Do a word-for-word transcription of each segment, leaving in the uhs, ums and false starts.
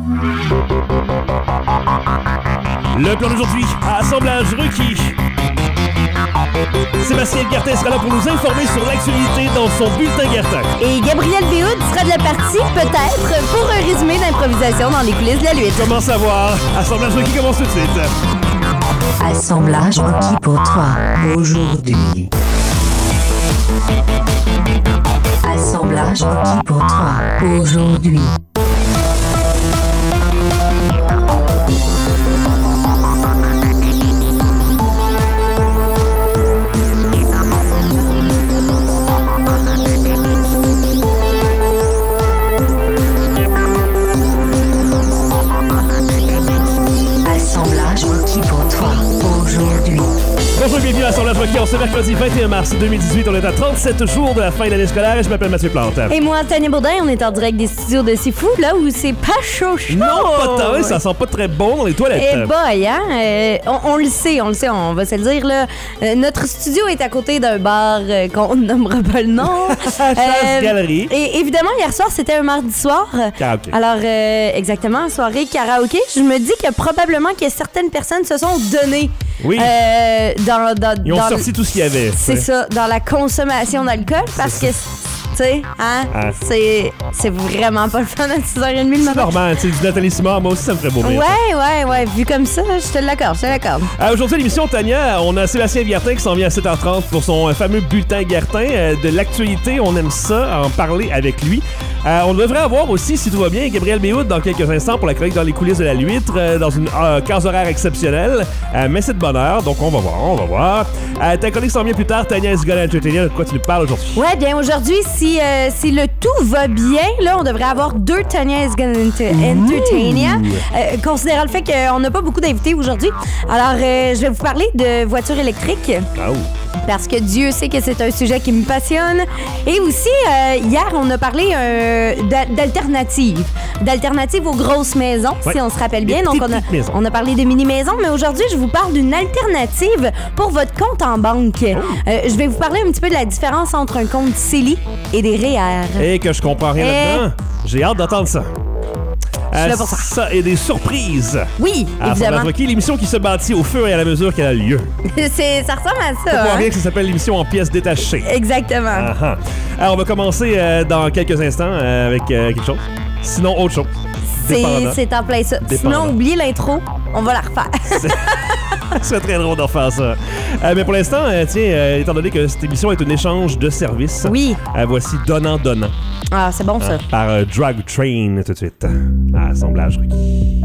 Le plan d'aujourd'hui, assemblage requis. Sébastien Guertin sera là pour nous informer sur l'actualité dans son bulletin Guertin. Et Gabriel Béhoud sera de la partie, peut-être, pour un résumé d'improvisation dans les coulisses de la lutte. Comment savoir? Assemblage requis commence tout de suite. Assemblage requis pour toi, aujourd'hui. Assemblage requis pour toi, aujourd'hui. Bonjour et bienvenue à Assemblage requis en ce mercredi vingt et un mars deux mille dix-huit. On est à trente-sept jours de la fin de l'année scolaire et je m'appelle Mathieu Plante. Et moi, Tania Bourdin, on est en direct des studios de C'est Fou, là où c'est pas chaud chaud. Non, pas tant, ça sent pas très bon dans les toilettes. Eh boy, hein? Euh, on, on le sait, on le sait, on va se le dire, là. Euh, notre studio est à côté d'un bar euh, qu'on ne nommera pas le nom. Chasse euh, Galerie. Et évidemment, hier soir, c'était un mardi soir. Karaoké. Alors, euh, exactement, soirée karaoké. Je me dis que probablement que certaines personnes se sont données. Oui. Euh, dans, dans, Ils ont dans sorti tout ce qu'il y avait. C'est ouais. ça, dans la consommation d'alcool, parce que, tu sais, hein, ah. c'est, c'est vraiment pas le fun à six heures trente le matin. C'est normal, tu sais, du Nathalie Simard, moi aussi, ça me ferait beau rire. Ouais, ouais, ouais, vu comme ça, je te l'accorde, je te l'accorde. Euh, aujourd'hui, à l'émission, Tania, on a Sébastien Guertin qui s'en vient à sept heures trente pour son euh, fameux bulletin Guertin. Euh, de l'actualité, on aime ça, en parler avec lui. Euh, on devrait avoir aussi, si tout va bien, Gabriel Béhoud dans quelques instants pour la chronique dans les coulisses de la Luître, euh, dans une euh, case horaire exceptionnelle. Euh, mais c'est de bonne heure, donc on va voir, on va voir. Euh, ta chronique s'en vient plus tard, Tania Esgola Entertainer, de quoi tu nous parles aujourd'hui? Ouais, bien aujourd'hui, si, euh, si le tout va bien, là, on devrait avoir deux Tania Esgola Entertainer. Euh, considérant le fait qu'on n'a pas beaucoup d'invités aujourd'hui. Alors, euh, je vais vous parler de voitures électriques. Oh. Parce que Dieu sait que c'est un sujet qui me passionne. Et aussi, euh, hier, on a parlé euh, d'alternatives. D'alternatives aux grosses maisons, ouais. Si on se rappelle bien. Les Donc, petites, on a, petites on a parlé de mini-maisons, mais aujourd'hui, je vous parle d'une alternative pour votre compte en banque. Oh. Euh, je vais vous parler un petit peu de la différence entre un compte C E L I et des R E E R. Et que je comprends rien Et... là-dedans. J'ai hâte d'entendre ça. Je suis là pour ça. Ça et des surprises. Oui, à évidemment. Requis, l'émission qui se bâtit au fur et à la mesure qu'elle a lieu. C'est, ça ressemble à ça. C'est pour hein? rien que ça s'appelle l'émission en pièces détachées. Exactement. Uh-huh. Alors, on va commencer euh, dans quelques instants euh, avec euh, quelque chose. Sinon, autre chose. C'est, c'est en plein ça. Dépendant. Sinon, oubliez l'intro, on va la refaire. Ce serait très drôle d'en faire ça. Euh, mais pour l'instant, euh, tiens, euh, étant donné que cette émission est un échange de services, oui. Euh, voici Donnant-Donnant. Ah, c'est bon ça. Euh, par euh, Drag Train tout de suite. À Assemblage requis.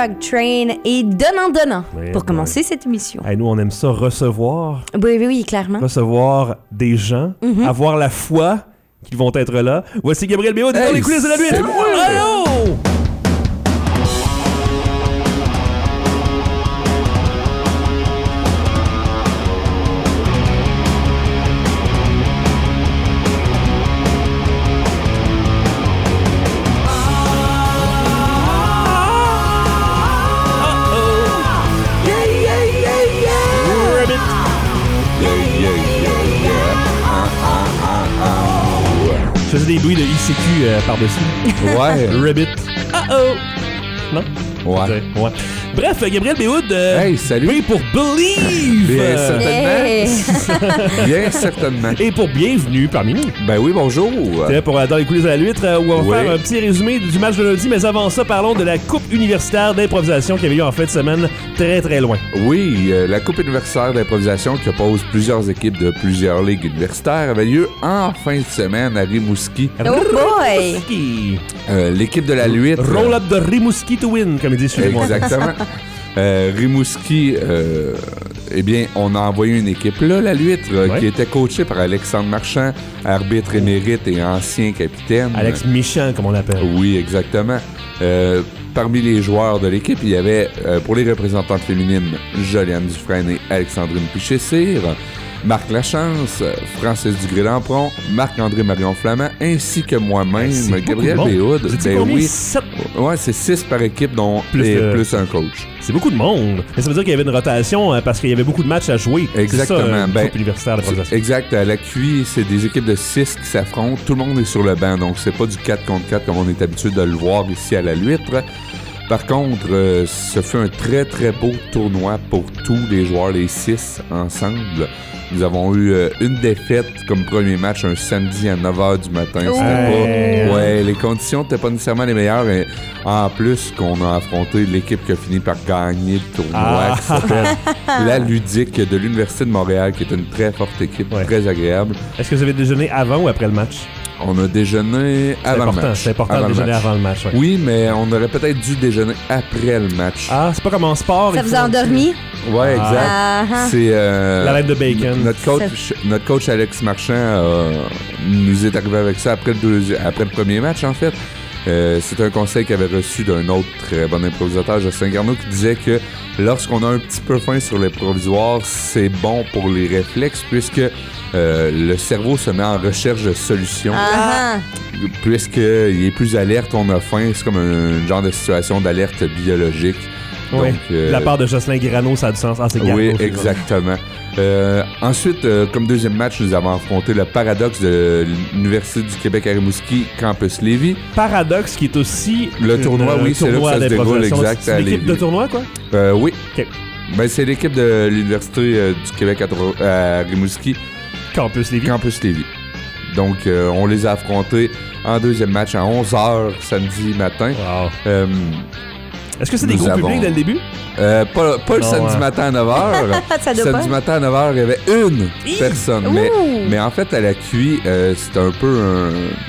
Drug Train et Donnant Donnant Ouais, pour ouais. commencer cette émission. Hey, nous, on aime ça recevoir, Oui, oui, oui, clairement. recevoir des gens, Mhm. avoir la foi qu'ils vont être là. Voici Gabriel Béaud dans Hey, les coulisses de la nuit. c'est moi. Allô! Rabbit. Yeah, yeah, yeah, yeah. Ah, ah, ah, Je faisais des bruits de I C Q euh, par-dessus. ah. Ouais. Rabbit. Uh-oh! Non? Ouais. Ouais. Bref, Gabriel Béhoud, euh, Hey, salut. oui, pour Believe! Bien, Euh, certainement. Hey. Bien certainement. Et pour Bienvenue parmi nous. Ben oui, bonjour. C'est pour euh, Dans les coulisses de la l'huître, euh, où on va Oui. faire un petit résumé du match de lundi, mais avant ça, parlons de la Coupe universitaire d'improvisation qui avait eu en fin de semaine très très loin. Oui, euh, la Coupe universitaire d'improvisation qui oppose plusieurs équipes de plusieurs ligues universitaires avait lieu en fin de semaine à Rimouski. Oh boy! Rimouski. Euh, L'équipe de la Luître. Roll up de Rimouski to win, comme ils disent chez moi. Exactement. Euh, Rimouski, euh, eh bien, on a envoyé une équipe là, la Luître, euh, Ouais. qui était coachée par Alexandre Marchand, arbitre émérite et ancien capitaine. Alex Méchant, comme on l'appelle. Oui, exactement. Euh, parmi les joueurs de l'équipe, il y avait, euh, pour les représentantes féminines, Joliane Dufresne et Alexandrine Piché-Cyr, Marc Lachance, Francis Dugré-Lampron, Marc-André Marion Flamand, ainsi que moi-même, C'est beaucoup Gabriel de monde. Béhoud. Vous étiez Ben combien? oui. Sept? Ouais, c'est six par équipe, dont Plus et le- plus un coach. C'est beaucoup de monde. Mais ça veut dire qu'il y avait une rotation euh, parce qu'il y avait beaucoup de matchs à jouer. Exactement. C'est ça, une Ben, Coupe universitaire d'improvisation. Exact. À la Q I, c'est des équipes de six qui s'affrontent. Tout le monde est sur le banc, donc c'est pas du quatre contre quatre comme on est habitué de le voir ici à la Luître. Par contre, euh, ce fut un très très beau tournoi pour tous les joueurs, les six ensemble. Nous avons eu euh, une défaite comme premier match un samedi à neuf heures du matin. C'était Ouais. pas... Ouais, les conditions n'étaient pas nécessairement les meilleures. Et en plus, qu'on a affronté l'équipe qui a fini par gagner le tournoi, Ah. qui s'appelle la Ludique de l'Université de Montréal, qui est une très forte équipe, Ouais. très agréable. Est-ce que vous avez déjeuné avant ou après le match? On a déjeuné C'est avant important, le match. c'est important Avant de le déjeuner match. avant le match. Ouais. Oui, mais on aurait peut-être dû déjeuner après le match. Ah, c'est pas comme en sport. Ça il vous a faut- endormi? Ouais, exact. Ah, ah. C'est euh, La laine de bacon. Notre coach, notre coach Alex Marchand euh, nous est arrivé avec ça après le, deuxi- après le premier match, en fait. Euh, c'est un conseil qu'il avait reçu d'un autre très bon improvisateur, Justin Garneau, qui disait que lorsqu'on a un petit peu faim sur les provisoires, c'est bon pour les réflexes, puisque euh, le cerveau se met en recherche de solutions. Ah, Puisqu'il est plus alerte, on a faim, c'est comme un, un genre de situation d'alerte biologique. Ouais. Donc, euh, De la part de Jocelyn Guirano, ça a du sens. Ah, c'est Garneau, oui, c'est exactement. Euh, ensuite, euh, comme deuxième match, nous avons affronté le Paradoxe de l'Université du Québec à Rimouski, Campus Lévis. Paradoxe qui est aussi Le tournoi, une- oui, un c'est là que tournoi ça se déroule, d'improvisation. exact, C'est à l'équipe Lévis. de tournoi, quoi? Euh, oui. OK. Ben, c'est l'équipe de l'Université euh, du Québec à, Toro- à Rimouski, Campus Lévis. Campus Lévis. Donc, euh, on les a affrontés en deuxième match à onze heures samedi matin. Wow. Euh, Est-ce que c'est des Nous gros avons- publics dès le début? euh, pas pas le Non, samedi ouais. matin à neuf heures. ça doit Samedi pas. matin à neuf heures, il y avait une personne. Mais, Ouh. mais en fait, à la Q I, euh, c'est un peu un...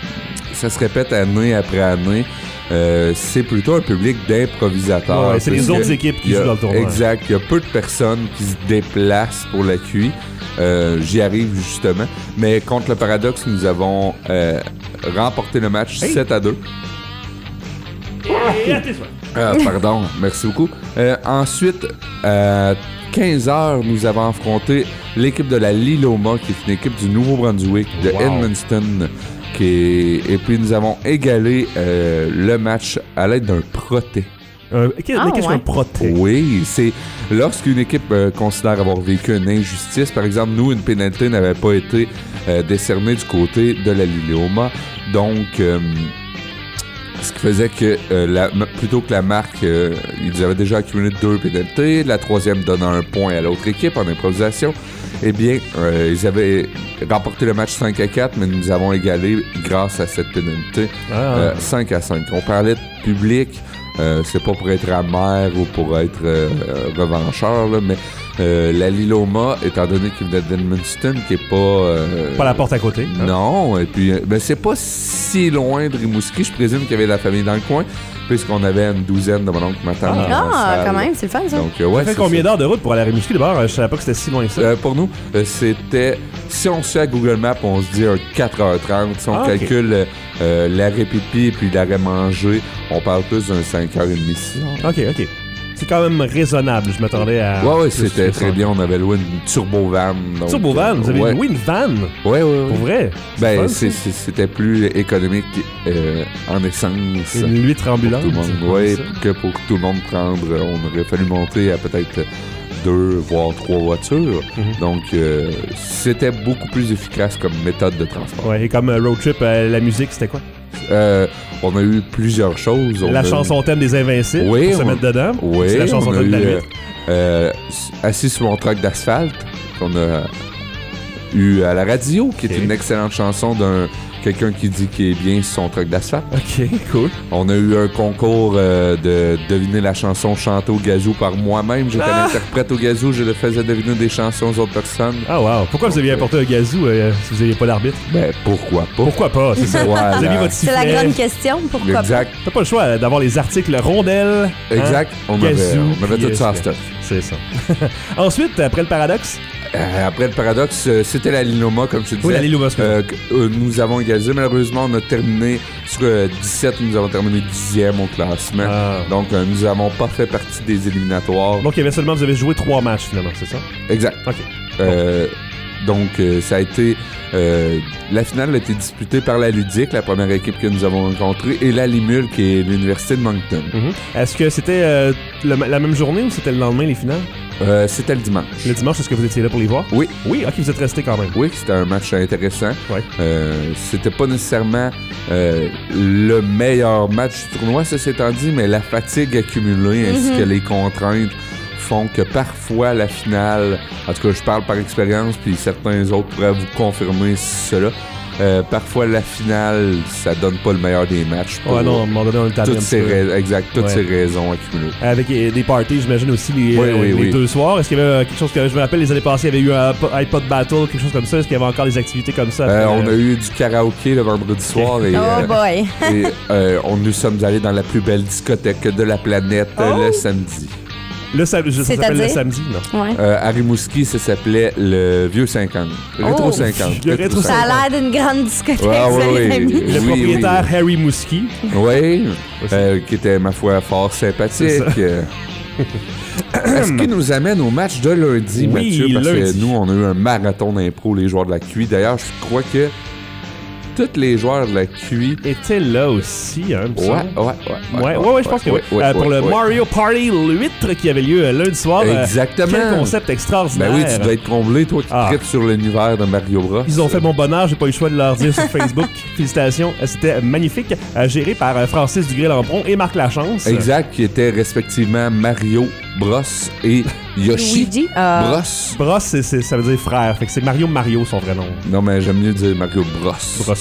Ça se répète année après année. Euh, c'est plutôt un public d'improvisateurs. Ouais, c'est les puisque autres équipes qui il y a- jouent dans le tournoi. Exact. Il y a peu de personnes qui se déplacent pour la Q I. Euh, J'y arrive justement. Mais contre le Paradoxe, nous avons euh, remporté le match Hey. sept à deux. Et à tes souhaits. Ah, pardon, merci beaucoup. Euh, ensuite, à quinze heures, nous avons affronté l'équipe de la Liloma, qui est une équipe du Nouveau-Brunswick, de Wow. Edmundston. Qui est... Et puis, nous avons égalé euh, le match à l'aide d'un proté. Un- qu'est- Ah, mais qu'est-ce ouais. qu'un proté? Oui, c'est lorsqu'une équipe euh, considère avoir vécu une injustice. Par exemple, nous, une pénalité n'avait pas été euh, décernée du côté de la Liloma. Donc, euh, ce qui faisait que euh, la, m- plutôt que la marque, euh, ils avaient déjà accumulé deux pénalités, la troisième donnant un point à l'autre équipe en improvisation. Eh bien, euh, ils avaient remporté le match cinq à quatre, mais nous avons égalé grâce à cette pénalité Ah. euh, cinq à cinq. On parlait de public. Euh, c'est pas pour être amer ou pour être euh, revancheur, là, mais Euh, la Liloma, étant donné qu'il venait d'Edmundston, qui est pas... Euh, Pas la porte à côté. Hein? Non, et puis, ben, c'est pas si loin de Rimouski. Je présume qu'il y avait de la famille dans le coin, puisqu'on avait une douzaine de mon oncle, ma tante. Ah, dans la salle. quand même, c'est le fun, ça. Donc, euh, ouais, Ça fait c'est combien ça. d'heures de route pour aller à Rimouski d'abord? Je savais pas que c'était si loin que ça. Euh, pour nous, euh, c'était... Si on se fait à Google Maps, on se dit un quatre heures trente. Si on Ah, ok. calcule euh, l'arrêt pipi et puis l'arrêt manger, on parle plus d'un cinq heures trente, six heures. OK, OK. C'est quand même raisonnable. Je m'attendais à... Ouais, ouais, plus c'était que très ça. bien. On avait loué une turbo van. donc, Turbo van? Vous avez ouais. loué une van? Ouais, ouais, ouais. Pour vrai? C'est Ben, fun, c'est- ça. c'est- c'était plus économique euh, en essence. Une huître Pour ambulante. tout le monde. c'est Oui, ça. que pour tout le monde prendre, on aurait fallu monter à peut-être deux, voire trois voitures. Mhm. Donc, euh, c'était beaucoup plus efficace comme méthode de transport. Ouais, et comme euh, road trip, euh, la musique, c'était quoi? Euh, on a eu plusieurs choses. On La a chanson thème des Invincibles, Oui, pour se on- mettre dedans. Oui, C'est la chanson on a thème eu, de la euh, huître. euh, Assis sur mon truck d'asphalte, qu'on a eu à la radio, qui Ok. est une excellente chanson d'un quelqu'un qui dit qu'il est bien sur son truck d'asphalte. OK, cool. On a eu un concours euh, de deviner la chanson chantée au gazou par moi-même. J'étais Ah! l'interprète au gazou, je le faisais deviner des chansons aux autres personnes. Ah, wow. Pourquoi vous aviez apporté un gazou euh, si vous n'aviez pas d'arbitre? Ben, pourquoi pas? Pourquoi pas, c'est ça? Voilà. Vous aviez votre C'est sifflet. la grande question. Pourquoi Exact, T'as pas le choix euh, d'avoir les articles rondelles. hein? exact. On avait, Gazou, on avait puis, tout ça euh, en stock. C'est ça. Ensuite, après le paradoxe, Euh, après le paradoxe, euh, c'était la Liloma, comme je te disais. oui, la Liloma, excuse-moi. Euh, que- euh, nous avons égalisé. Malheureusement, on a terminé sur euh, dix-sept. Nous avons terminé dixième au classement. Ah. Donc, euh, nous n'avons pas fait partie des éliminatoires. Donc, il y avait seulement, vous avez joué trois matchs finalement, c'est ça? Exact. OK. Euh, donc, euh, ça a été... euh, la finale a été disputée par la Ludique, la première équipe que nous avons rencontrée, et la Limule, qui est l'Université de Moncton. Mhm. Est-ce que c'était euh, le- la même journée ou c'était le lendemain, les finales? Euh, c'était le dimanche. Le dimanche, est-ce que vous étiez là pour les voir? Oui. Oui, OK, vous êtes restés quand même. Oui, c'était un match intéressant. Ouais. Euh, c'était pas nécessairement euh, le meilleur match du tournoi, ceci étant dit, mais la fatigue accumulée ainsi Mhm. que les contraintes font que parfois la finale, en tout cas je parle par expérience, puis certains autres pourraient vous confirmer cela, euh, parfois la finale, ça donne pas le meilleur des matchs. pour Ouais, non, à un moment donné, on le tapait un toutes petit ces peu. rais- exact, toutes Ouais. ces raisons accumulées. Avec euh, des parties, j'imagine aussi les, Oui, euh, oui, les oui. deux soirs. Est-ce qu'il y avait euh, quelque chose que je me rappelle les années passées, il y avait eu un iPod- iPod Battle, quelque chose comme ça. Est-ce qu'il y avait encore des activités comme ça? Euh, après, on a euh, eu du karaoké le vendredi soir et, Oh euh, boy. et, euh, on nous sommes allés dans la plus belle discothèque de la planète euh, Oh. le samedi. Le sam- ça s'appelle le C'est-à-dire? samedi, non? Ouais. Euh, à Rimouski, ça s'appelait le Vieux cinquante. Rétro Oh. cinquante. Le Rétro Ça a l'air d'une grande discothèque, Ah, ça, oui, les oui. amis. Le Oui, propriétaire Harry Mouski. Oui, euh, qui était, ma foi, fort sympathique. Euh, Est-ce qui nous amène au match de lundi, Oui, Mathieu? Parce lundi. que nous, on a eu un marathon d'impro, les joueurs de la Q I. D'ailleurs, je crois que tous les joueurs de la Q I... Était là aussi, hein, me Ouais, semble. ouais, ouais. Ouais, ouais, ouais, je pense que oui. ouais, Euh, pour ouais, le ouais. Mario Party huître qui avait lieu euh, lundi soir. euh, Exactement. Quel concept extraordinaire. Ben oui, tu dois être comblé, toi qui Ah. traites sur l'univers de Mario Bros. Ils ont fait mon bonheur, j'ai pas eu le choix de leur dire sur Facebook. Félicitations, euh, c'était magnifique. Euh, géré par euh, Francis Dugré-Lambron et Marc Lachance. Exact, qui étaient respectivement Mario Bros et Yoshi Luigi. Euh, Bros. Bros, c'est- c'est- ça veut dire frère. Fait que c'est Mario Mario, son vrai nom. Non, mais j'aime mieux dire Mario Bros. Bros.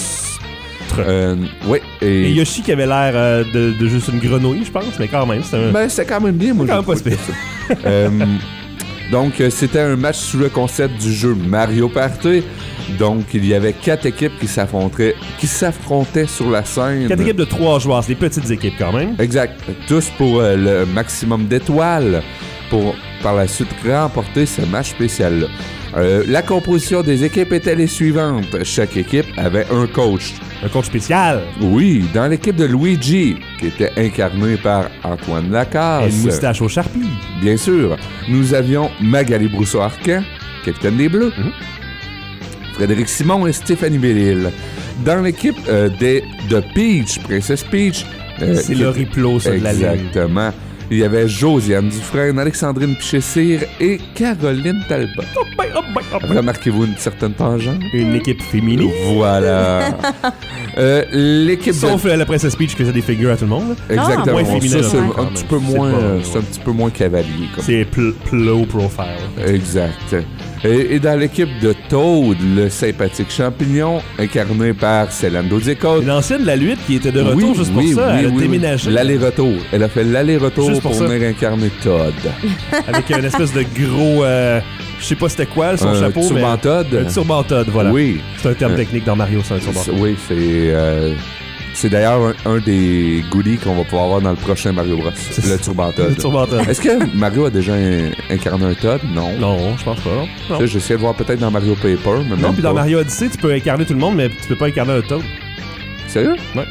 Euh, oui, et... Et Yoshi qui avait l'air euh, de, de juste une grenouille, je pense, mais quand même, c'était un... Ben, c'est quand même bien, moi. Quand j'ai même pas trouvé ça. Euh, donc, euh, c'était un match sous le concept du jeu Mario Party. Donc, il y avait quatre équipes qui s'affrontaient, qui s'affrontaient sur la scène. Quatre équipes de trois joueurs, c'est des petites équipes quand même. Exact. Tous pour euh, le maximum d'étoiles pour, par la suite, remporter ce match spécial-là. Euh, la composition des équipes était les suivantes. Chaque équipe avait un coach. Un coach spécial. Oui, dans l'équipe de Luigi, qui était incarné par Antoine Et Lacasse. une moustache au charpie. Bien sûr. Nous avions Magali Brousseau-Arcan, capitaine des Bleus. Mhm. Frédéric Simon et Stéphanie Bellil. Dans l'équipe euh, des, de Peach, Princesse Peach. euh, C'est qui- Laurie Plot, ça, de la ligne. Exactement. Il y avait Josiane Dufresne, Alexandrine Piché-Cyr et Caroline Talbot. Hop, ben, hop, ben, hop, ben. Remarquez-vous une certaine tangente? Une équipe féminine. Voilà. Euh, l'équipe Sauf de... euh, la Princess Peach qui faisait des figures à tout le monde. Exactement. Ah, moins Ça, féminin, c'est quand un même. petit peu C'est moins, pas- euh, c'est un petit peu moins cavalier. Comme C'est pl- low profile. Exact. Et, et dans l'équipe de Toad, le sympathique champignon, incarné par Celando Dzeko. Une ancienne de la lutte qui était de retour Oui, juste oui, pour ça. oui, Elle a oui, déménagé. oui. L'aller-retour. Elle a fait l'aller-retour Juste pour, pour ça. venir incarner Todd. Avec une espèce de gros... Euh, je sais pas c'était quoi, son Un chapeau, turban mais... Todd. Un turban Todd, voilà. Oui. C'est un terme Euh, technique dans Mario, ça, un turban. C'est- Oui, c'est... euh, c'est d'ailleurs un, un des goodies qu'on va pouvoir avoir dans le prochain Mario Bros. C'est Le ça. turban Le Todd. turban Todd. Est-ce que Mario a déjà in- incarné un Todd? Non. Non, je pense pas. Non, Ça, j'essaie de voir peut-être dans Mario Paper, mais non même puis dans pas. Mario Odyssey, tu peux incarner tout le monde, mais tu peux pas incarner un Toad. Sérieux? Ouais.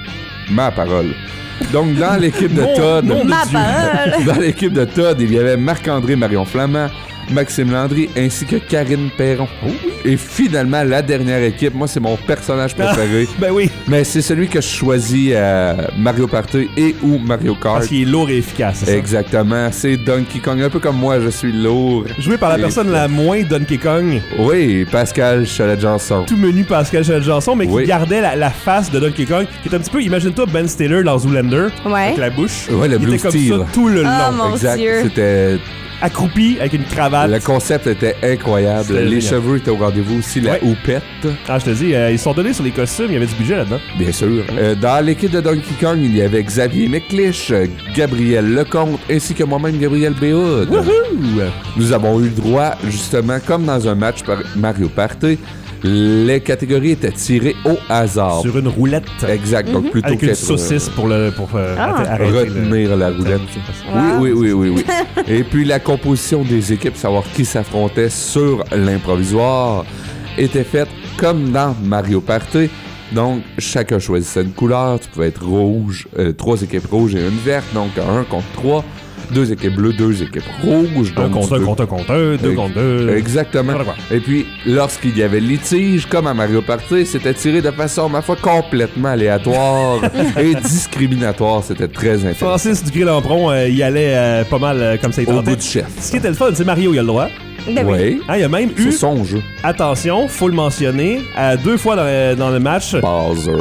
Ma parole. Donc, dans l'équipe de Mon- Todd... mon Ma Dieu. parole! Dans l'équipe de Todd, il y avait Marc-André Marion Flamand, Maxime Landry ainsi que Karine Perron. Et finalement, la dernière équipe, moi, c'est mon personnage préféré. Ben oui, Mais c'est celui que je choisis à Mario Party et ou Mario Kart. parce qu'il est lourd et efficace, c'est ça. Exactement, c'est Donkey Kong. Un peu comme moi, je suis lourd. Joué par la Et- personne la moins Donkey Kong, Oui, Pascal Chalet-Janson. tout menu Pascal Janson, mais qui Oui. gardait la, la face de Donkey Kong, qui est un petit peu, imagine-toi Ben Stiller dans Zoolander, Ouais. avec la bouche. Ouais, le il Blue était comme Steel. ça tout le long, Ah, mon Exact, Dieu. c'était... accroupi avec une cravate. Le concept était incroyable. C'était Les génial. cheveux étaient au rendez-vous aussi, la Ouais. houppette. Ah, je te dis, euh, ils se sont donnés sur les costumes, il y avait du budget là-dedans. Bien sûr. Euh, dans l'équipe de Donkey Kong, il y avait Xavier McLeish, euh, Gabriel Lecomte, ainsi que moi-même, Gabriel Béhoud. Nous avons eu le droit, justement, comme dans un match par Mario Party, les catégories étaient tirées au hasard. Sur une roulette. Exact. Donc, plutôt Avec une qu'être, saucisse pour, le, pour euh, Ah. arrêter- arrêter le- retenir la roulette. Wow. Oui, oui, oui, oui, oui. Et puis la composition des équipes, savoir qui s'affrontait sur l'improvisoire, était faite comme dans Mario Party. Donc, chacun choisissait une couleur. Tu pouvais être rouge, euh, trois équipes rouges et une verte. Donc, un contre trois. Deux équipes bleues, deux équipes rouges. Un donc contre tu un, peux- contre un, contre un, deux Ex- contre deux. Exactement. Voilà quoi. Et puis, lorsqu'il y avait litige, comme à Mario Party, c'était tiré de façon, ma foi, complètement aléatoire et discriminatoire. C'était très intéressant. Francis Dugré-Lampron, euh, il allait euh, pas mal euh, comme ça. Il Au tentait. bout du chef. Ce qui était le fun, c'est Mario, il a le droit. Ben oui. Oui. Hein, il y a même C'est eu, son jeu. attention, faut le mentionner, euh, deux fois dans, le- dans le match. Bowser.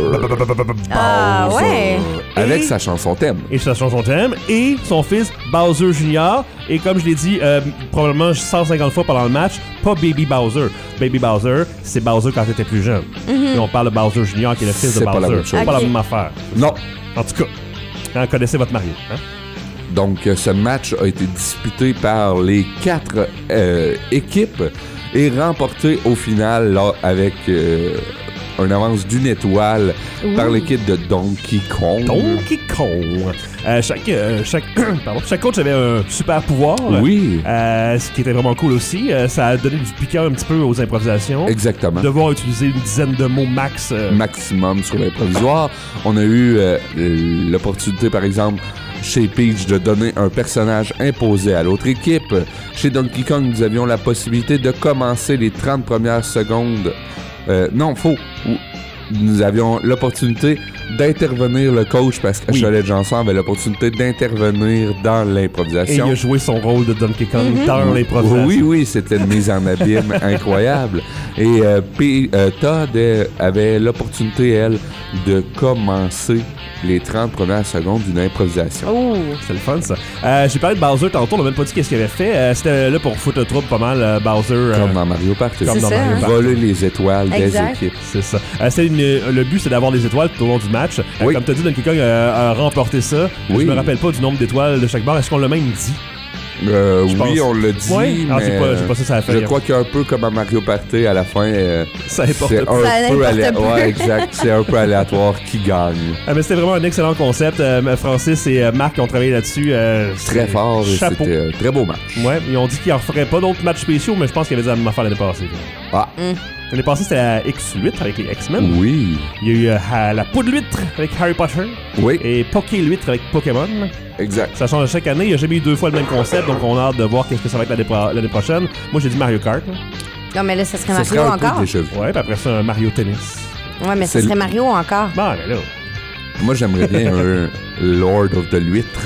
Ah, ouais. Avec Et- sa chanson thème. Et sa chanson thème, et son fils Bowser Junior Et comme je l'ai dit euh, probablement cent cinquante fois pendant le match, pas Baby Bowser. Baby Bowser, c'est Bowser quand il était plus jeune. Et on parle de Bowser Junior qui est le fils de C'est pas Bowser. la même chose. C'est pas la Ok. même affaire. Non. En tout cas, hein, connaissez votre Mario. Hein? Donc, euh, ce match a été disputé par les quatre euh, équipes et remporté au final là, avec euh, un avance d'une étoile par l'équipe de Donkey Kong. Donkey Kong. Euh, chaque, euh, chaque, pardon, chaque coach avait un super pouvoir. Oui, Euh, ce qui était vraiment cool aussi. Euh, ça a donné du piquant un petit peu aux improvisations. exactement. Devoir utiliser une dizaine de mots max. euh, Maximum sur l'improvisoire. On a eu euh, l'opportunité, par exemple, chez Peach, de donner un personnage imposé à l'autre équipe. Chez Donkey Kong, nous avions la possibilité de commencer les trente premières secondes. Euh, non, faux. Ou- Nous avions l'opportunité d'intervenir le coach parce que Oui. Cholet Janson avait l'opportunité d'intervenir dans et il l'improvisation. a joué son rôle de Donkey Kong dans l'improvisation. Oui, oui, c'était une mise en abîme incroyable. Et euh, P- euh, Todd euh, avait l'opportunité, elle, de commencer les trente premières secondes d'une improvisation. Oh. C'est le fun, ça. Euh, J'ai parlé de Bowser tantôt, on n'a même pas dit qu'est-ce qu'il avait fait. Euh, C'était là pour foutre le trouble pas mal, euh, Bowser. euh, Comme dans Mario Party. comme C'est dans ça, Mario hein? Party. Voler les étoiles Exact. des équipes. C'est ça. Euh, c'était une- le but, c'est d'avoir des étoiles tout au long du match. Euh, Oui. Comme tu as dit, Donkey Kong a, a remporté ça. Oui. Je me rappelle pas du nombre d'étoiles de chaque barre. Est-ce qu'on l'a même dit? Euh, Je oui, pense. on l'a dit, Ouais. Ah, mais j'ai pas- j'ai pas ça, ça a fait je rien. crois qu'un peu comme à Mario Party, à la fin, euh, Ça importe c'est pas. un Ça peu n'importe aléatoire. peu. Ouais, exact. C'est un peu aléatoire qui gagne. Ah, mais c'était vraiment un excellent concept. Euh, Francis et euh, Marc ont travaillé là-dessus. euh, Très c'est- fort. et Chapeau. C'était un très beau match. Ouais, ils ont dit qu'ils en feraient pas d'autres matchs spéciaux, mais je pense qu'il y avait des affaires l'année passée. Ah, L'année passée, c'était la X huit avec les X-Men. oui. Il y a eu euh, ha- la poudre l'huître avec Harry Potter Oui, et Poké l'huître avec Pokémon. exact. Ça change chaque année. Il n'y a jamais eu deux fois le même concept, donc on a hâte de voir qu'est-ce que ça va être l'année pro- l'année prochaine. Moi, j'ai dit Mario Kart. là. Non, mais là, ça serait Ça serait Mario un peu encore. déjà vu. Ouais, puis après ça, un Mario Tennis. Ouais, mais ça C'est serait le- Mario encore. Bon, ben là. Moi, j'aimerais bien un Lord of the l'huître.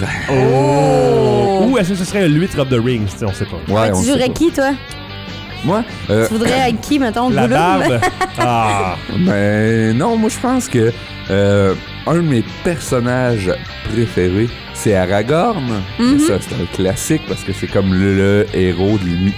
Oh! Ou est-ce que ce serait un l'huître of the Rings, tu sais, on sait pas. Ouais, on Tu sait jouerais pas. qui, toi? Moi, euh, Tu voudrais être qui, mettons, La Gollum? barbe. Ah. ben non, moi je pense que euh, un de mes personnages préférés, c'est Aragorn. Mhm. Ça, c'est un classique parce que c'est comme le, le héros de l'uni-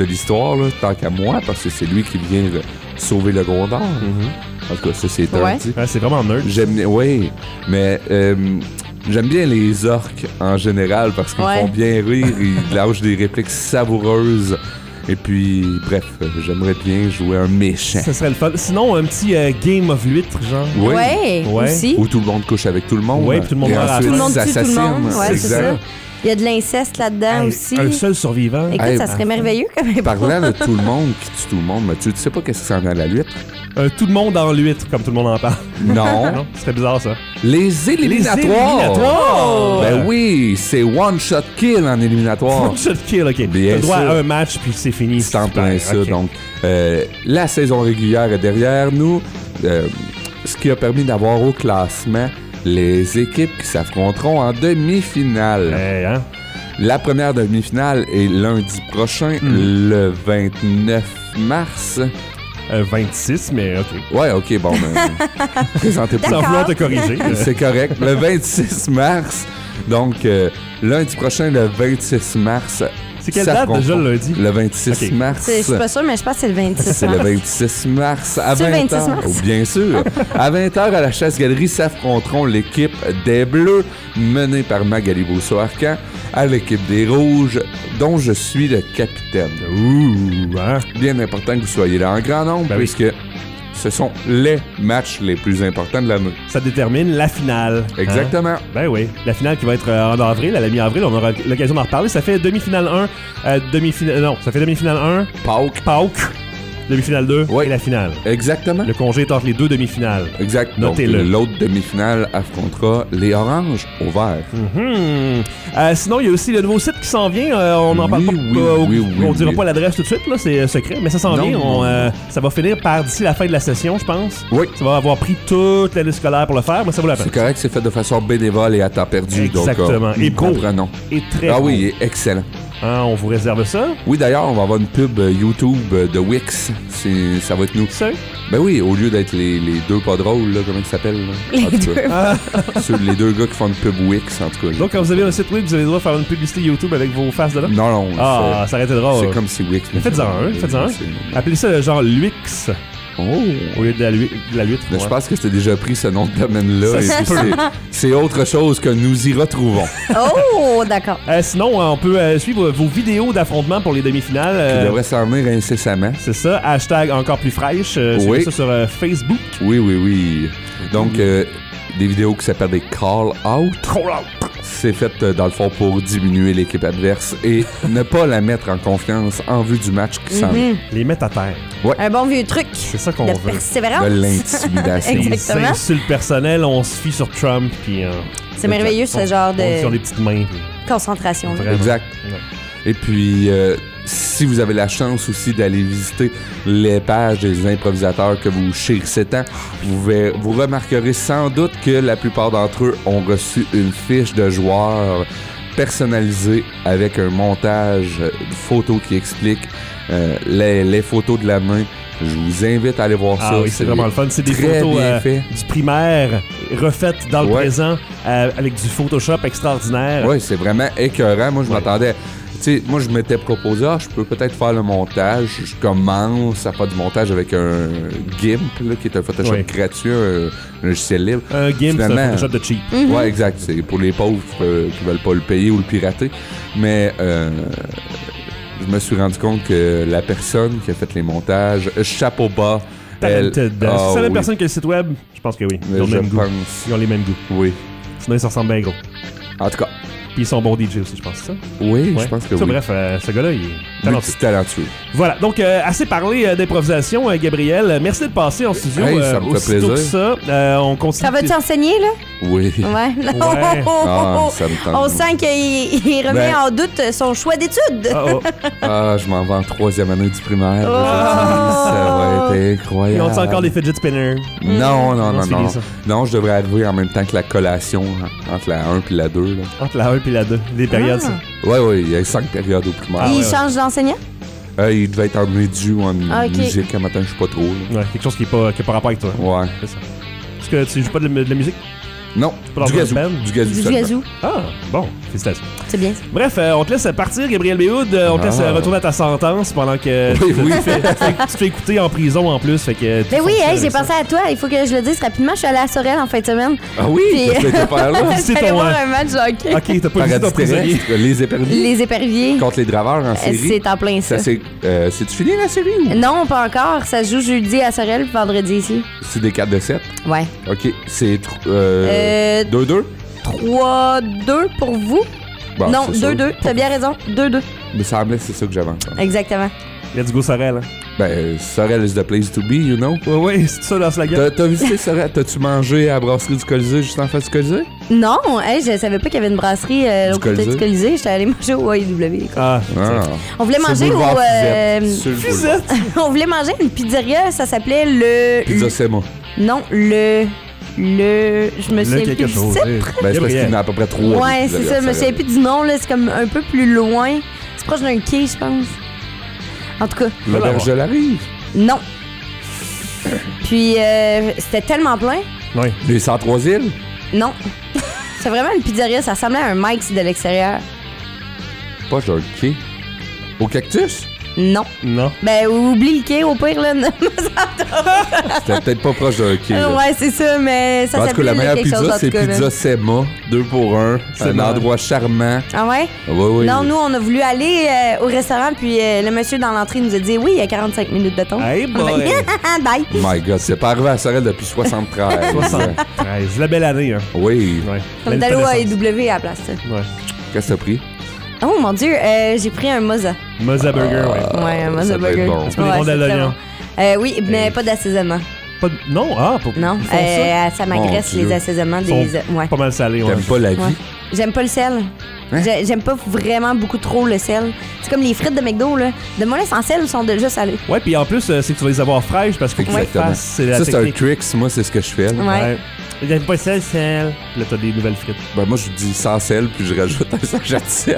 de l'histoire, là, tant qu'à moi, parce que c'est lui qui vient euh, sauver le Gondor. Mm-hmm. En tout cas, ça, c'est Ouais. un dit. Ouais, c'est vraiment nerd. J'aime, oui, mais euh, j'aime bien les orques en général parce qu'ils Ouais. font bien rire, ils lâchent des répliques savoureuses. Et puis, bref, j'aimerais bien jouer un méchant. Ça serait le fun. Sinon, un petit euh, game of l'huître, genre. Oui. Ouais, Ouais. aussi. Où tout le monde couche avec tout le monde. Ouais, puis tout le monde Et meurt à la ensuite, fin. Tout le monde ils tue tout le monde. assassinent. Ouais, c'est Exact. ça. Il y a de l'inceste là-dedans Hey, aussi. un seul survivant. Écoute, Hey, ça serait merveilleux quand même. Parlant de tout le monde qui tue tout le monde, mais tu sais pas qu'est-ce que ça en a à la lutte? Euh, tout le monde dans l'huître, comme tout le monde en parle. Non. Non, c'était bizarre, ça. Les éliminatoires! Les éliminatoires! Ben oui, c'est one shot kill en éliminatoire. One shot kill, OK. Bien T'as le droit sûr. à un match, puis c'est fini. C'est en plein ça. Ok. Donc, euh, la saison régulière est derrière nous, euh, ce qui a permis d'avoir au classement les équipes qui s'affronteront en demi-finale. Hey, hein? La première demi-finale est lundi prochain, Mm. le vingt-neuf mars. Euh, vingt-six, mais OK. Ouais, ok, bon, ben, présentez pas. Sans D'accord. vouloir te corriger. euh, C'est correct. Le vingt-six mars. Donc, euh, lundi prochain, le vingt-six mars. C'est quelle date s'affronteront. déjà, le lundi? Le vingt-six Ok. mars. C'est- Je suis pas sûre, mais je pense que c'est le vingt-six. C'est le vingt-six mars à C'est le vingt vingt-six heures. mars? Oh, bien sûr. À vingt heures, à la Chasse-Galerie, s'affronteront l'équipe des Bleus, menée par Magali Brousseau-Arcan, à l'équipe des Rouges, dont je suis le capitaine. Ouh, hein? Bien important que vous soyez là en grand nombre, Ben oui. puisque ce sont les matchs les plus importants de l'année. Ça détermine la finale. hein? Exactement. Ben oui. La finale qui va être euh, en avril, à la mi-avril, on aura l'occasion d'en reparler. Ça fait demi-finale un, euh, demi-finale... Non, ça fait demi-finale un, Pauk. Pauk, demi-finale deux Ouais. et la finale. Exactement. Le congé est entre les deux demi-finales. Exact. Donc, Notez-le. l'autre demi-finale affrontera les Oranges au vert. Mhm. Euh, sinon, il y a aussi le nouveau site qui s'en vient. Euh, on n'en parle Oui, pas. oui, euh, oui, oui, on dira oui. pas l'adresse tout de suite, là, c'est euh, secret, mais ça s'en Non, vient. non, On, non. euh, ça va finir par d'ici la fin de la session, je pense. Oui. Ça va avoir pris toute l'année scolaire pour le faire, mais ça vaut la peine. C'est correct, c'est fait de façon bénévole et à temps perdu. Exactement. Donc, euh, Et nous beau. comprenons. Et très Ah beau. oui, il est excellent. Hein, on vous réserve ça. Oui, d'ailleurs, on va avoir une pub euh, YouTube euh, de Wix. C'est, ça va être nous. Ça? Ben oui, au lieu d'être les, les deux pas drôles, là, comment ils s'appellent? là? Les En tout deux. cas, ceux- les deux gars qui font une pub Wix, en tout cas. Donc, quand vous avez un site web, vous avez le droit de faire une publicité YouTube avec vos faces dedans? non, non. Ah, ça aurait été c'est, drôle. c'est comme si Wix. Mais faites-en un, faites-en un. C'est- Appelez ça genre l'U X Oh! au lieu de la, lui- de la huître. Mais ouais. Je pense que c'était déjà pris ce nom de domaine-là. Ça et se puis c'est, c'est autre chose que nous y retrouvons. Oh, d'accord. Euh, sinon, on peut euh, suivre vos vidéos d'affrontement pour les demi-finales. Il euh, devrait s'en venir incessamment. C'est ça, hashtag encore plus fraîche. Euh, suivez Oui. ça sur euh, Facebook. Oui, oui, oui. Donc, euh, des vidéos qui s'appellent des call-out. C'est fait, euh, dans le fond, pour diminuer l'équipe adverse et ne pas la mettre en confiance en vue du match qui s'en vient. Mhm. Les mettre à terre. Un bon vieux truc C'est ça qu'on de veut. persévérance. De l'intimidation. Exact. Les Exactement. insultes personnelles, on se fie sur Trump. Puis, euh, C'est merveilleux, ce genre on sur de les petites mains. puis concentration. là. Vraiment. Exact. Ouais. Et puis, euh, si vous avez la chance aussi d'aller visiter les pages des improvisateurs que vous chérissez tant, vous, ver- vous remarquerez sans doute que la plupart d'entre eux ont reçu une fiche de joueur personnalisée avec un montage euh, de photos qui explique euh, les, les photos de la main. Je vous invite à aller voir Ah ça. oui, c'est vraiment le fun. C'est des très photos bien euh, fait. du primaire refaites dans le Ouais. présent euh, avec du Photoshop extraordinaire. Oui, c'est vraiment écœurant. Moi, je Ouais. m'attendais. Tu sais, moi, je m'étais proposé, ah, je peux peut-être faire le montage. Je commence à faire du montage avec un GIMP, là, qui est un Photoshop Ouais. gratuit, un, un logiciel libre. Un GIMP, c'est un Finalement, Photoshop de cheap. Mhm. Ouais, exact. C'est pour les pauvres euh, qui veulent pas le payer ou le pirater. Mais euh, je me suis rendu compte que la personne qui a fait les montages, euh, chapeau bas, elle. Talented. Ah, c'est la même oui. personne que le site web? Je pense que oui. Ils ont, Je le même goût. pense. Ils ont les mêmes goûts. Oui. Sinon, ils se ressemblent bien gros. En tout cas, Puis ils sont bons D J aussi, je pense, c'est ça? oui, Ouais. je pense que Ça, oui. bref, euh, ce gars-là, il est talentueux. Multitalentueux. Voilà, donc euh, assez parlé euh, d'improvisation, euh, Gabriel. Euh, Merci d'être passé en studio. Hey, euh, ça me fait aussitôt plaisir. que ça, euh, on continue. Ça va-tu enseigner, là? Oui. Ouais. Ouais. Ah, ça me tente. On sent qu'il il remet Ben- en doute son choix d'études. Ah, oh. Ah, je m'en vais en troisième année du primaire. Oh. aujourd'hui. Ça va être Ils incroyable. ont encore des fidget spinners? Non, non, Non, non, c'est non. fini, ça. Non, je devrais arriver en même temps que la collation hein, entre la un et la deux. Là. Entre la un et la deux. Des périodes, Ah. ça. Ouais, ouais, il y a cinq périodes au primaire. Ah, il ouais, change d'enseignant? Euh, il devait être en édu ou en Ah, ok. musique un matin, je sais pas trop. Là. Ouais, quelque chose qui n'a pas, qui a pas rapport avec toi. Ouais. C'est ça. Est-ce que tu joues pas de, la- de la musique? Non, Pas dans du un gazou. band? Du gazou. Du seulement. gazou. Ah, bon, félicitations. C'est bien. Bref, euh, on te laisse partir, Gabriel Béhoud. Euh, on te laisse Ah. euh, retourner à ta sentence pendant que Oui, oui. tu, te fais, tu, te fais, tu te fais écouter en prison en plus. Fait que Ben oui, hey, j'ai pensé pensé à toi. Il faut que je le dise rapidement. Je suis allée à Sorel en fin de semaine. Ah oui, Puis- qu'est-ce que t'as fait là? C'est J'allais ton, voir euh, un match de hockey. Ok, t'as pas vu Paradis ton prisonnier. terrestre, les éperviers. Les éperviers. Contre les draveurs en série. C'est en plein ça. Ça, c'est, euh, c'est-tu fini la série ou Non, pas encore. Ça se joue jeudi à Sorel puis vendredi ici. c'est des quatre de sept? Ouais. Ok, c'est tr- euh, Euh, deux deux? trois deux pour vous. Bon, non, c'est ça. deux deux. T'as bien raison. deux deux. Il me semblait que c'est ça que j'avais entendu. Exactement. Let's go, Sorel. Hein. Ben, Sorel is the place to be, you know? Ouais, ouais, c'est ça dans ce lagan. T'as, t'as visité Sorel? T'as-tu mangé à la brasserie du Colisée juste en face du Colisée? Non, hey, je savais pas qu'il y avait une brasserie euh, Du au côté Colisée. du Colisée. J'étais allée manger au A E W. Ah, Ah. On voulait C'est manger au. boulevard euh, Fusette, sur le Fusette. on voulait manger une pizzeria. Ça s'appelait le. Pizza Sema. Non, le. Le. Je me Le souviens quelque plus du chose. titre. eh. Ben, c'est parce Gabriel. qu'il y en a à peu près trois. Ouais, des c'est pizzerias ça. Je me à souviens Sorel. plus du nom, là. C'est comme un peu plus loin. C'est proche d'un quai, je pense. En tout cas, L'auberge de la Rive. non. Puis, euh, c'était tellement plein. Ouais. Les cent trois îles. Non. C'est vraiment une pizzeria. Ça ressemblait à un Mike's de l'extérieur. Pas d'un quai. Au Cactus? Non. Non. Ben, oublie le quai, au pire, là. C'était peut-être pas proche d'un quai. là. ouais, c'est ça, mais ça En tout cas, s'appelait la meilleure quelque chose, pizza, en c'est tout cas, là. Pizza Sema. Deux pour un. C'est Un bon. endroit charmant. Ah ouais? Oui, oui. Non, nous, on a voulu aller euh, au restaurant, puis euh, le monsieur dans l'entrée nous a dit oui, il y a quarante-cinq minutes de temps. Hey boy. Bye. My God, c'est pas arrivé à Sorel depuis soixante-treize. soixante-treize. La belle année, hein. Oui. Ouais. On est allé au A E W à la place. ça. Ouais. Qu'est-ce que t'as pris? Oh mon Dieu, euh, j'ai pris un Moza. Moza Burger, ouais. Ouais, un ça Moza doit être Burger. bon. Tu peux des Ouais, rondelles c'est très d'oignon. bon. Euh, oui, mais pas d'assaisonnement. Pas de- Non, ah, pas Non, ils font euh, ça m'agresse Mon Dieu. les assaisonnements ça. des. Ils sont Ouais. pas mal salés, ouais. T'aimes pas la vie? Ouais. J'aime pas le sel. Hein? J'ai- J'aime pas vraiment beaucoup trop le sel. C'est comme les frites de McDo, là. De moi, sans sel, sont déjà salées. Ouais, puis en plus, euh, c'est que tu vas les avoir fraîches parce que Exactement. c'est la Ça, c'est un technique. tricks. Moi, c'est ce que je fais. là. Ouais. J'aime pas sel, sel. Là, t'as des nouvelles frites. Ben, moi, je dis sans sel, puis je rajoute un sachet de sel.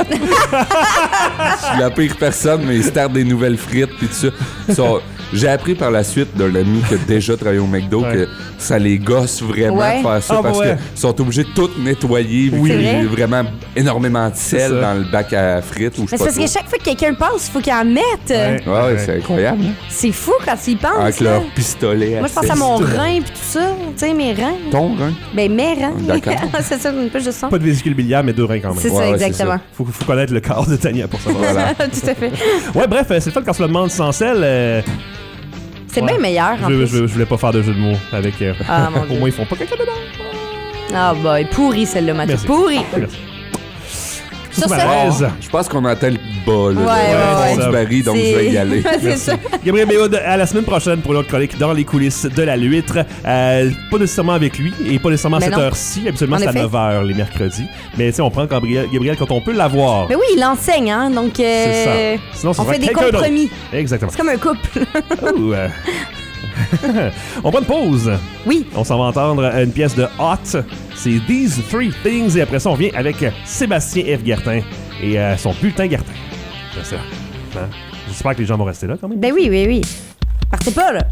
Je suis la pire personne, mais ils se tardent des nouvelles frites, puis tout ça. Ils sont- J'ai appris par la suite d'un ami qui a déjà travaillé au McDo Ouais. que ça les gosse vraiment Ouais. de faire ça Ah, parce ouais. qu'ils sont obligés de tout nettoyer. vu Oui. qu'il y a C'est vrai? vraiment énormément de C'est sel ça. dans le bac à frites. Ou je Mais sais c'est pas parce que trop. chaque fois que quelqu'un passe, il faut qu'il en mette. Ouais. Ouais, ouais, c'est incroyable. hein. C'est fou quand tu y penses. Avec là. leur pistolet. Moi, je pense à mon rein puis tout ça. Tu sais, mes reins. Ton rein. Ben, mes reins. D'accord. c'est ça, une pêche de sang. Pas de vésicule biliaire, mais deux reins quand même. C'est Ouais, ça, ouais, c'est exactement. Faut, faut connaître le corps de Tania pour savoir. Voilà. Tout à fait. Ouais, bref, euh, c'est le fait quand tu le demandes sans sel. euh, C'est Ouais. bien meilleur, en je, plus. je, je voulais pas faire de jeu de mots avec. euh, Ah, mon Dieu. Au moins, ils font pas caca dedans. Ah, boy, pourri celle-là, Mathieu. Merci. Pourri. Merci. Sur Sous ce- malaise. Je pense qu'on atteint le bas, là. Ouais, ouais, ouais. Du baril, donc je vais y aller. c'est Merci. ça. Gabriel Béhoud, à la semaine prochaine pour une autre chronique dans les coulisses de la L'Huître. Euh, pas nécessairement avec lui et pas nécessairement à Mais cette non. heure-ci. Habituellement, En c'est à effet. neuf heures les mercredis. Mais tu sais, on prend Gabriel, Gabriel quand on peut l'avoir. Mais oui, il enseigne, hein, donc euh, C'est ça. Sinon, ça on sera fait des quelqu'un d'autre. compromis. Exactement. C'est comme un couple. Ouh, euh. On prend une pause. Oui. On s'en va entendre une pièce de Hot. C'est These Three Things. Et après ça, on vient avec Sébastien F. Guertin et euh, son bulletin Guertin. C'est ça. Hein? J'espère que les gens vont rester là quand même. Ben oui, oui, oui. Partez pas, là.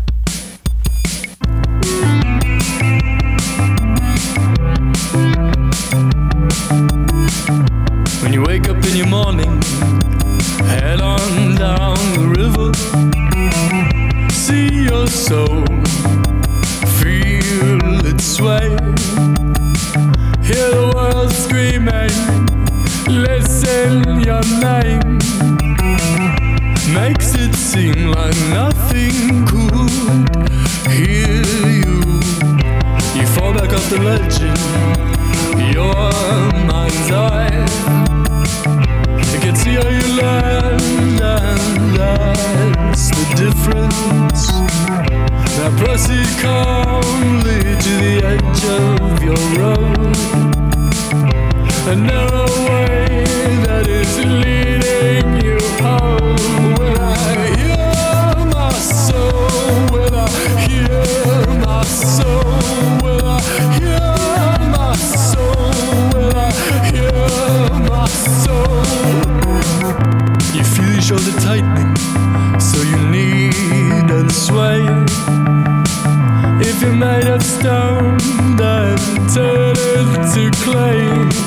When you wake up in your morning, head on down the river, see your soul, feel it sway, hear the world screaming, listen your name, makes it seem like nothing could hear you. You fall back off the legend, your mind's eye. You can see how you land, and that's the difference. Now proceed calmly to the edge of your road, a narrow way that is leading you home. Will I hear my soul? Will I hear my soul? Will I hear my soul? Will I hear my soul? You feel your shoulder tightening, so you need and sway. If If you're made of stone, then turn it to clay.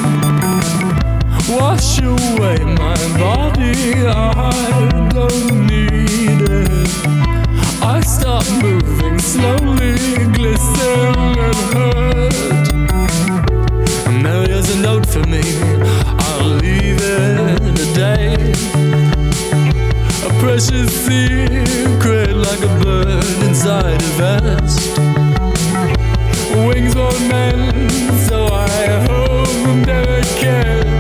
Wash away my body, I don't need it. I start moving slowly, glisten and hurt. Now here's a note for me, I'll leave it today. A precious secret like a bird inside a vest. Wings won't mend, so I hope never can.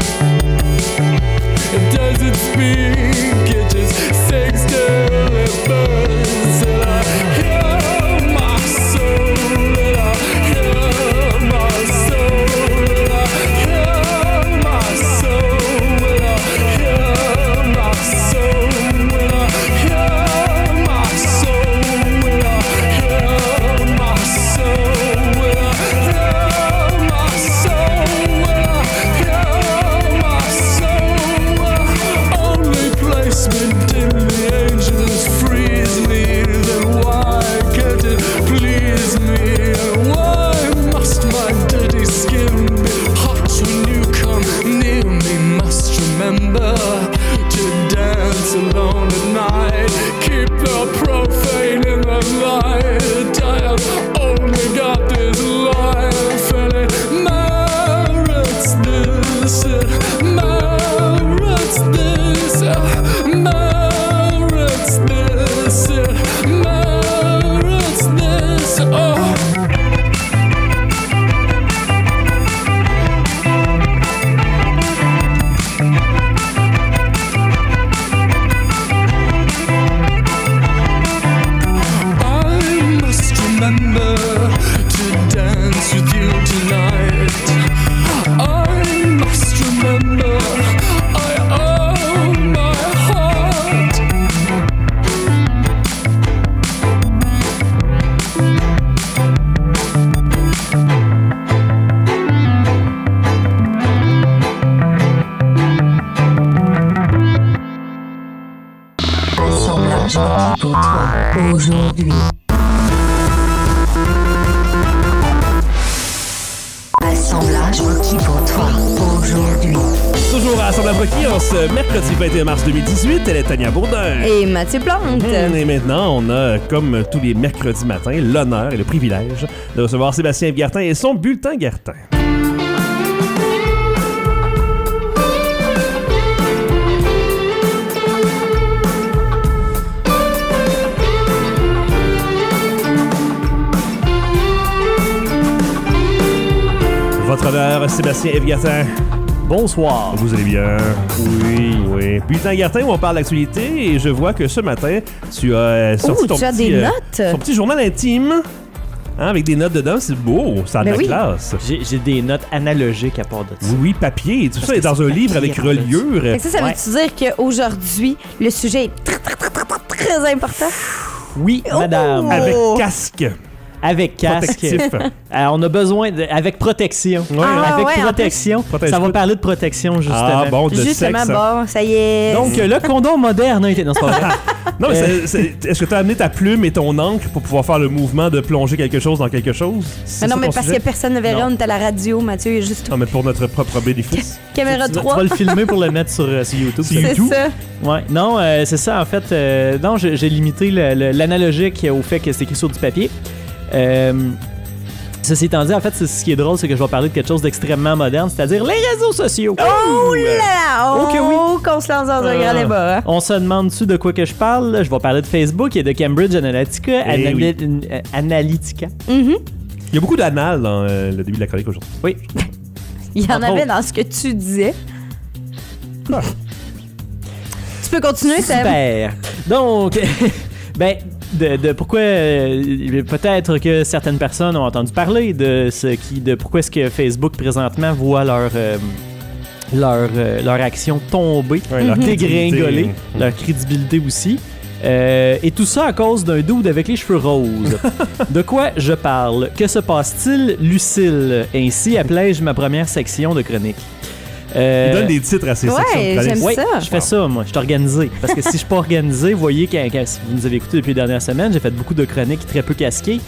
Does it speak? It just sings till it burns. And I hear my soul, and I hear my soul, and I hear my soul, and I hear my soul, and I hear my soul, and I hear my soul, and I hear my soul, and I hear my soul. Only placement in the angels frees me. Then why can't it please me? And why must my dirty skin be hot when you come near me? Must remember to dance alone at night. Keep the profane in the light. I have only got this life, and it merits this. It merits this. It merits this. It merits this. Oh. I must remember to dance with you tonight. I must remember I owe my heart. Assemblage requis pour toi aujourd'hui. Assemblage requis pour toi aujourd'hui. Toujours à Assemblage requis en ce mercredi vingt et un mars deux mille dix-huit. Elle est Tania Bourdin. Et Mathieu Plante. Hum, Et maintenant, on a, comme tous les mercredis matins, l'honneur et le privilège de recevoir Sébastien Guertin et son bulletin Guertin. Votre honneur, Sébastien Yves Guertin. Bonsoir. Vous allez bien? Oui. Oui. Bulletin Guertin où on parle d'actualité et je vois que ce matin, tu as euh, sorti Oh, ton tu as petit, des euh, notes? ton petit journal intime. Hein, avec des notes dedans, c'est beau, ça a de Ben la oui. classe. J'ai j'ai des notes analogiques à part de ça. Oui, oui, papier, tout Parce ça est que dans c'est un livre papier, avec en fait. reliure. Fait que ça, ça Ouais. veut-tu dire qu'aujourd'hui, le sujet est très, très, très, très, très, très important? Oui, madame. Oh! Avec casque. Avec casque. Protectif. Euh, on a besoin de, avec protection. Ouais, Ah, avec ouais, en protection. Protège Ça va tout. parler de protection, justement. Ah bon, de Justement, sexe. bon, ça y est. Donc, euh, le condom moderne a été... Non, c'est pas vrai. Non, mais Euh, c'est- c'est- est-ce que tu as amené ta plume et ton encre pour pouvoir faire le mouvement de plonger quelque chose dans quelque chose? C'est Mais non, ça mais ton parce sujet? que personne ne verrait, Non. on est à la radio, Mathieu est juste Non, mais pour notre propre bénéfice. caméra tu, vas- tu trois. vas le filmer pour le mettre sur, euh, sur YouTube. Sur ça. C'est YouTube. ça. Ouais, non, euh, c'est ça, en fait. euh, non, j'ai j'ai limité le- le- l'analogique au fait que c'est écrit sur du papier. Euh, ceci étant dit, en fait, c'est- ce qui est drôle, c'est que je vais parler de quelque chose d'extrêmement moderne, c'est-à-dire les réseaux sociaux. Oh là là! Oh que oui. Oh, qu'on se lance dans un Ah. grand débat. hein. On se demande-tu de quoi que je parle? Je vais parler de Facebook et de Cambridge Analytica. Eh oui. Anal- euh, Analytica. Mhm. Il y a beaucoup d'anal dans euh, le début de la chronique aujourd'hui. Oui. Il y en Entre avait autres. dans ce que tu disais. Tu peux continuer, Seb. Super. Donc, ben, de, de pourquoi euh, peut-être que certaines personnes ont entendu parler de ce qui, de pourquoi est-ce que Facebook présentement voit leur euh, leur euh, leur action tomber, Ouais, leur dégringoler, crédibilité. leur crédibilité aussi. Euh, et tout ça à cause d'un dude avec les cheveux roses. De quoi je parle? Que se passe-t-il? Lucille. Ainsi appelais-je ma première section de chronique. Euh, Il donne des titres à ses ouais, sections de chronique. j'aime oui, ça. je fais ça, moi. Je suis organisé. Parce que si je suis pas organisé, vous voyez, quand, quand- si vous nous avez écouté depuis les dernières semaines, j'ai fait beaucoup de chroniques très peu casquées.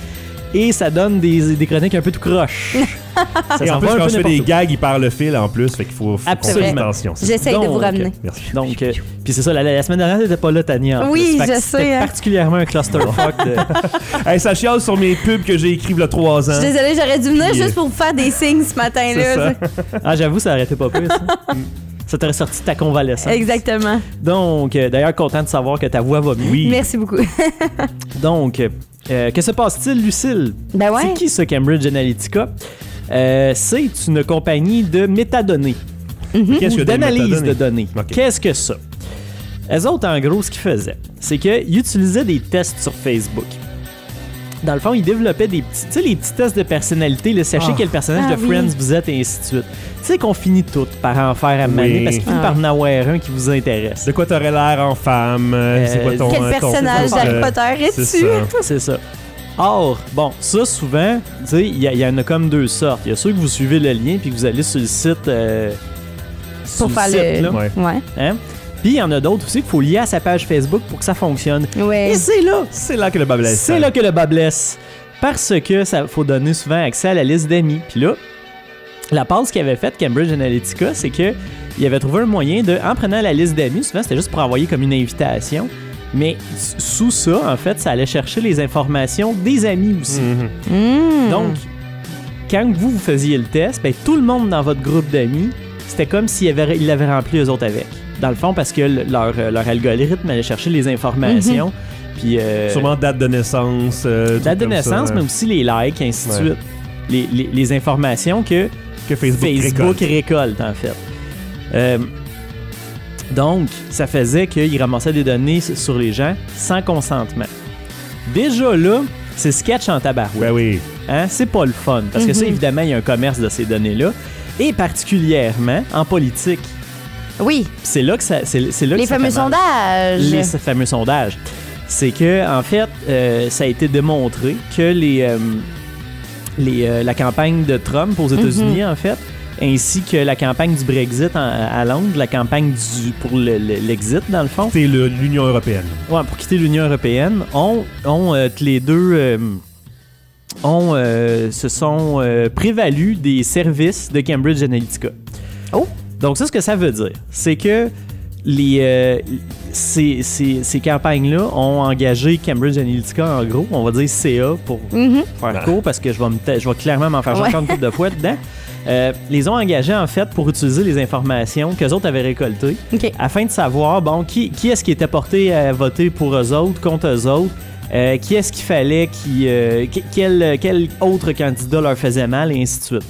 et ça donne des, des chroniques un peu tout croche. Ça Et en s'en plus, va un quand peu je fais des n'importe où. gags, il perd le fil en plus, fait qu'il faut, faut qu'on Absolument. fasse attention. c'est ça. J'essaye de Donc, vous ramener. Merci. Donc, euh, puis c'est ça, la, la semaine dernière, t'étais pas là, Tania. en Oui, plus. Fait que je c'était sais, hein. particulièrement un clusterfuck de... Hey, ça chiale sur mes pubs que j'ai écrites il y a trois Je ans. suis désolée, j'aurais dû venir Puis, juste pour vous faire des signes ce matin-là. C'est ça. Ah, j'avoue, ça aurait été pas pire, ça. Ça t'aurait sorti de ta convalescence. Exactement. Donc, euh, d'ailleurs, content de savoir que ta voix va mieux. Oui. Merci beaucoup. Donc, euh, que se passe-t-il, Lucille? Ben ouais. C'est qui ce Cambridge Analytica? Euh, c'est une compagnie de métadonnées. Qu'est-ce Ou que des d'analyse métadonnées? de données. Ok. Qu'est-ce que ça? Eux autres, en gros, ce qu'ils faisaient, c'est qu'ils utilisaient des tests sur Facebook. Dans le fond, ils développaient des petits... Tu sais, les petits tests de personnalité, là, sachez Ah. quel personnage Ah de oui. Friends vous êtes, et ainsi de suite. Tu sais qu'on finit tout par en faire à maner, Oui. parce qu'il finit Ah. par en avoir un qui vous intéresse. De quoi t'aurais l'air en femme? euh, Euh, c'est quoi ton... Quel euh, ton- personnage ton- d'Harry euh, Potter C'est es-tu? ça. C'est ça. Or, bon, ça, souvent, tu sais, il y, a- il y en a comme deux sortes. Il y a ceux que vous suivez le lien puis que vous allez sur le site... euh, sur Pour faire site, le- là, Ouais. Ouais. hein? Puis il y en a d'autres aussi qu'il faut lier à sa page Facebook pour que ça fonctionne. Ouais. Et c'est là, C'est là que le bas blesse. c'est là que le bas blesse. Parce que ça faut donner souvent accès à la liste d'amis. Puis là, la passe qu'avait faite Cambridge Analytica, c'est que il avait trouvé un moyen de, en prenant la liste d'amis, souvent c'était juste pour envoyer comme une invitation, mais s- sous ça, en fait, ça allait chercher les informations des amis aussi. Mhm. Mmh. Donc, quand vous, vous faisiez le test, ben, tout le monde dans votre groupe d'amis, c'était comme s'ils avaient- ils l'avaient rempli eux autres avec. Dans le fond, parce que le- leur, euh, leur algorithme allait chercher les informations. Puis, euh, Sûrement date de naissance. euh, date de trucs comme ça, naissance, hein, mais aussi les likes, ainsi de Ouais. suite. Les, les- les informations que que Facebook, Facebook récolte. récolte, en fait. Euh, donc, ça faisait qu'ils ramassaient des données s- sur les gens sans consentement. Déjà là, c'est sketch en tabarouette. Ben oui. Hein? C'est pas le fun. Parce que ça, évidemment, il y a un commerce de ces données-là. Et particulièrement en politique. Oui, C'est là que ça, c'est, c'est là les que ça fameux fait mal. sondages. Les ce fameux sondages. C'est que, en fait, euh, ça a été démontré que les, euh, les, euh, la campagne de Trump aux États-Unis, en fait, ainsi que la campagne du Brexit en- à Londres, la campagne du, pour le- le- l'exit, dans le fond, C'est le- l'Union européenne. ouais, pour quitter l'Union européenne, ont, ont euh, les deux euh, ont, euh, se sont euh, prévalus des services de Cambridge Analytica. Oh! Donc ça, ce que ça veut dire, c'est que les, euh, ces, ces- ces campagnes-là ont engagé Cambridge Analytica, en gros, on va dire C A pour Mhm. faire court, parce que je vais, me ta- je vais clairement m'en faire Ouais. encore une couple de fois dedans. Euh, les ont engagés, en fait, pour utiliser les informations qu'eux autres avaient récoltées OK. afin de savoir, bon, qui, qui est-ce qui était porté à voter pour eux autres, contre eux autres, euh, qui est-ce qu'il fallait, qui, euh, qui- quel, quel autre candidat leur faisait mal, et ainsi de suite.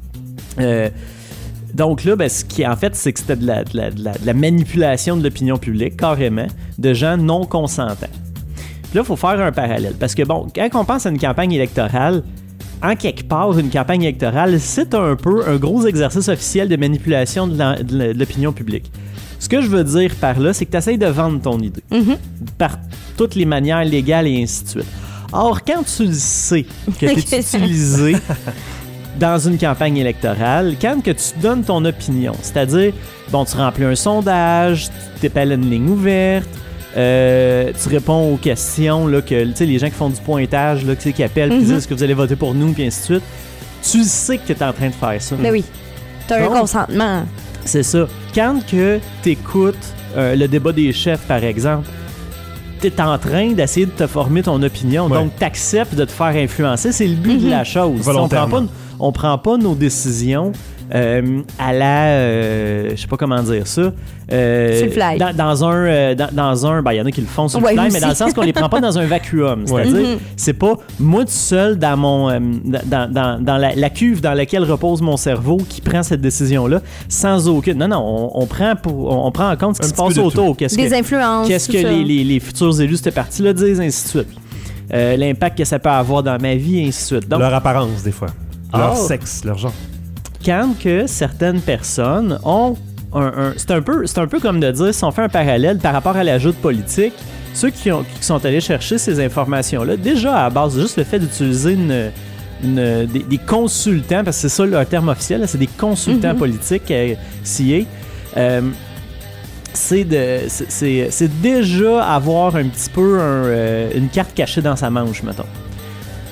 Euh, donc là, ben, ce qui en fait, c'est que c'était de la, de la- de la- de la manipulation de l'opinion publique, carrément, de gens non consentants. Puis là, il faut faire un parallèle, parce que, bon, quand on pense à une campagne électorale, en quelque part, une campagne électorale, c'est un peu un gros exercice officiel de manipulation de la- de la- de l'opinion publique. Ce que je veux dire par là, c'est que tu essaies de vendre ton idée Mhm. par toutes les manières légales et ainsi de suite. Or, quand tu le sais que tu es utilisé dans une campagne électorale, quand que tu donnes ton opinion, c'est-à-dire, bon, tu remplis un sondage, tu t'épelles une ligne ouverte, euh, tu réponds aux questions, là, que, tu sais, les gens qui font du pointage, là, tu sais, qui appellent, puis Mhm. disent est-ce que vous allez voter pour nous, puis ainsi de suite, tu sais que tu es en train de faire ça. Ben oui. T'as un Donc, consentement. C'est ça. Quand que t'écoutes euh, le débat des chefs, par exemple, t'es en train d'essayer de te former ton opinion, Ouais. donc t'acceptes de te faire influencer. C'est le but de la chose. On prend Volontairement. pas, on prend pas nos décisions euh, à la, euh, je sais pas comment dire ça, euh, Sur le fly. Dans, dans un, euh, dans, dans un, ben il y en a qui le font sur Ouais, le fly, aussi. mais dans le sens qu'on les prend pas dans un vacuum. Ouais. C'est-à-dire, Mhm. c'est pas moi tout seul dans mon, euh, dans, dans, dans la, la cuve dans laquelle repose mon cerveau qui prend cette décision-là, sans aucune. Non, non, on, on prend pour, on, on prend en compte ce Un qui se petit peu passe de autour. Qu'est-ce Des que, influences. qu'est-ce tout que ça. les, les, les futurs élus de cette partie-là disent, ainsi de suite. Euh, l'impact que ça peut avoir dans ma vie, ainsi de suite. Donc, Leur apparence, des fois. Leur Oh. sexe, leur genre. quand que certaines personnes ont un, un- c'est un peu c'est un peu comme de dire, si on fait un parallèle par rapport à l'ajout de politique, ceux qui, ont, qui sont allés chercher ces informations-là, déjà à la base, juste le fait d'utiliser une, une- des, des consultants, parce que c'est ça leur terme officiel, là, c'est des consultants Mhm. politiques, euh, C A, euh, c'est de c'est- c'est c'est déjà avoir un petit peu un, euh, une carte cachée dans sa manche, mettons.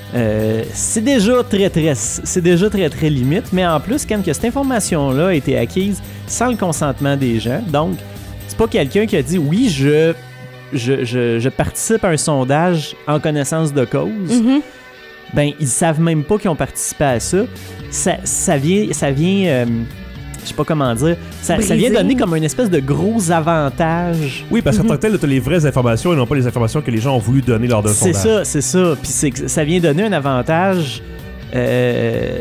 Euh, c'est déjà très très c'est déjà très très limite, mais en plus quand que cette information-là a été acquise sans le consentement des gens, donc c'est pas quelqu'un qui a dit oui je je, je, je participe à un sondage en connaissance de cause. Mm-hmm. Ben ils savent même pas qu'ils ont participé à ça. Ça, ça vient ça vient euh, je sais pas comment dire, ça, ça vient donner comme une espèce de gros avantage. Oui, parce qu'en Mm-hmm. tant que tel, tu as les vraies informations et non pas les informations que les gens ont voulu donner lors d'un C'est sondage. ça, c'est ça. Puis c'est que ça vient donner un avantage, euh,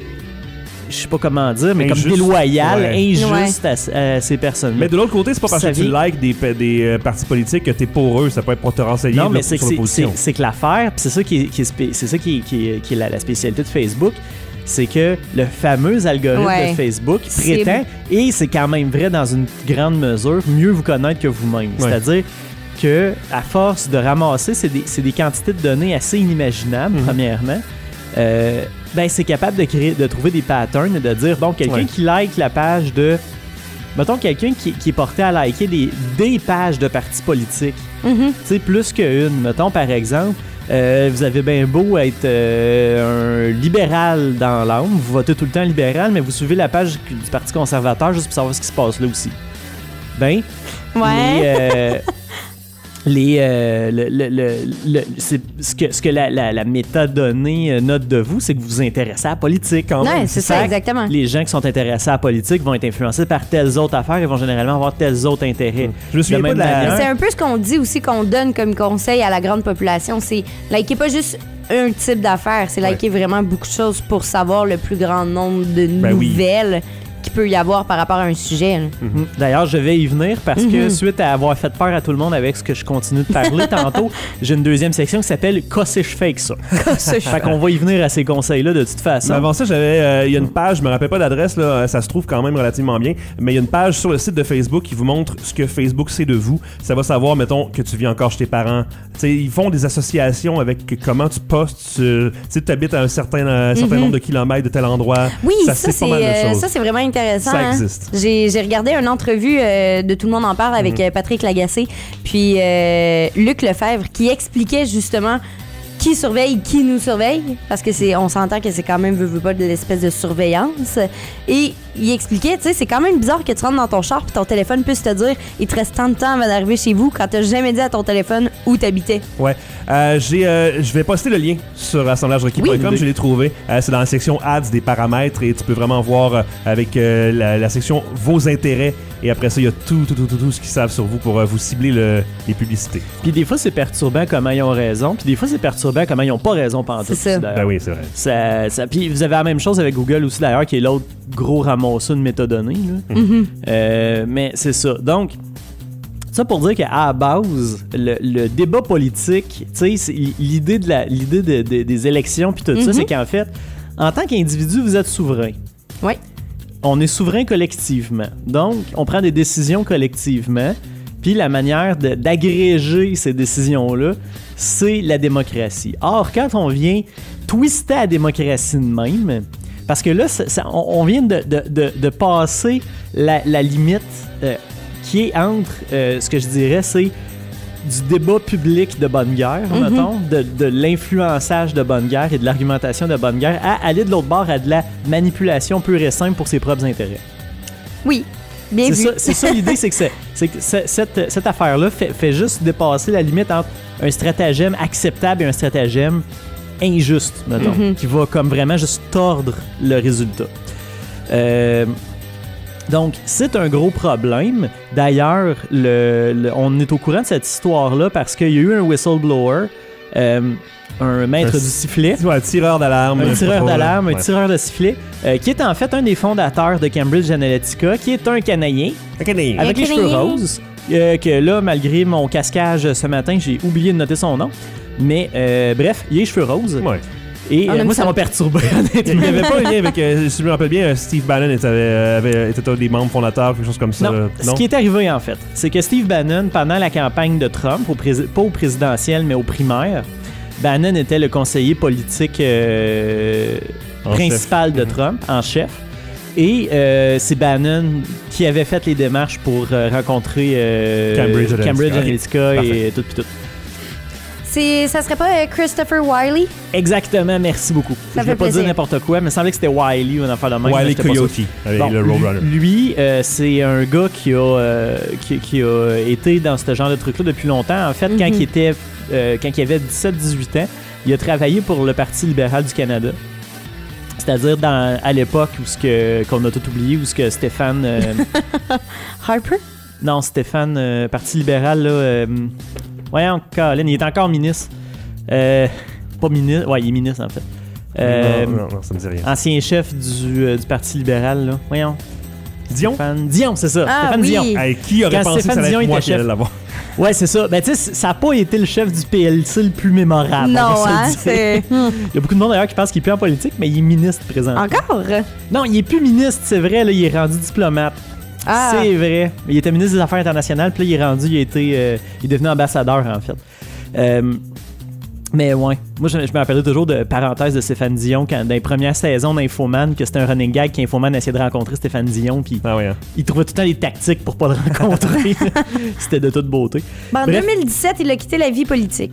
je sais pas comment dire, mais Injuste. comme déloyal, Ouais. injuste à, à ces personnes-là. Mais de l'autre côté, c'est pas parce Ça que tu vient- likes des, pa- des euh, partis politiques que t'es pour eux. Ça peut être pour te renseigner Non, là, mais c'est que sur c'est, l'opposition. c'est, c'est que l'affaire, puis c'est ça qui est, qui est, spé- c'est ça qui est, qui est, qui est la, la spécialité de Facebook, c'est que le fameux algorithme Ouais. de Facebook Cible. prétend, et c'est quand même vrai dans une grande mesure, mieux vous connaître que vous-même. Ouais. C'est-à-dire que à force de ramasser, c'est des, c'est des quantités de données assez inimaginables, Mhm. premièrement. Euh, ben c'est capable de créer, de trouver des patterns et de dire, bon, quelqu'un Ouais. qui like la page de... Mettons quelqu'un qui, qui est porté à liker des, des pages de partis politiques. Mm-hmm. Tu sais, plus qu'une. Mettons, par exemple, euh, vous avez bien beau être euh, un libéral dans l'âme, vous votez tout le temps libéral, mais vous suivez la page du Parti conservateur juste pour savoir ce qui se passe là aussi. Ben, Ouais. les... euh, les euh, le, le, le, le- c'est, ce que, ce que la, la, la métadonnée euh, note de vous, c'est que vous vous intéressez à la politique quand même. Ouais, c'est ça, Fait que exactement. Les gens qui sont intéressés à la politique vont être influencés par telles autres affaires et vont généralement avoir tels autres intérêts. Je me souviens De pas même de la- manière- C'est un peu ce qu'on dit aussi, qu'on donne comme conseil à la grande population. C'est liker pas juste un type d'affaires, c'est liker vraiment beaucoup de choses pour savoir le plus grand nombre de Ben oui. nouvelles qu'il peut y avoir par rapport à un sujet. là. Mhm. D'ailleurs, je vais y venir parce que Mhm. suite à avoir fait peur à tout le monde avec ce que je continue de parler tantôt, j'ai une deuxième section qui s'appelle « Qu'est-ce que je fais que ça? » Fait qu'on va y venir à ces conseils-là de toute façon. Mais avant ça, j'avais, euh, il y a une page, je me rappelle pas l'adresse, là, euh, ça se trouve quand même relativement bien, mais il y a une page sur le site de Facebook qui vous montre ce que Facebook sait de vous. Ça va savoir, mettons, que tu vis encore chez tes parents. Tu sais, ils font des associations avec comment tu postes, tu sais, tu habites à un certain, euh, certain Mhm. nombre de kilomètres de tel endroit. Oui, ça, sait c'est, pas mal de euh, choses. ça, c'est vraiment intéressant. Ça hein. existe. J'ai, j'ai regardé une entrevue euh, de Tout le monde en parle avec Mhm. euh, Patrick Lagacé, puis euh, Luc Lefebvre, qui expliquait justement qui surveille, qui nous surveille, parce que c'est, on s'entend que c'est quand même, veut, veut pas, de l'espèce de surveillance. Et il expliquait, tu sais, c'est quand même bizarre que tu rentres dans ton char puis ton téléphone puisse te dire, il te reste tant de temps avant d'arriver chez vous quand t'as jamais dit à ton téléphone où t'habitais. Ouais. Euh, j'ai, euh, je vais poster le lien sur assemblages requis point com, Oui. je l'ai trouvé. Euh, c'est dans la section Ads des paramètres et tu peux vraiment voir euh, avec euh, la, la section Vos intérêts. Et après ça, il y a tout, tout, tout, tout, tout ce qu'ils savent sur vous pour euh, vous cibler le- les publicités. Puis des fois, c'est perturbant comment ils ont raison, puis des fois, c'est perturbant comment ils ont pas raison pendant tout. C'est ça. Ben oui, c'est vrai. Ça, ça- puis vous avez la même chose avec Google aussi d'ailleurs, qui est l'autre gros ramasseur de métadonnées. là. Mhm. Euh, mais c'est ça. Donc, ça pour dire qu'à la base, le, le débat politique, tu sais, c'est l'idée, de la, l'idée de- de- des élections puis tout ça, Mhm. c'est qu'en fait, en tant qu'individu, vous êtes souverain. Oui. On est souverain collectivement. Donc, on prend des décisions collectivement. Puis la manière de- d'agréger ces décisions-là, c'est la démocratie. Or, quand on vient twister la démocratie de même, parce que là, ça- ça- on, on vient de, de- de- de passer la, la limite euh, qui est entre, euh, ce que je dirais, c'est du débat public de bonne guerre, Mhm. mettons, de, de l'influençage de bonne guerre et de l'argumentation de bonne guerre, à aller de l'autre bord à de la manipulation pure et simple pour ses propres intérêts. Oui. Bien C'est vu. ça, c'est ça l'idée, c'est que, c'est, c'est que c'est- cette, cette affaire-là fait, fait juste dépasser la limite entre un stratagème acceptable et un stratagème injuste, mettons, Mhm. qui va comme vraiment juste tordre le résultat. Euh, donc, c'est un gros problème. D'ailleurs, le, le- on est au courant de cette histoire-là parce qu'il y a eu un whistleblower, euh, un maître Un du s- sifflet, Ouais, un tireur d'alarme. un je sais pas tireur trop, là. d'alarme, un Ouais. tireur de sifflet, euh, qui est en fait un des fondateurs de Cambridge Analytica, qui est un Canadien Un Canadien. avec les cheveux Canadien. roses, euh, que là, malgré mon casquage ce matin, j'ai oublié de noter son nom. Mais euh, bref, il a les cheveux roses. Ouais. Et On euh, aime moi, ça ça. m'a perturbé, Il honnêtement. n'y avait pas un lien avec, euh, si je me rappelle bien, euh, Steve Bannon était, avait, avait- était un des membres fondateurs, quelque chose comme ça. Non, euh, ce qui est arrivé en fait, c'est que Steve Bannon, pendant la campagne de Trump, au prési- pas au présidentiel, mais au primaire, Bannon était le conseiller politique euh, En principal de Mhm. Trump, en chef. Et euh, c'est Bannon qui avait fait les démarches pour euh, rencontrer euh, Cambridge Analytica. Analytica Ok. et tout, puis tout. C'est, ça serait pas euh, Christopher Wiley? Exactement, merci beaucoup. Ça je fait vais pas plaisir. dire n'importe quoi, mais il semblait que c'était Wiley ou un affaire de même. mais Wiley j'étais pas sûr. Coyote, avec Bon, le Roadrunner. lui, euh, c'est un gars qui a, euh, qui, qui a été dans ce genre de truc-là depuis longtemps. En fait, quand, Mhm. il était, euh, quand il avait dix-sept dix-huit ans, il a travaillé pour le Parti libéral du Canada. C'est-à-dire dans, à l'époque où ce que, qu'on a tout oublié, où ce que Stéphane... euh, Harper? non, Stéphane, euh, Parti libéral, là... Euh, voyons, Colin, il est encore ministre. Euh, pas ministre, ouais, il est ministre, en fait. Euh, non, non, non, ça me dit rien. Ancien chef du, euh, du Parti libéral, là. Voyons. Dion? Stéphane Dion, c'est ça. Ah, Stéphane oui. Dion. Hey, qui aurait Quand pensé Stéphane que ça allait Dion être moi était qui allais chef. l'avoir? Ouais, c'est ça. Ben, tu sais, ça n'a pas été le chef du P L C le plus mémorable. on va Non, se le hein? dire. C'est... Hmm. Il y a beaucoup de monde d'ailleurs qui pense qu'il est plus en politique, mais il est ministre présentement. Encore? Non, il est plus ministre, c'est vrai, là, il est rendu diplomate. Ah. C'est vrai. Il était ministre des Affaires internationales, puis là, il est rendu, il a été, euh, il est devenu ambassadeur, en fait. Euh, mais ouais, moi, je, je me rappellerai toujours de parenthèse de Stéphane Dion, quand, dans les premières saisons d'Infoman, que c'était un running gag qu'Infoman essayait de rencontrer Stéphane Dion, puis Ah ouais, hein. il trouvait tout le temps des tactiques pour pas le rencontrer. C'était de toute beauté. Ben, en Bref. deux mille dix-sept, il a quitté la vie politique.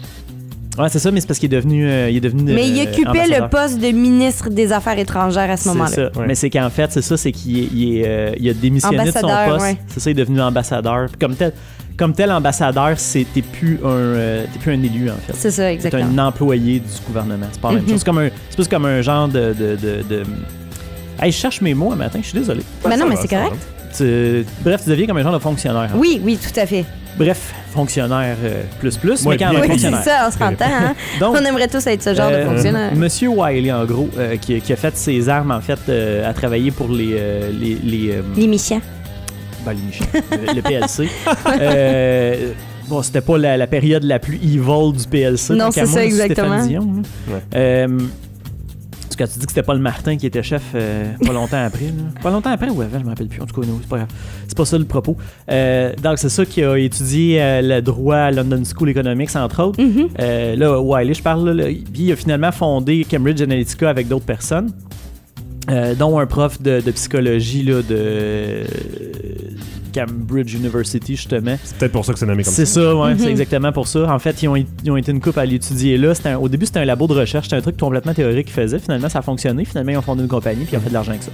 Ouais, c'est ça, mais c'est parce qu'il est devenu, euh, il est devenu Mais il euh, occupait ambassadeur. le poste de ministre des Affaires étrangères à ce moment-là. C'est ça. Ouais. Mais c'est qu'en fait, c'est ça, c'est qu'il est, il est, euh, il a démissionné de son Ambassadeur, poste. ouais. C'est ça, il est devenu ambassadeur. Puis comme tel, comme tel ambassadeur, c'est t'es plus un, euh, t'es plus un élu en fait. C'est ça, C'est exactement. un employé du gouvernement. C'est pas la même Mhm. chose. C'est comme un, c'est plus comme un genre de, de, de, de... Hey, je cherche mes mots un matin. Je suis désolé. Mais non, Ça mais va, c'est ça correct. Tu- Bref, tu deviens comme un genre de fonctionnaire. hein. Oui, oui, tout à fait. Bref, fonctionnaire euh, plus plus, Ouais, mais quand bien même Oui, c'est fonctionnaire. ça, on s'entend. Hein? Donc, On aimerait tous être ce genre Euh, de fonctionnaire. Monsieur Wiley, en gros, euh, qui, qui a fait ses armes, en fait, euh, à travailler pour les... euh, les, les, euh, L'émission. ben, les Michel, le, le P L C. Euh, bon, c'était pas la, la période la plus evil du P L C. Non, tant qu'à c'est moi, ça, exactement. Stéphane Dion, hein. Ouais. Euh, parce que tu dis que c'était Paul Martin qui était chef euh, pas longtemps après. Là. Pas longtemps après ou avant, je me rappelle plus. En tout cas, non, c'est pas grave. C'est pas ça le propos. Euh, donc, c'est ça qui a étudié euh, le droit à London School Economics, entre autres. Mhm. Euh, là, Wiley, je parle, là, là, puis il a finalement fondé Cambridge Analytica avec d'autres personnes, euh, dont un prof de, de psychologie là, de euh, Cambridge University, justement. C'est peut-être pour ça que c'est nommé comme C'est ça. ça, ouais, Mhm. c'est exactement pour ça. En fait, ils ont, ils ont été une couple à l'étudier là. C'était un- au début, c'était un labo de recherche, c'était un truc complètement théorique qu'ils faisaient. Finalement, ça a fonctionné. Finalement, ils ont fondé une compagnie, puis ils ont fait de l'argent avec ça.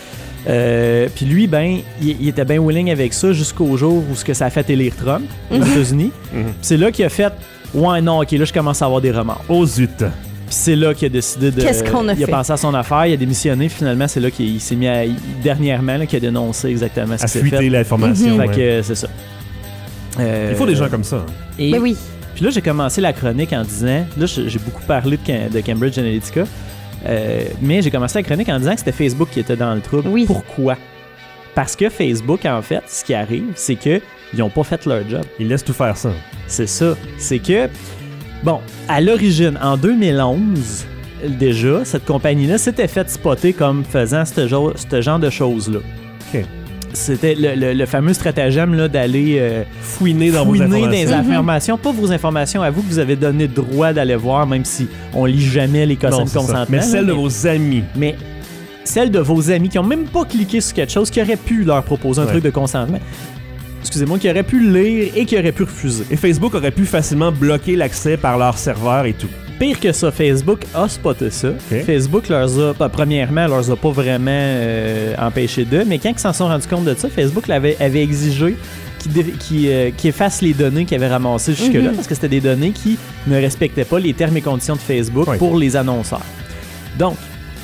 Euh, puis lui, ben, il, il était bien willing avec ça jusqu'au jour où ce que ça a fait élire Trump aux États-Unis. Mhm. Puis c'est là qu'il a fait ouais, non, ok, là, je commence à avoir des remords. Oh zut! Puis c'est là qu'il a décidé de. Qu'est-ce qu'on a il fait? a pensé à son affaire, il a démissionné. Finalement, c'est là qu'il il s'est mis à. Dernièrement, là, qu'il a dénoncé exactement ce À qui s'est fait. fuiter l'information. Mhm. Fait ouais. que euh, c'est ça. Euh, Il faut des gens comme ça. Et Ben oui. puis là, j'ai commencé la chronique en disant. Là, j'ai j'ai beaucoup parlé de, Cam- de Cambridge Analytica. euh, mais j'ai commencé la chronique en disant que c'était Facebook qui était dans le trouble. Oui. Pourquoi? Parce que Facebook, en fait, ce qui arrive, c'est que ils n'ont pas fait leur job. Ils laissent tout faire ça. C'est ça. C'est que, bon, à l'origine, en deux mille onze, déjà, cette compagnie-là s'était faite spotter comme faisant ce genre, ce genre de choses-là. OK. C'était le, le- le fameux stratagème là, d'aller euh, Fouiner dans vos fouiner informations. des informations, pas vos informations à vous que vous avez donné le droit d'aller voir, même si on lit jamais les Non, consignes de c'est ça. consentement. Mais là, celle de mais- vos amis. mais celles de vos amis qui ont même pas cliqué sur quelque chose, qui auraient pu leur proposer un Ouais. truc de consentement. Excusez-moi, qui auraient pu le lire et qui auraient pu refuser. Et Facebook aurait pu facilement bloquer l'accès par leur serveur et tout. Pire que ça, Facebook a spoté ça. Ok. Facebook leur a, pas- premièrement, leur a pas vraiment euh, empêché d'eux, mais quand ils s'en sont rendus compte de ça, Facebook l'avait, avait exigé qu'ils dé- qu'ils, euh, qu'ils effacent les données qu'ils avaient ramassées jusque-là, Mhm. parce que c'était des données qui ne respectaient pas les termes et conditions de Facebook Ouais. pour les annonceurs. Donc,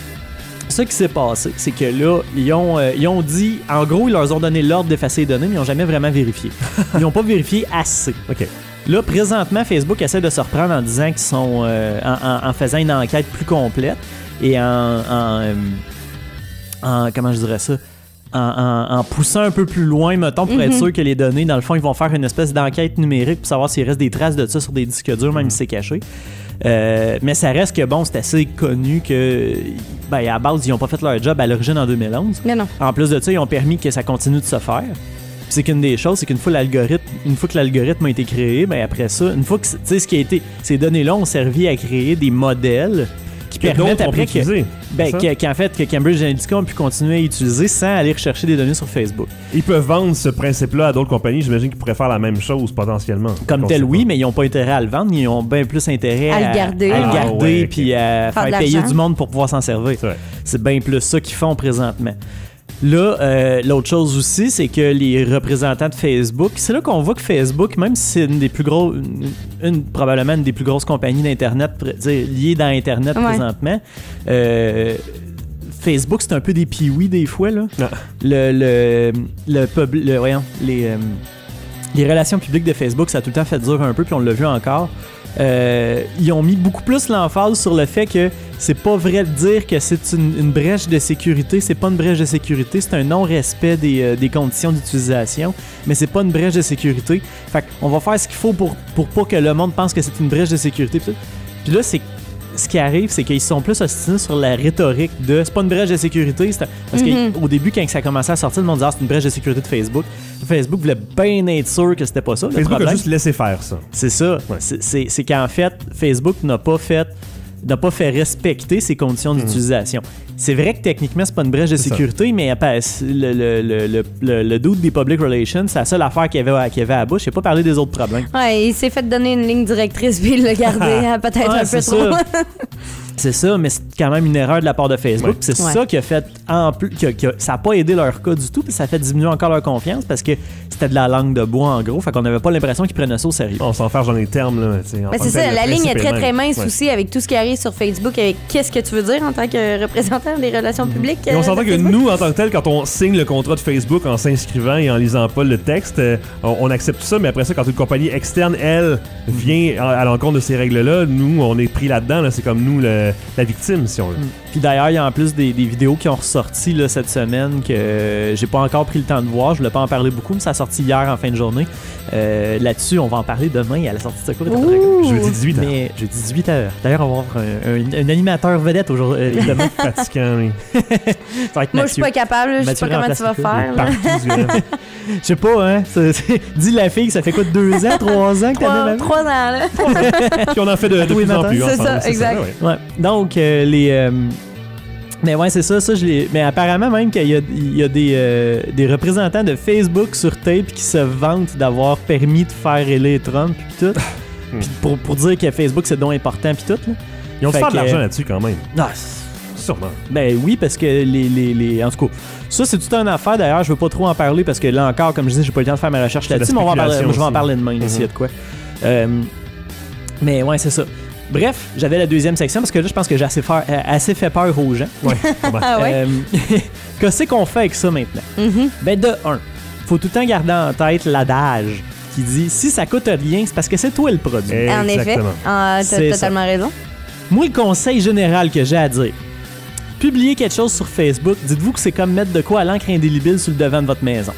ce qui s'est passé, c'est que là, ils ont, euh, ils ont dit, en gros, ils leur ont donné l'ordre d'effacer les données, mais ils n'ont jamais vraiment vérifié. Ils n'ont pas vérifié assez. OK. Là, présentement, Facebook essaie de se reprendre en disant qu'ils sont. euh, en, en- en faisant une enquête plus complète et en. en, euh, en- comment je dirais ça? En, en- en poussant un peu plus loin, mettons, pour être Mhm. sûr que les données, dans le fond, ils vont faire une espèce d'enquête numérique pour savoir s'il reste des traces de ça sur des disques durs, même si c'est caché. Euh, mais ça reste que, bon, c'est assez connu que, ben, à la base, ils n'ont pas fait leur job à l'origine en deux mille onze. Mais non. En plus de ça, ils ont permis que ça continue de se faire. Puis c'est qu'une des choses, c'est qu'une fois l'algorithme, une fois que l'algorithme a été créé, ben après ça, une fois que tu sais ce qui a été, ces données-là ont servi à créer des modèles qui Que permettent d'autres on peut après que, utiliser. ben, C'est ça? que- qu'en fait, que Cambridge Analytica ont pu continuer à utiliser sans aller rechercher des données sur Facebook. Ils peuvent vendre ce principe-là à d'autres compagnies. J'imagine qu'ils pourraient faire la même chose potentiellement. Comme On tel, sait oui, pas. mais ils n'ont pas intérêt à le vendre, ils ont bien plus intérêt À le garder. à, le Ah, garder ouais, ok. puis à Faire de faire payer l'argent. du monde pour pouvoir s'en servir. C'est vrai. C'est bien plus ça qu'ils font présentement. Là, euh, l'autre chose aussi, c'est que les représentants de Facebook, c'est là qu'on voit que Facebook, même si c'est une des plus gros, une, une- probablement une des plus grosses compagnies d'Internet, pr- dire, liées dans Internet Ouais. présentement, euh, Facebook, c'est un peu des pee-wee des fois, là. Ah. Le, le, le, pub- le- voyons, les, euh, les relations publiques de Facebook, ça a tout le temps fait dur un peu, puis on l'a vu encore. Euh, ils ont mis beaucoup plus l'emphase sur le fait que c'est pas vrai de dire que c'est une, une brèche de sécurité. C'est pas une brèche de sécurité, c'est un non-respect des, euh, des conditions d'utilisation, mais c'est pas une brèche de sécurité. Fait qu'on va faire ce qu'il faut pour, pour pas que le monde pense que c'est une brèche de sécurité. Puis tout. Puis là, c'est ce qui arrive, c'est qu'ils sont plus ostinés sur la rhétorique de c'est pas une brèche de sécurité. c'est un- Parce Mhm. qu'au début, quand ça a commencé à sortir, le monde disait ah, c'est une brèche de sécurité de Facebook. Facebook voulait bien être sûr que c'était pas ça. Le Facebook a problème. juste laissé faire ça. C'est ça. Ouais. C'est- C'est c'est qu'en fait, Facebook n'a pas fait n'a pas fait respecter ses conditions d'utilisation. C'est vrai que techniquement, c'est pas une brèche de C'est ça. sécurité, mais après, le, le, le, le, le, le dude des public relations, c'est la seule affaire qu'il y avait, qu'il y avait à la bouche. Il n'a pas parlé des autres problèmes. Ouais, il s'est fait donner une ligne directrice puis il l'a gardé hein, peut-être Ouais, un peu c'est trop. ça. C'est ça, mais c'est quand même une erreur de la part de Facebook. Ouais. Puis C'est Ouais. ça qui a fait, en plus, qui a- qui a- ça n'a pas aidé leur cas du tout, puis ça a fait diminuer encore leur confiance parce que c'était de la langue de bois en gros, fait qu'on n'avait pas l'impression qu'ils prenaient ça au sérieux. On s'en fait dans les termes. Là, tu sais, en Mais tant c'est que tel, ça, le la ligne principe est très le très même. mince Ouais. aussi avec tout ce qui arrive sur Facebook, avec qu'est-ce que tu veux dire en tant que représentant des relations publiques. Et on euh, s'entend de que Facebook? nous, en tant que tel, quand on signe le contrat de Facebook en s'inscrivant et en lisant pas le texte, euh, on, on accepte ça, mais après ça, quand une compagnie externe, elle, vient à, à l'encontre de ces règles-là, nous, on est pris là-dedans. Là, c'est comme nous, le- la victime, si on veut. Puis d'ailleurs, il y a en plus des, des vidéos qui ont ressorti là, cette semaine que euh, j'ai pas encore pris le temps de voir. Je voulais pas en parler beaucoup, mais ça a sorti hier en fin de journée. Euh, là-dessus, on va en parler demain à la sortie de Secours et Tabarnak. Ouh. Jeudi dix-huit ans. Mais jeudi dix-huit heures. D'ailleurs, on va avoir un, un- un animateur vedette aujourd'hui. euh, évidemment. Fatigant, oui. Ça va être Moi, je suis Mathieu. pas capable, je sais Mathieu pas comment tu vas remplace faire. là. Partout, ce gars-là. Je sais pas, hein. c'est- c'est- Dis la fille, ça fait quoi, deux ans, trois ans que t'as Trois, même trois ans, là. Puis on en fait de, de tous les plus en matins. plus. C'est ensemble, ça, exact. ouais. Ouais. Donc, euh, les. euh, Mais ouais, c'est ça, ça je l'ai. Mais apparemment même qu'il y a, il y a des, euh, des représentants de Facebook sur tape qui se vantent d'avoir permis de faire élire Trump puis tout. Puis pour, pour dire que Facebook c'est donc important puis tout. Là. Ils ont Fait fait de que- l'argent là-dessus quand même. Ah, c'est- Sûrement. ben oui, parce que les, les, les. En tout cas, ça c'est toute une affaire d'ailleurs, je veux pas trop en parler parce que là encore, comme je disais, j'ai pas eu le temps de faire ma recherche C'est de là-dessus, la mais on va en parler, spéculation je vais en aussi. parler demain ici, il y a de quoi. Euh, mais ouais, c'est ça. Bref, j'avais la deuxième section parce que là, je pense que j'ai assez, faire- euh, assez fait peur aux gens. Ouais. pas mal. Ah ouais? Euh, Qu'est-ce qu'on fait avec ça maintenant? Mhm. Ben de un, faut tout le temps garder en tête l'adage qui dit si ça coûte rien, c'est parce que c'est toi le produit. En effet, Exactement. ah, t'as C'est totalement raison. Moi, le conseil général que j'ai à dire, publiez quelque chose sur Facebook, dites-vous que c'est comme mettre de quoi à l'encre indélébile sur le devant de votre maison.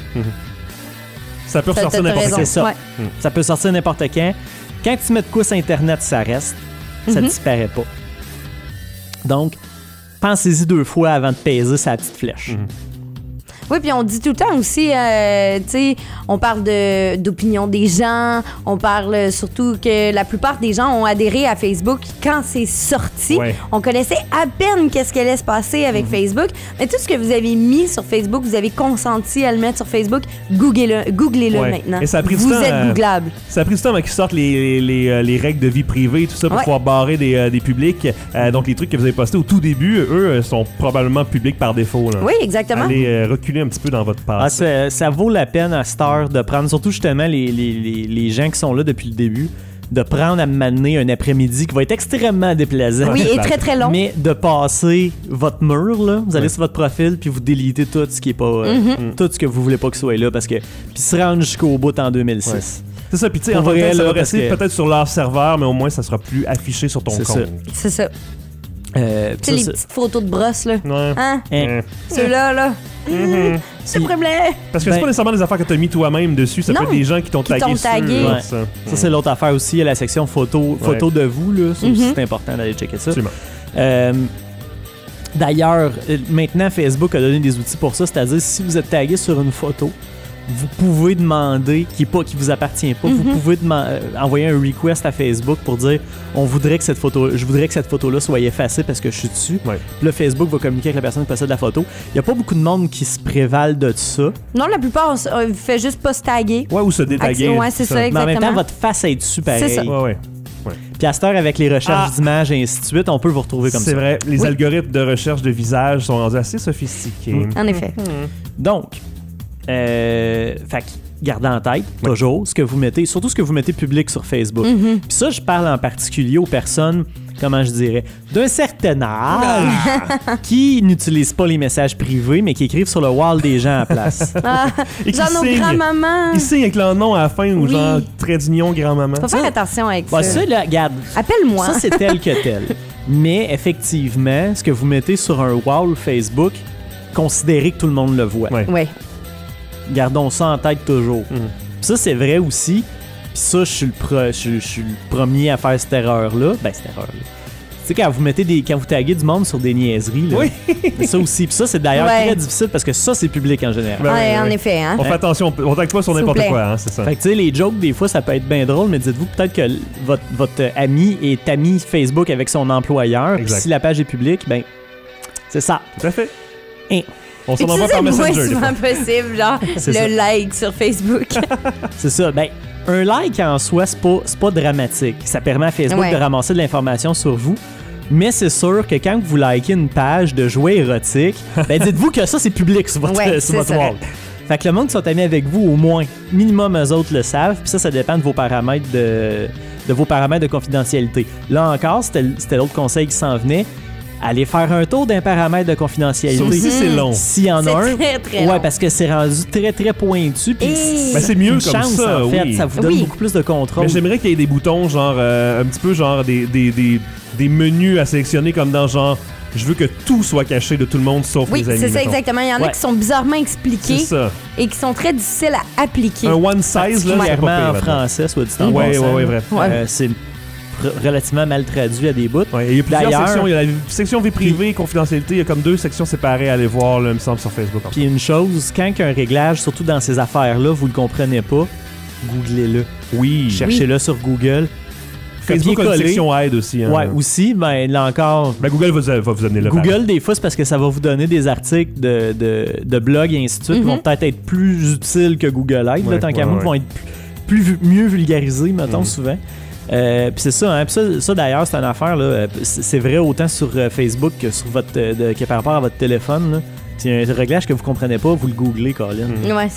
Ça peut T'as- ressortir t'as n'importe raison. quand. C'est ça. Ouais. Ça peut sortir n'importe quand. Quand tu mets de quoi sur Internet, ça reste. Ça Mhm. disparaît pas. Donc, pensez-y deux fois avant de peser sa petite flèche. Oui, puis on dit tout le temps aussi, euh, tu sais, on parle de, d'opinion des gens, on parle surtout que la plupart des gens ont adhéré à Facebook quand c'est sorti. Ouais. On connaissait à peine qu'est-ce qui allait se passer avec Facebook, mais tout ce que vous avez mis sur Facebook, vous avez consenti à le mettre sur Facebook, googlez-le, googlez-le Ouais. maintenant. Et ça a pris du vous temps êtes à- googlable. Ça a pris du temps avant qu'ils sortent les, les, euh, les règles de vie privée, tout ça, pour Ouais. pouvoir barrer des, euh, des publics. Euh, donc, les trucs que vous avez postés au tout début, eux, euh, sont probablement publics par défaut. Là. Oui, exactement. Allez euh, reculer un petit peu dans votre Ah, passe. ça, ça vaut la peine à cette heure de prendre, surtout justement les, les, les, les gens qui sont là depuis le début, de prendre à m'amener un après-midi qui va être extrêmement déplaisant. Oui, et très très long. Mais de passer votre mur, là, vous allez Ouais. sur votre profil puis vous délitez tout ce qui est pas. euh, Mm-hmm. tout ce que vous voulez pas que soit là parce que. Puis se rendre jusqu'au bout en deux mille six. Ouais. C'est ça, puis tu sais, Pour en tant que vrai, tel, ça là, va parce rester que- peut-être sur leur serveur, mais au moins, ça sera plus affiché sur ton C'est compte. ça. C'est ça. Euh, Tu sais, les ça, petites photos de brosse, là. Ouais. Hein? c'est- hein. Ouais. Ceux-là, là. Mhm. Supprime-les. Parce que Ben- c'est pas nécessairement des affaires que tu as mis toi-même dessus, ça Non, peut être des gens qui t'ont qui tagué. t'ont sur, tagué. euh, Ouais. ça. Ça, c'est l'autre affaire aussi. Il y a la section photo, photo de vous. Là. Ça aussi, Mhm. c'est important d'aller checker ça. Absolument. Euh, D'ailleurs, euh, maintenant, Facebook a donné des outils pour ça. C'est-à-dire, si vous êtes tagué sur une photo, vous pouvez demander, qui est pas, qui vous appartient pas, Mm-hmm. vous pouvez deman- euh, envoyer un request à Facebook pour dire on voudrait que cette photo, je voudrais que cette photo-là soit effacée parce que je suis dessus. Ouais. Puis là, Facebook va communiquer avec la personne qui possède la photo. Il y a pas beaucoup de monde qui se prévalent de ça. Non, la plupart, on, s- on fait juste pas se taguer. Ouais, ou se détaguer. Ouais, c'est ça, Mais en même exactement. temps, votre face est dessus pareil. C'est ça. Ouais, ouais. Puis à cette heure, avec les recherches Ah. d'images et ainsi de suite, on peut vous retrouver comme C'est ça. vrai, les Oui. algorithmes de recherche de visage sont rendus assez sophistiqués. Mm. En effet. Donc, euh, fait que gardez en tête, toujours, ce que vous mettez, surtout ce que vous mettez public sur Facebook. Mm-hmm. Puis ça, je parle en particulier aux personnes, comment je dirais, d'un certain âge qui n'utilisent pas les messages privés, mais qui écrivent sur le wall des gens à place. Ah, Et qui genre nos signe. grands-mamans. Ils signent avec leur nom à la fin ou Oui. genre trait d'union grand-maman. Faut faire attention avec Bah, ça. ça, là, regarde, Appelle-moi. ça, c'est tel que tel. Mais effectivement, ce que vous mettez sur un wall Facebook, considérez que tout le monde le voit. Ouais. Ouais. Gardons ça en tête toujours. Mhm. Puis ça, c'est vrai aussi. Puis ça, je suis le, pro- je, je suis le premier à faire cette erreur-là. Ben, cette erreur-là. Tu sais, quand vous mettez des. Quand vous taguez du monde sur des niaiseries, là. Oui. Mais ça aussi. Puis ça, c'est d'ailleurs Ouais. très difficile parce que ça, c'est public en général. Ben, Ouais, ouais, en ouais. effet, hein. On fait attention, on tague pas sur S'il n'importe vous plaît. quoi, hein, c'est ça. Fait que tu sais, les jokes, des fois, ça peut être bien drôle, mais dites-vous peut-être que l- votre, votre ami est ami Facebook avec son employeur. Puis Exact. si la page est publique, ben, c'est ça. Tout à fait. Hein. On s'en envoie Utilisez par le moins Messenger. des fois. souvent possible, genre C'est le ça. like sur Facebook. C'est ça. Ben, un like en soi, c'est pas, c'est pas dramatique. Ça permet à Facebook Ouais. de ramasser de l'information sur vous. Mais c'est sûr que quand vous likez une page de jouets érotiques, ben dites-vous que ça, c'est public sur votre, Ouais, sur c'est votre ça. wall. Fait que le monde qui sont amis avec vous, au moins, minimum eux autres le savent. Puis ça, ça dépend de vos paramètres de, de vos paramètres de confidentialité. Là encore, c'était, c'était l'autre conseil qui s'en venait. Allez faire un tour d'un paramètre de confidentialité. Ça aussi, c'est long. S'il y en C'est a un. très, très ouais, long. parce que c'est rendu très, très pointu. Puis Et- c'est Ben, c'est mieux une comme chance, ça, en fait. oui. Ça vous donne Oui. beaucoup plus de contrôle. Mais j'aimerais qu'il y ait des boutons, genre, euh, un petit peu, genre, des, des, des, des menus à sélectionner, comme dans, genre, je veux que tout soit caché de tout le monde, sauf Oui, les amis. c'est ça mettons. exactement. Il y en a Ouais. qui sont bizarrement expliqués C'est ça. et qui sont très difficiles à appliquer. Un one size, là, c'est pas Particulièrement pire. en là-dedans. français, soit dit en Ouais, passant. ouais, ouais, vrai. Euh, c'est r- relativement mal traduit à des bouts. Ouais, il y a plusieurs D'ailleurs- sections. Il y a la section vie privée, confidentialité. Il y a comme deux sections séparées à aller voir, là, il me semble, sur Facebook. Puis une chose, quand un réglage, surtout dans ces affaires-là, vous le comprenez pas, googlez-le. Oui. Cherchez-le sur Google. Facebook a une Copier-coller. section aide aussi. Hein. Ouais, aussi, ben là encore, Ben, Google va, va vous amener le Google, des fois, c'est parce que ça va vous donner des articles de, de, de blogs et ainsi de suite qui vont peut-être être plus utiles que Google Aide. Ouais, là, tant ouais, qu'à moi, ouais. vont être plus, plus vu- mieux vulgarisés, mettons, Mhm. souvent. Euh, Puis c'est ça, hein. Puis ça, ça, d'ailleurs, c'est une affaire, là. euh, C'est c'est vrai autant sur euh, Facebook que, sur votre, euh, de- que par rapport à votre téléphone. Là. S'il y a un réglage que vous comprenez pas, vous le googlez, Colin. Mhm. Ouais.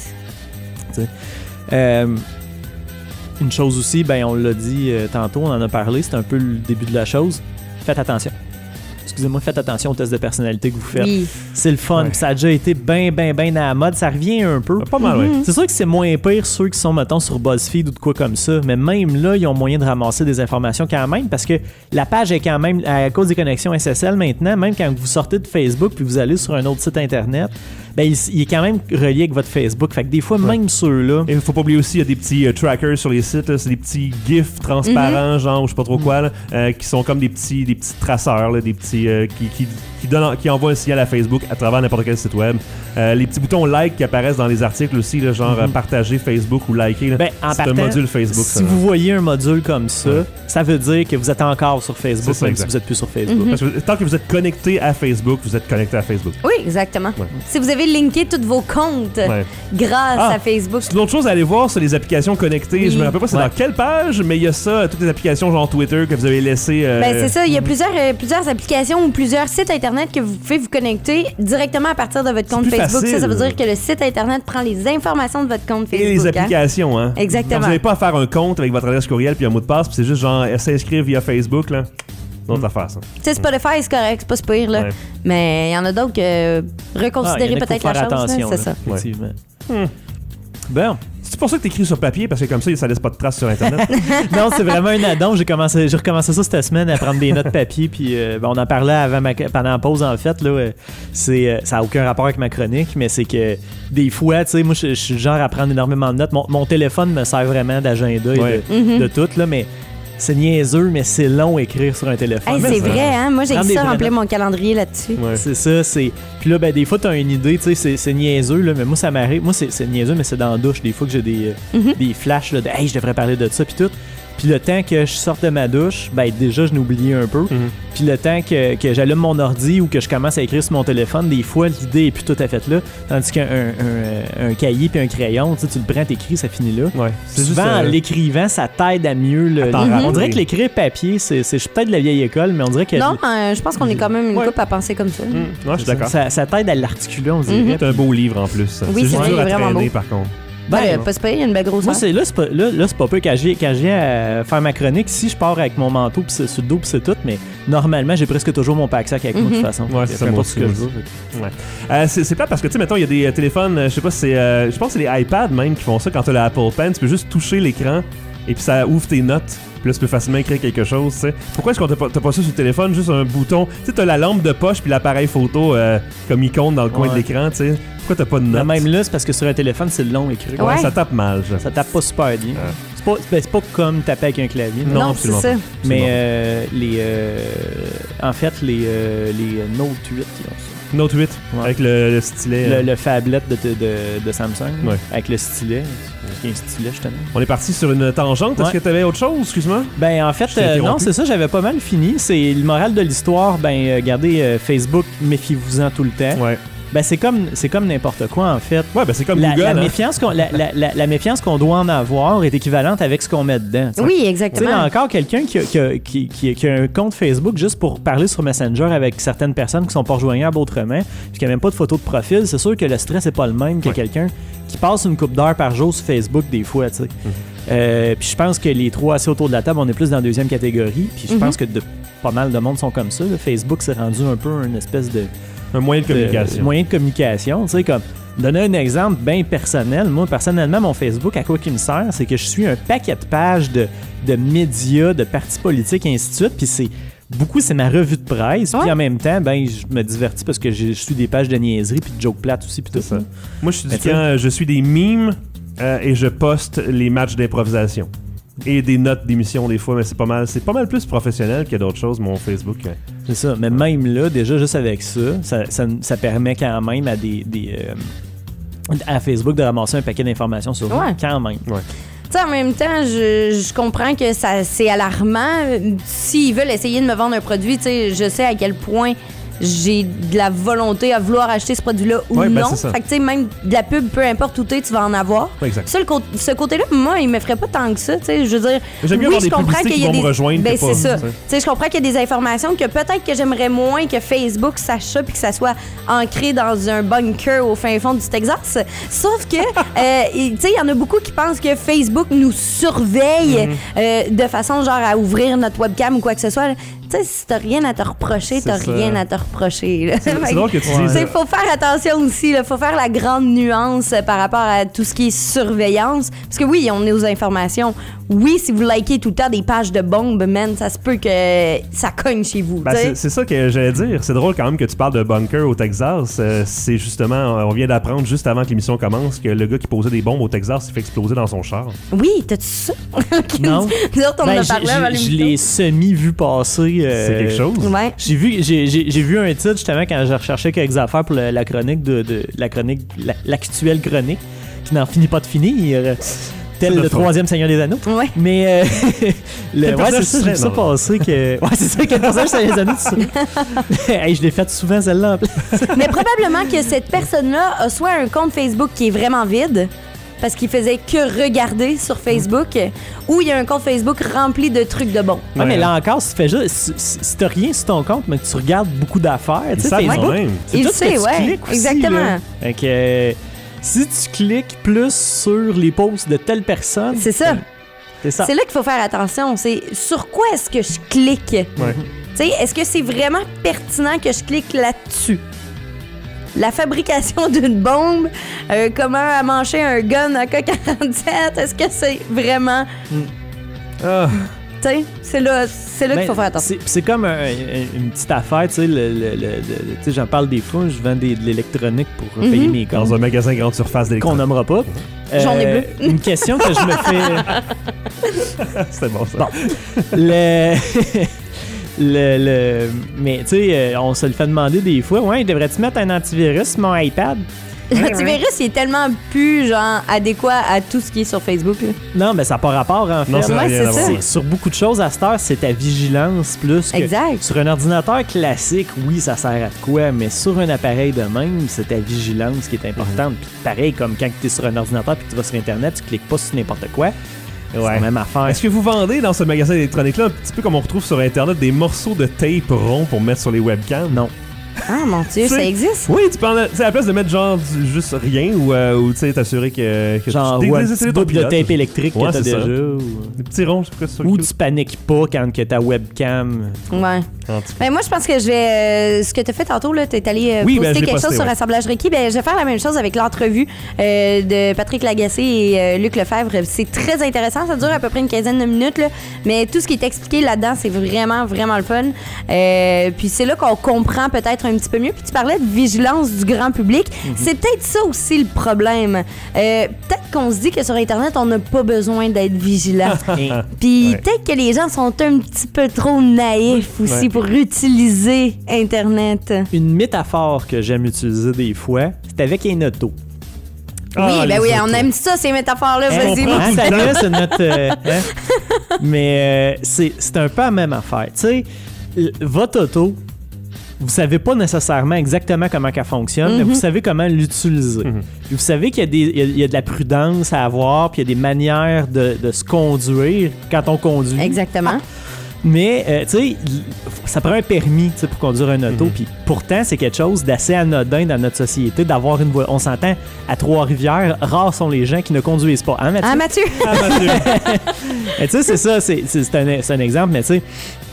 Euh, une chose aussi, ben on l'a dit euh, tantôt, on en a parlé, c'est un peu le début de la chose. Faites attention. Excusez-moi, faites attention aux tests de personnalité que vous faites. Oui. C'est le fun, Ouais. puis ça a déjà été bien, bien, bien à la mode. Ça revient un peu. Pas mal, ouais. C'est sûr que c'est moins pire ceux qui sont, mettons, sur BuzzFeed ou de quoi comme ça, mais même là, ils ont moyen de ramasser des informations quand même, parce que la page est quand même, à cause des connexions S S L maintenant, même quand vous sortez de Facebook puis vous allez sur un autre site Internet, ben il, il est quand même relié avec votre Facebook. Fait que des fois, même ceux-là... Et il faut pas oublier aussi, il y a des petits euh, trackers sur les sites, là, c'est des petits gifs transparents, genre, ou je sais pas trop quoi, là, euh, qui sont comme des petits, des petits traceurs, là, des petits euh, qui, qui, qui, donnent, qui envoient un signal à Facebook à travers n'importe quel site web. Euh, les petits boutons like qui apparaissent dans les articles aussi, là, genre euh, partager Facebook ou liker, là, Ben, en c'est un partant, module Facebook. si ça, là. vous voyez un module comme ça, Ouais. ça veut dire que vous êtes encore sur Facebook, C'est ça, même exact. si vous êtes plus sur Facebook. Parce que tant que vous êtes connecté à Facebook, vous êtes connecté à Facebook. Oui, exactement. Ouais. Si vous avez linké tous vos comptes Ouais. grâce Ah. à Facebook. C'est une autre chose à aller voir sur les applications connectées. Oui. Je me rappelle pas c'est Ouais. dans quelle page, mais il y a ça, toutes les applications genre Twitter que vous avez laissé. euh, Ben, c'est ça, il y a plusieurs, euh, plusieurs applications ou plusieurs sites internet que vous pouvez vous connecter directement à partir de votre compte plus Facebook. facile. Ça, ça veut dire que le site internet prend les informations de votre compte Et Facebook. les hein. applications, hein. Exactement. Quand vous n'avez pas à faire un compte avec votre adresse courriel puis un mot de passe, puis c'est juste genre s'inscrire via Facebook, là. C'est une autre affaire, ça. Tu sais, Spotify, c'est correct, c'est pas super, pire, là. Ouais. Mais il y en a d'autres que Ah, reconsidérer il y en a qu'il peut-être faut la faire chose. là, attention, c'est là, ça. effectivement. Hmm. Bon. C'est pour ça que t'écris sur papier, parce que comme ça, ça laisse pas de traces sur Internet. Non, c'est vraiment un addon. J'ai commencé, j'ai recommencé ça cette semaine à prendre des notes papier. Puis euh, ben, on en parlait avant ma, pendant la pause en fait. Là, euh, c'est, euh, ça n'a aucun rapport avec ma chronique, mais c'est que des fois, tu sais, moi je je suis le genre à prendre énormément de notes. Mon, mon téléphone me sert vraiment d'agenda et Ouais. de, de tout, là, mais c'est niaiseux, mais c'est long écrire sur un téléphone. Hey, Mais c'est ça- vrai, hein? Moi, j'ai Prendre ça des vraies remplir notes. mon calendrier là-dessus. Ouais. C'est ça, c'est. Puis là, ben, des fois, t'as une idée, tu sais, c'est, c'est niaiseux, là, mais moi, ça m'arrive. Moi, c'est, c'est niaiseux, mais c'est dans la douche. Des fois que j'ai des, euh, Mhm. des flashs, là, de hey, je devrais parler de ça, puis tout. Puis le temps que je sorte de ma douche, ben, déjà, je n'ai oublié un peu. Mhm. Puis le temps que, que j'allume mon ordi ou que je commence à écrire sur mon téléphone, des fois, l'idée est plus tout à fait là. Tandis qu'un un, un, un cahier puis un crayon, tu sais, tu le prends, t'écris, ça finit là. Ouais. C'est Souvent, juste, en euh, l'écrivant, ça t'aide à mieux. Le, À t'en le- rappeler. on dirait que l'écrire papier, c'est, c'est je suis peut-être de la vieille école, mais on dirait que Non, euh, je pense qu'on est quand même une Ouais. couple à penser comme ça. hum, ouais, je suis d'accord. ça, ça t'aide à l'articuler, on dirait. Mhm. C'est un beau livre en plus. Oui, c'est c'est juste dur à vraiment traîner, beau. par contre. Ben, Ben, euh, pas se payer, il y a une belle grosseur. Moi, c'est, là, c'est pas, là, là, c'est pas peu. Quand j'ai, quand j'ai à faire ma chronique, si je pars avec mon manteau pis c'est, sur le dos pis c'est tout, mais normalement, j'ai presque toujours mon pack-sac avec moi de toute façon. Ouais, Fait que c'est ça, peu moi importe ce que je aussi, veux. Ouais. Euh, c'est, c'est plate parce que, tu sais, mettons, il y a des euh, téléphones, euh, je sais pas si c'est. euh, je pense que c'est les iPads même qui font ça quand t'as l'Apple Pen. Tu peux juste toucher l'écran et puis ça ouvre tes notes. Puis là, tu peux facilement écrire quelque chose, tu sais. Pourquoi est-ce qu'on t'a pas, t'as pas ça sur le téléphone, juste un bouton? Tu sais, t'as la lampe de poche puis l'appareil photo euh, comme icône dans le coin Ouais. de l'écran, tu sais. Pourquoi t'as pas de Mais notes? même là, c'est parce que sur un téléphone, c'est long écrit. Ouais. Ouais, ça tape mal, je- Ça tape pas super bien. Ah. C'est, pas, ben, c'est pas comme taper avec un clavier. Non, Non, c'est absolument ça. pas. Mais bon. euh, les, euh, en fait, les, euh, les Note huit, ils ont ça. Note huit, Ouais. avec le, le stylet. euh, Le, le phablet de, de, de, de Samsung, Ouais. avec le stylet. Il y a un stylet, justement. On est parti sur une tangente. Est-ce Ouais. que t'avais autre chose, excuse-moi? Ben en fait, Je t'ai euh, non, interrompu. c'est ça, j'avais pas mal fini. C'est le moral de l'histoire, ben euh, regardez euh, Facebook, méfiez-vous-en tout le temps. Ouais. Ben c'est comme c'est comme n'importe quoi en fait. Ouais, ben c'est comme La, Google. la hein. méfiance qu'on la, la- la- la méfiance qu'on doit en avoir est équivalente avec ce qu'on met dedans. tu sais. Oui, Tu sais, exactement. là, encore quelqu'un qui a, qui, a, qui- qui- qui a un compte Facebook juste pour parler sur Messenger avec certaines personnes qui sont pas rejoignables autrement, puis qui a même pas de photo de profil, c'est sûr que le stress est pas le même que Ouais. quelqu'un qui passe une couple d'heures par jour sur Facebook des fois, tu sais. Euh, puis je pense que les trois assis autour de la table, on est plus dans la deuxième catégorie, puis je Mhm. pense que de, pas mal de monde sont comme ça. là. Facebook s'est rendu un peu une espèce de Un moyen de communication. de- moyen de communication, tu sais, comme donner un exemple bien personnel. Moi, personnellement, mon Facebook, à quoi qu'il me sert, c'est que je suis un paquet de pages de, de médias, de partis politiques, et ainsi de suite. Puis c'est beaucoup, c'est ma revue de presse. Puis Ouais. en même temps, ben, je me divertis parce que j'ai- je suis des pages de niaiseries puis de jokes plates aussi, puis tout ça. Moi, je suis du Mais tu sais- camp, euh, je suis des mimes euh, et je poste les matchs d'improvisation. Et des notes d'émission des fois, mais c'est pas mal. C'est pas mal plus professionnel que d'autres choses, mon Facebook. euh. C'est ça. Mais même là, déjà, juste avec ça, ça, ça, ça permet quand même à des. des euh, à Facebook de ramasser un paquet d'informations sur vous. Ouais. Quand même. Tu sais, en même temps, je, je comprends que ça c'est alarmant. S'ils veulent essayer de me vendre un produit, tu sais, je sais à quel point j'ai de la volonté à vouloir acheter ce produit-là ou Ouais, ben, non. c'est ça. Fait que, tu sais, même de la pub, peu importe où t'es, tu vas en avoir. Ouais, exact. Ça, le cô- ce côté-là, moi, il me ferait pas tant que ça, tu sais. Je veux dire, J'aime mieux oui, avoir je des comprends publicités qu'il y qui a vont des... me rejoindre Ben, que pas, c'est ça. tu sais. Tu sais, je comprends qu'il y a des informations que peut-être que j'aimerais moins que Facebook sache ça puis que ça soit ancré dans un bunker au fin fond du Texas. Sauf que, euh, tu sais, il y en a beaucoup qui pensent que Facebook nous surveille Mm-hmm. euh, de façon genre à ouvrir notre webcam ou quoi que ce soit. Tu sais, si t'as rien à te reprocher, C'est t'as ça. rien à te reprocher. là. C'est Fait c'est que- drôle que tu Ouais. dises. il faut faire attention aussi. Il faut faire la grande nuance euh, par rapport à tout ce qui est surveillance. Parce que oui, on est aux informations. Oui, si vous likez tout le temps des pages de bombes, man, ça se peut que ça cogne chez vous. Ben, tu sais. c'est, c'est ça que j'allais dire. C'est drôle quand même que tu parles de bunker au Texas. Euh, c'est justement, on vient d'apprendre juste avant que l'émission commence que le gars qui posait des bombes au Texas s'est fait exploser dans son char. Oui, t'as-tu ça? Ok, Non. Nous autres, on en Ben, a j'ai- parlé j'ai- avant je l'émission. l'ai semi-vu passer. euh, C'est quelque chose. Ouais. J'ai vu, j'ai, j'ai, j'ai vu un titre justement quand j'ai recherché quelques affaires pour le- la chronique de, de la chronique, la- l'actuelle chronique, qui n'en finit pas de finir, euh, tel C'est le notre faute. troisième Seigneur des Anneaux. Ouais. Mais euh, le, Quel ouais, personnage c'est ça, tu j'ai vu serais, ça non? passer que. Ouais, c'est ça, quel personnage Seigneur des Anneaux, c'est ça. Hey, je l'ai fait souvent celle-là en plus. Mais probablement que cette personne-là a soit un compte Facebook qui est vraiment vide, parce qu'il faisait que regarder sur Facebook, ou il y a un compte Facebook rempli de trucs de bon. Ouais, mais là encore, si tu fais juste, si, si- si t'as rien sur ton compte, mais que tu regardes beaucoup d'affaires, tu Ils sais, savent Facebook, quand même. c'est Il tout le ce que sait, tu ouais, cliques aussi, exactement. là. Fait que euh, si tu cliques plus sur les posts de telle personne, C'est ça. c'est ça. C'est là qu'il faut faire attention. C'est sur quoi est-ce que je clique? Ouais. Tu sais, est-ce que c'est vraiment pertinent que je clique là-dessus? La fabrication d'une bombe, euh, comment amancher un gun à K quarante-sept, est-ce que c'est vraiment... Ah, Tu matin, c'est là, c'est là Ben, qu'il faut faire attention. C'est, c'est comme un- un- une petite affaire, tu sais, le, le, le- le- tu sais, j'en parle des fois, je vends des, de l'électronique pour Mhm. payer mes comptes, Dans un magasin grande surface qu'on d'électronique. nommera pas. Journée bleue. Une question que je me fais... C'était bon, ça. Bon. le... le, le... Mais tu sais, euh, on se le fait demander des fois, ouais, devrais-tu mettre un antivirus sur mon iPad? L'antivirus, il est tellement plus genre adéquat à tout ce qui est sur Facebook. Là. Non, mais ça n'a pas rapport, en fait. Non, ça n'a Ouais, rien c'est à voir. ça. C'est- sur beaucoup de choses à cette heure, c'est ta vigilance plus que... Exact. Sur un ordinateur classique, oui, ça sert à de quoi, mais sur un appareil de même, c'est ta vigilance qui est importante. Puis pareil, comme quand tu es sur un ordinateur puis que tu vas sur Internet, tu cliques pas sur n'importe quoi. C'est Ouais. la même affaire. Est-ce que vous vendez dans ce magasin d'électronique-là un petit peu comme on retrouve sur Internet des morceaux de tape rond pour mettre sur les webcams? Non. Ah mon Dieu, ça C'est- existe? Oui, tu peux en- tu sais, à la place de mettre genre du- juste rien ou, euh, ou tu sais, t'assurer que, que Genre, tu ou un désessayes petit ton bout de pilote. tape électrique Ouais, que t'as c'est ça. déjà. Ou, Des petits ronds, je sais pas si c'est ou cute. tu paniques pas quand que ta webcam... Ouais. Un petit peu. Ben moi, je pense que je vais. euh, ce que tu as fait tantôt, tu es allé euh, Oui, ben, poster je l'ai quelque posté, chose sur ouais. Assemblage Requis. Ben, je vais faire la même chose avec l'entrevue euh, de Patrick Lagacé et euh, Luc Lefebvre. C'est très intéressant. Ça dure à peu près une quinzaine de minutes. Là. Mais tout ce qui est expliqué là-dedans, c'est vraiment, vraiment le fun. Euh, puis c'est là qu'on comprend peut-être un petit peu mieux. Puis tu parlais de vigilance du grand public. C'est peut-être ça aussi le problème. Euh, peut-être qu'on se dit que sur Internet, on n'a pas besoin d'être vigilant. Et- Puis Ouais. peut-être que les gens sont un petit peu trop naïfs aussi Ouais. pour utiliser Internet. Une métaphore que j'aime utiliser des fois, c'est avec un auto. Ah, oui, ben les oui, autos. on aime ça, ces métaphores-là. Hein, Vas-y, comprends. moi. Hein, Tania, c'est notre... euh, hein? Mais euh, c'est, c'est un peu la même affaire. Tu sais, l- votre auto, vous savez pas nécessairement exactement comment elle fonctionne, mais vous savez comment l'utiliser. Puis vous savez qu'il y a, des, il y a- il y a de la prudence à avoir, puis il y a des manières de, de se conduire quand on conduit. Exactement. Mais, euh, tu sais, l- ça prend un permis tu sais, pour conduire un auto. Puis pourtant, c'est quelque chose d'assez anodin dans notre société d'avoir une voiture. On s'entend, à Trois-Rivières, rares sont les gens qui ne conduisent pas. Hein, Mathieu? Ah, Mathieu? Ah, Mathieu. Mais tu sais, c'est ça, c'est, c'est, c'est un, c'est un exemple, mais tu sais,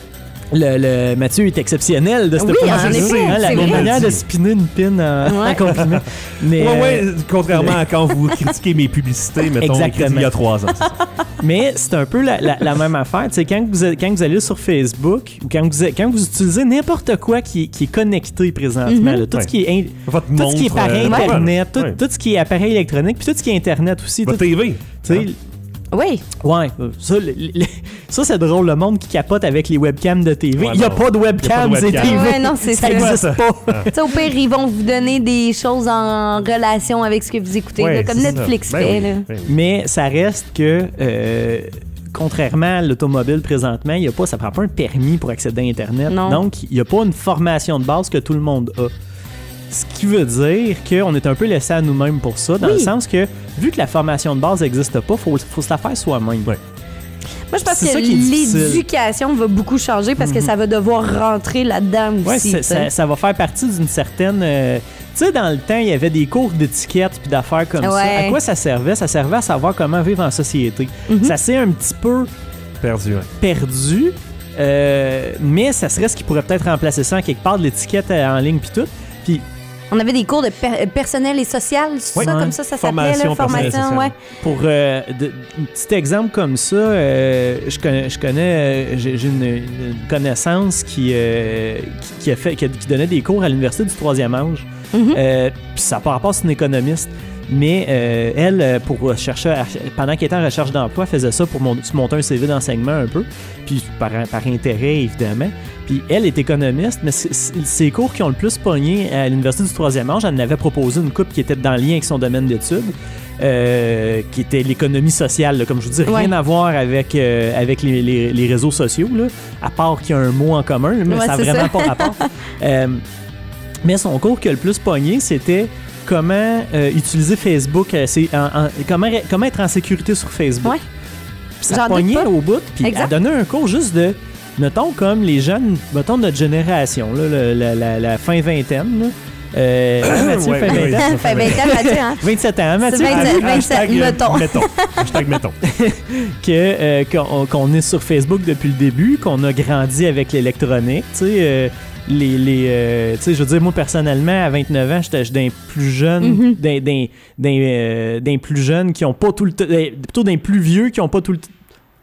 le, le Mathieu est exceptionnel de ce Oui, point en de vue. effet, Hein, la c'est bonne vrai. manière de spinner une pin en, Ouais. en compliment. Mais, Ouais, ouais, euh, contrairement à quand vous critiquez mes publicités, mettons, Exactement. écrites il y a trois ans. c'est ça. mais c'est un peu la, la, la même affaire. Tu sais, quand vous, êtes- quand vous allez sur Facebook ou quand vous, quand vous utilisez n'importe quoi qui, est- qui est connecté présentement, là, tout, Ouais. ce qui est in- Votre tout ce qui est montre, par euh, Internet, ouais. tout, Ouais. tout ce qui est appareil électronique, puis tout ce qui est Internet aussi. Votre tout- T V. tu sais, Hein? Oui. ouais, euh, ça, le- le- ça c'est drôle, le monde qui capote avec les webcams de T V. Ouais, Il n'y a non. pas de Il y a webcam, pas de c'est webcam. T V. Ouais, non, c'est ça. n'existe Ouais, pas. Tu sais, au pire, ils vont vous donner des choses en relation avec ce que vous écoutez, Ouais, là, comme c'est ça. Netflix Ben fait. oui, Là. ben oui. Mais ça reste que, euh, contrairement à l'automobile présentement, il y a pas, ça prend pas un permis pour accéder à Internet. Non. Donc, il n'y a pas une formation de base que tout le monde a. Ce qui veut dire qu'on est un peu laissé à nous-mêmes pour ça, dans Oui. le sens que, vu que la formation de base n'existe pas, il faut, faut se la faire soi-même. Ouais. Moi, je pense C'est que ça qui est difficile. l'éducation va beaucoup changer parce que ça va devoir rentrer là-dedans Ouais, aussi. c'est- tu sais. ça, ça va faire partie d'une certaine... euh, tu sais, dans le temps, il y avait des cours d'étiquette puis d'affaires comme ça. Ouais. À quoi ça servait? Ça servait à savoir comment vivre en société. Mhm. Ça s'est un petit peu Perdu, ouais. perdu, euh, mais ça serait ce qui pourrait peut-être remplacer ça en quelque part, de l'étiquette euh, en ligne puis tout. Puis On avait des cours de per- personnel et social, c'est Ouais. ça, Ouais. comme ça, ça s'appelait, Formation là, personnelle et formation, ouais. sociale. pour euh, de- un petit exemple comme ça, euh, je connais, je connais euh, j'ai, j'ai une, une connaissance qui, euh, qui, qui a fait, qui, a- qui donnait des cours à l'université du troisième âge. Mhm. Euh, puis ça par rapport, c'est une économiste. Mais euh, elle, euh, pour chercher, à- pendant qu'elle était en recherche d'emploi, elle faisait ça pour mon- se monter un C V d'enseignement un peu, puis par, par intérêt évidemment. Puis elle est économiste, mais c'est- c'est- ses cours qui ont le plus pogné à l'université du troisième âge, elle en avait proposé une couple qui était dans le lien avec son domaine d'études, euh, qui était l'économie sociale, là, comme je vous dis, rien Ouais. à voir avec, euh, avec les, les- les réseaux sociaux, là, à part qu'il y a un mot en commun, mais Ouais, ça n'a c'est vraiment ça. pas rapport. Euh, mais son cours qui a le plus pogné, c'était comment euh, utiliser Facebook, euh, c'est en- en- comment, comment être en sécurité sur Facebook. Ouais. Puis ça J'en doute pognait pas. au bout, puis Exact. elle donnait un cours juste de, mettons, comme les jeunes, mettons, de notre génération, là, le- la, la- la fin vingtaine, là. Euh, hein, Mathieu, Ouais, fin ouais, vingtaine? ouais. Fait vingt ans, Mathieu, hein? vingt-sept ans, hein, Mathieu? C'est vingt-sept, vingt-sept, Hashtag, euh, mettons. mettons. Hashtag mettons. que, euh, qu'on, qu'on est sur Facebook depuis le début, qu'on a grandi avec l'électronique, tu sais, euh, les, les euh, tu sais, je veux dire, moi personnellement, à vingt-neuf ans, j'étais j'étais d'un plus jeune, Mhm. d'un, d'un, d'un, euh, d'un plus jeunes qui ont pas tout le temps, euh, plutôt d'un plus vieux qui ont pas tout le temps,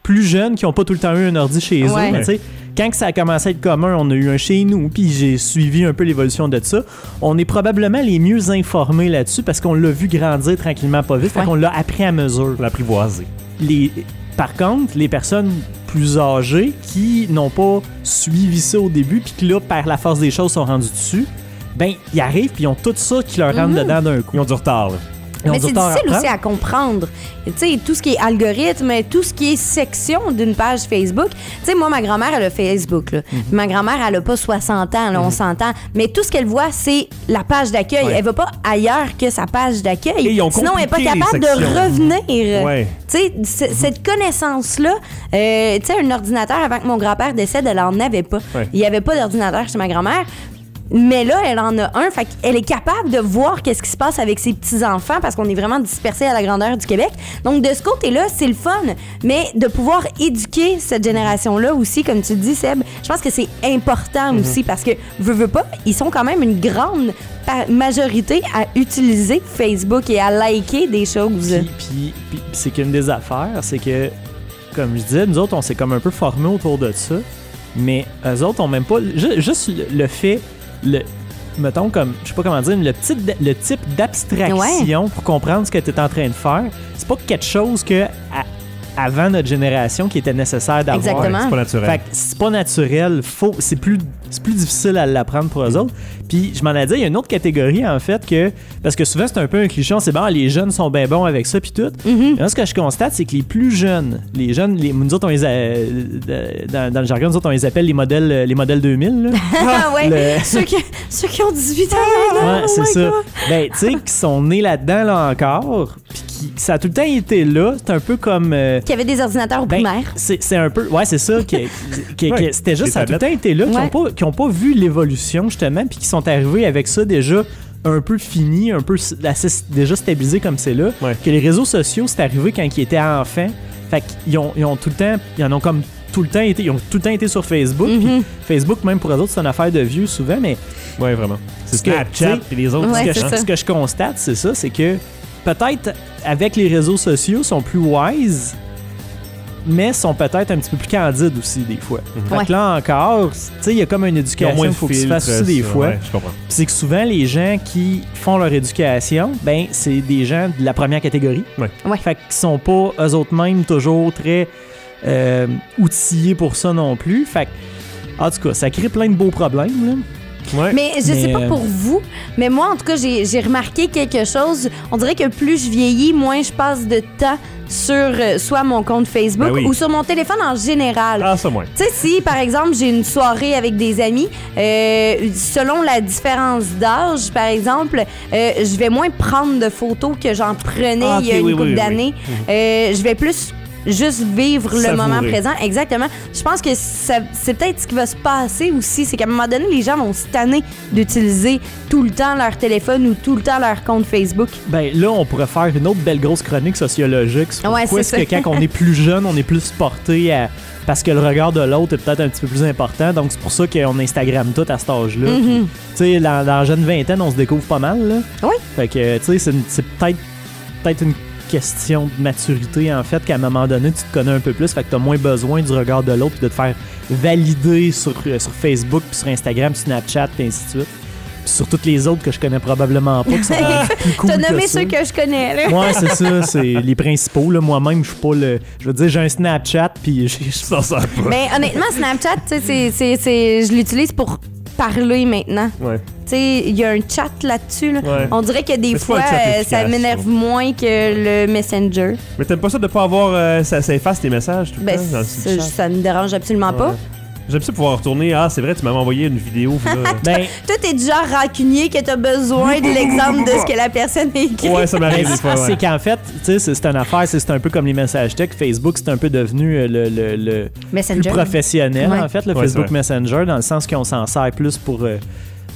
plus jeunes qui n'ont pas tout le temps eu un ordi chez Ouais. eux. Mais tu sais, quand que ça a commencé à être commun, on a eu un chez nous, puis j'ai suivi un peu l'évolution de ça. On est probablement les mieux informés là-dessus parce qu'on l'a vu grandir tranquillement pas vite. Fait Ouais. qu'on l'a appris à mesure. L'apprivoiser. Les... Par contre, les personnes plus âgées qui n'ont pas suivi ça au début, puis qui là, par la force des choses, sont rendus dessus, ben, ils arrivent, puis ils ont tout ça qui leur rentre dedans d'un coup. Ils ont du retard, là. Ils ont Mais du c'est retard à difficile aussi prendre. à comprendre. Tu sais, tout ce qui est algorithme, tout ce qui est section d'une page Facebook. Tu sais, moi, ma grand-mère, elle a Facebook. Là. Mhm. Ma grand-mère, elle a pas soixante ans, là, on s'entend. Mais tout ce qu'elle voit, c'est la page d'accueil. Ouais. Elle va pas ailleurs que sa page Et d'accueil. ils ont Sinon, elle est pas compliqué les capable de sections. revenir. Ouais. Tu sais, c- cette connaissance-là, euh, tu sais, un ordinateur, avant que mon grand-père décède, elle en avait pas. Ouais. Il y avait pas d'ordinateur chez ma grand-mère. Mais là, elle en a un. Fait qu'elle est capable de voir qu'est-ce qui se passe avec ses petits-enfants parce qu'on est vraiment dispersés à la grandeur du Québec. Donc, de ce côté-là, c'est le fun. Mais de pouvoir éduquer cette génération-là aussi, comme tu le dis, Seb, je pense que c'est important aussi parce que, veux, veux pas, ils sont quand même une grande pa- majorité à utiliser Facebook et à liker des choses. Puis, puis, puis c'est qu'une des affaires, c'est que, comme je disais, nous autres, on s'est comme un peu formés autour de ça. Mais eux autres, on même pas. ju- Juste le, le fait. Le, mettons comme, je sais pas comment dire, le, petit, le type d'abstraction pour comprendre ce que tu es en train de faire, c'est pas quelque chose que à- avant notre génération qui était nécessaire d'avoir. Exactement. C'est pas naturel. Fait que c'est pas naturel, faut, c'est plus, c'est plus difficile à l'apprendre pour eux autres. Puis je m'en ai dit, il y a une autre catégorie en fait que, parce que souvent c'est un peu un cliché, on sait bon, les jeunes sont bien bons avec ça puis tout. Mhm. Là, ce que je constate, c'est que les plus jeunes, les jeunes, les, nous autres on les a, euh, dans, dans le jargon, nous autres on les appelle les modèles, les modèles deux mille. Là. Ah ouais, Le- ceux, qui, ceux qui ont dix-huit ans maintenant. Ouais, oh c'est my ça. God. Ben, tu sais, qui sont nés là-dedans là encore, puis qui, ça a tout le temps été là. C'est un peu comme. euh, Qui avaient des ordinateurs au Ben, primaire. c'est, c'est un peu. Ouais, c'est ça. que- que- que Ouais, c'était juste, les ça a tout le temps tablettes. été là, qui Ouais. n'ont pas, qui ont pas vu l'évolution, justement, puis qui sont arrivés avec ça déjà un peu fini, un peu s- assez- déjà stabilisé comme c'est là. Ouais. Que les réseaux sociaux, c'est arrivé quand ils étaient enfants. Fait qu'ils ont, ils ont tout le temps. Ils en ont comme tout le temps été. Ils ont tout le temps été sur Facebook. Mhm. Puis Facebook, même pour eux autres, c'est une affaire de vieux souvent, mais. Ouais, vraiment. C'est Ce que- Snapchat tu et les autres. Ouais, ce, que c'est je, ça. ce que je constate, c'est ça, c'est que peut-être avec les réseaux sociaux, ils sont plus wise, mais sont peut-être un petit peu plus candides aussi des fois. Fait Ouais. que là encore, tu sais, il y a comme une Ils ont éducation moins de qu'il faut qu'ils se filtres, fassent aussi des ça, fois. ouais, je comprends. Puis c'est que souvent, les gens qui font leur éducation, ben c'est des gens de la première catégorie. Ouais. Ouais. Fait qu'ils sont pas eux autres mêmes toujours très euh, outillés pour ça non plus. Fait que, en tout cas, ça crée plein de beaux problèmes, là. Ouais. Mais je sais Mais, pas euh, pour vous, mais moi, en tout cas, j'ai j'ai remarqué quelque chose. On dirait que plus je vieillis, moins je passe de temps sur euh, soit mon compte Facebook Ben oui. ou sur mon téléphone en général. Ah, ça, moins. Tu sais, si, par exemple, j'ai une soirée avec des amis, euh, selon la différence d'âge, par exemple, euh, je vais moins prendre de photos que j'en prenais Ah, il y a ok, une oui, couple oui, oui. d'années. Euh, je vais plus juste vivre le Savourer. moment présent. Exactement. Je pense que ça- c'est peut-être ce qui va se passer aussi, c'est qu'à un moment donné, les gens vont se tanner d'utiliser tout le temps leur téléphone ou tout le temps leur compte Facebook. Ben là, on pourrait faire une autre belle grosse chronique sociologique sur Ouais, pourquoi c'est est-ce que ça. quand on est plus jeune, on est plus porté à... Parce que le regard de l'autre est peut-être un petit peu plus important, donc c'est pour ça qu'on Instagram tout à cet âge-là. Mm-hmm. Puis, tu sais, dans, dans la jeune vingtaine, on se découvre pas mal, là. Oui. Fait que, tu sais, c'est, une- c'est peut-être, peut-être une question de maturité, en fait, qu'à un moment donné, tu te connais un peu plus, fait que t'as moins besoin du regard de l'autre, puis de te faire valider sur, euh, sur Facebook, puis sur Instagram, Snapchat, puis ainsi de suite. Puis sur toutes les autres que je connais probablement pas, qui sont rendus plus cool T'as nommé que ça. ceux que je connais, là. Ouais, c'est ça, c'est les principaux. Là. Moi-même, je suis pas le. Je veux dire, j'ai un Snapchat, puis je je s'en sers pas. Mais honnêtement, Snapchat, tu sais, c'est- c'est- c'est- je l'utilise pour parler maintenant. Ouais. Tu sais, il y a un chat là-dessus. Là. Ouais. On dirait que des Mais c'est pas fois, un chat euh, efficace, ça m'énerve ça. moins que le Messenger. Mais t'aimes pas ça de pas avoir. Euh, ça, ça efface tes messages tout le Ben, temps dans le ça, chat? ça me dérange absolument pas. Ouais. J'aime ça pouvoir retourner. Ah, c'est vrai, tu m'avais envoyé une vidéo. Là. Ben, Toi, t'es du genre rancunier que t'as besoin de l'exemple de ce que la personne a écrit. ouais, ça m'arrive des fois. c'est Ouais. qu'en fait, tu sais, c'est c'est une affaire, c'est c'est un peu comme les messages tech. Facebook, c'est un peu devenu euh, le, le, le Messenger. plus professionnel, Ouais. en fait, le Ouais, Facebook c'est vrai. Messenger, dans le sens qu'on s'en sert plus pour. euh,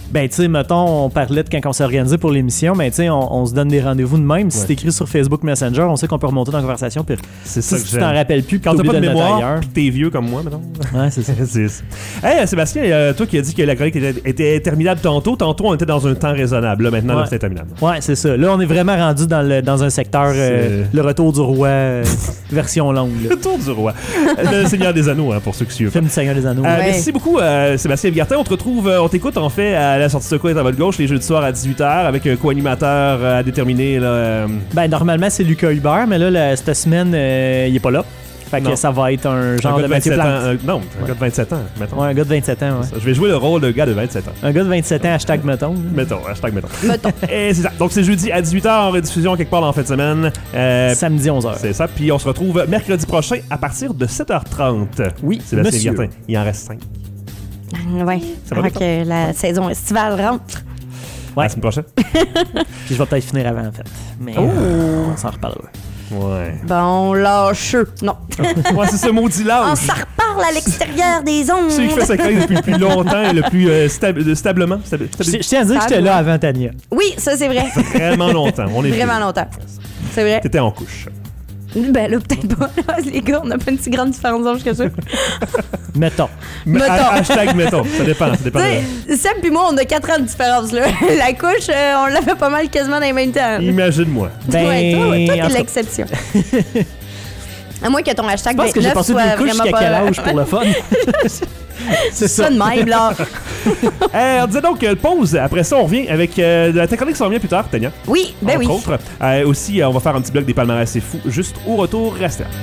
Ben, tu sais, mettons, on parlait de quand on s'est organisé pour l'émission, mais tu sais, on, on se donne des rendez-vous de même. Si Ouais. c'est écrit sur Facebook Messenger, on sait qu'on peut remonter dans la conversation. Puis C'est ça si que tu t'en j'aime. rappelles plus, Quand t'as pas de mémoire, ailleurs. pis que t'es vieux comme moi, maintenant. Ouais, c'est ça. C'est ça. Hey, Sébastien, euh, toi qui as dit que la chronique était, était interminable tantôt, tantôt on était dans un temps raisonnable. Là, maintenant, Ouais. là, c'est interminable. Ouais, c'est ça. Là, on est vraiment rendu dans, le, dans un secteur, euh, C'est- le retour du roi, euh, version longue. Là. Le tour du roi. Le Seigneur des Anneaux, hein, pour ceux qui suivent. Film du Seigneur des Anneaux. Euh, Ouais. Merci beaucoup, euh, Sébastien Vigartin. On te retrouve, euh, on t'écoute en fait à la sortie de quoi est à votre gauche les jeudis soirs à dix-huit heures avec un co-animateur euh, à déterminer. Là, euh, Ben, normalement, c'est Lucas Hubert, mais là, la- cette semaine, euh, il est pas là. Fait que Non. ça va être un genre un gars de de Mathieu vingt-sept ans. Plante. euh, non, un gars de vingt-sept ans, mettons. Ouais, un gars de vingt-sept ans, ouais. Je vais jouer le rôle de gars de vingt-sept ans. Un gars de vingt-sept ans, hashtag mettons. Mettons, hashtag mettons. Mettons. Et c'est ça. Donc c'est jeudi à dix-huit heures en rediffusion quelque part dans la fin de semaine. Euh, Samedi onze heures. c'est ça. Puis on se retrouve mercredi prochain à partir de sept heures trente. Oui, Sébastien monsieur. Vigartin. Il en reste cinq. Ouais. Ça va Avant que la saison estivale rentre. À Ouais. la semaine prochaine. Puis je vais peut-être finir avant, en fait. Mais Oh. euh, on s'en reparlera. Ouais. Bon, lâcheux. Non. Ouais, c'est ce maudit On lâche. s'en reparle à l'extérieur des ondes. Celui qui fait sa chronique depuis le plus longtemps et le plus euh, stab- de- stablement. Stab- Je stabi- je tiens à dire que j'étais là avant Tania. Oui, ça, c'est vrai. Vraiment longtemps. On est Vraiment vieux. longtemps. C'est vrai. T'étais en couche. Ben là, peut-être pas. Les gars, on n'a pas une si grande différence d'âge que ça. Mettons. Mais- Mettons. ha- Hashtag mettons. Ça dépend. Ça dépend. Tu de- sais, Sam puis moi, on a quatre ans de différence, là. La couche, euh, on l'a fait pas mal quasiment dans les mêmes temps. Imagine-moi. Ben, ouais, toi, ouais, toi, en t'es tout cas, l'exception. À moins que ton hashtag je pense que j'ai vingt-neuf passé soit des couches vraiment jusqu'à quel pas... âge pour le fun? C'est ça de même, là. Euh, on disait donc euh, pause. Après ça, on revient avec euh, la ta chronique qui s'en vient plus tard, Tania. Oui, ben entre oui. autres. Euh, aussi, euh, on va faire un petit bloc des palmarès, c'est fou. Juste au retour, restez là.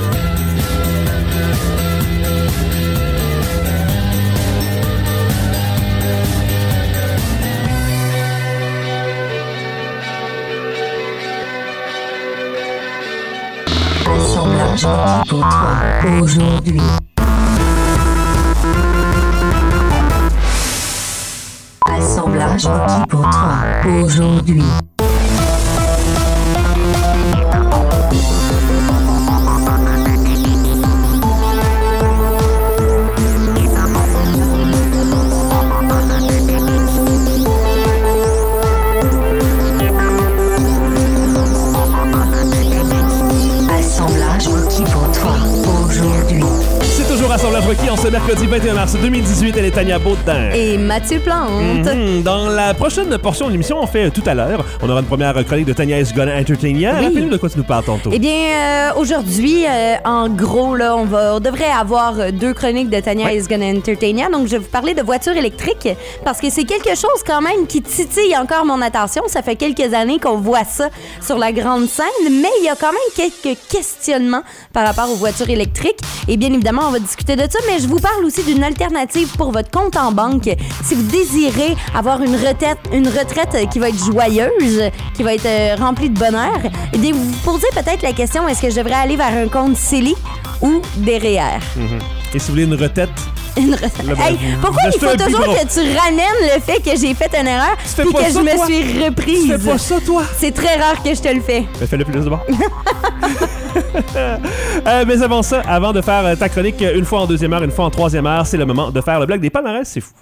Assemblage requis pour toi aujourd'hui. Assemblage requis pour toi aujourd'hui. Assemblage requis pour toi aujourd'hui. C'est toujours Assemblage requis en ce mercredi vingt et un mars deux mille dix-huit. Elle est Tania Baudin. Et Mathieu Plante. Mhm. Dans la prochaine portion de l'émission, on fait euh, tout à l'heure. On aura une première chronique de Tania is Gonna Entertainer. Oui. Rappelle-nous de quoi tu nous parles tantôt. Eh bien, euh, aujourd'hui, euh, en gros, là, on, va, on devrait avoir euh, deux chroniques de Tania Ouais. is Gonna Entertain Ya. Donc, je vais vous parler de voitures électriques parce que c'est quelque chose quand même qui titille encore mon attention. Ça fait quelques années qu'on voit ça sur la grande scène, mais il y a quand même quelques questionnements par rapport aux voitures électriques. Et bien évidemment, on va discuter de ça, mais je vous parle aussi d'une alternative pour votre compte en banque. Si vous désirez avoir une retraite, une retraite euh, qui va être joyeuse, qui va être euh, remplie de bonheur, eh bien, vous vous posez peut-être la question, est-ce que je devrais aller vers un compte C E L I ou des R E E R? Mhm. Et si vous voulez une retraite, Une retraite. Là, ben, Hey, vous- pourquoi vous il faut achetez un toujours biberon. que tu ramènes le fait que j'ai fait une erreur fais puis pas que ça, je me toi. suis reprise? fais pas ça, toi. C'est très rare que je te le fais. Ben, fais-le plus de bord. Euh, mais avant ça, avant de faire euh, ta chronique euh, une fois en deuxième heure, une fois en troisième heure, c'est le moment de faire le bloc des palmarès, c'est fou.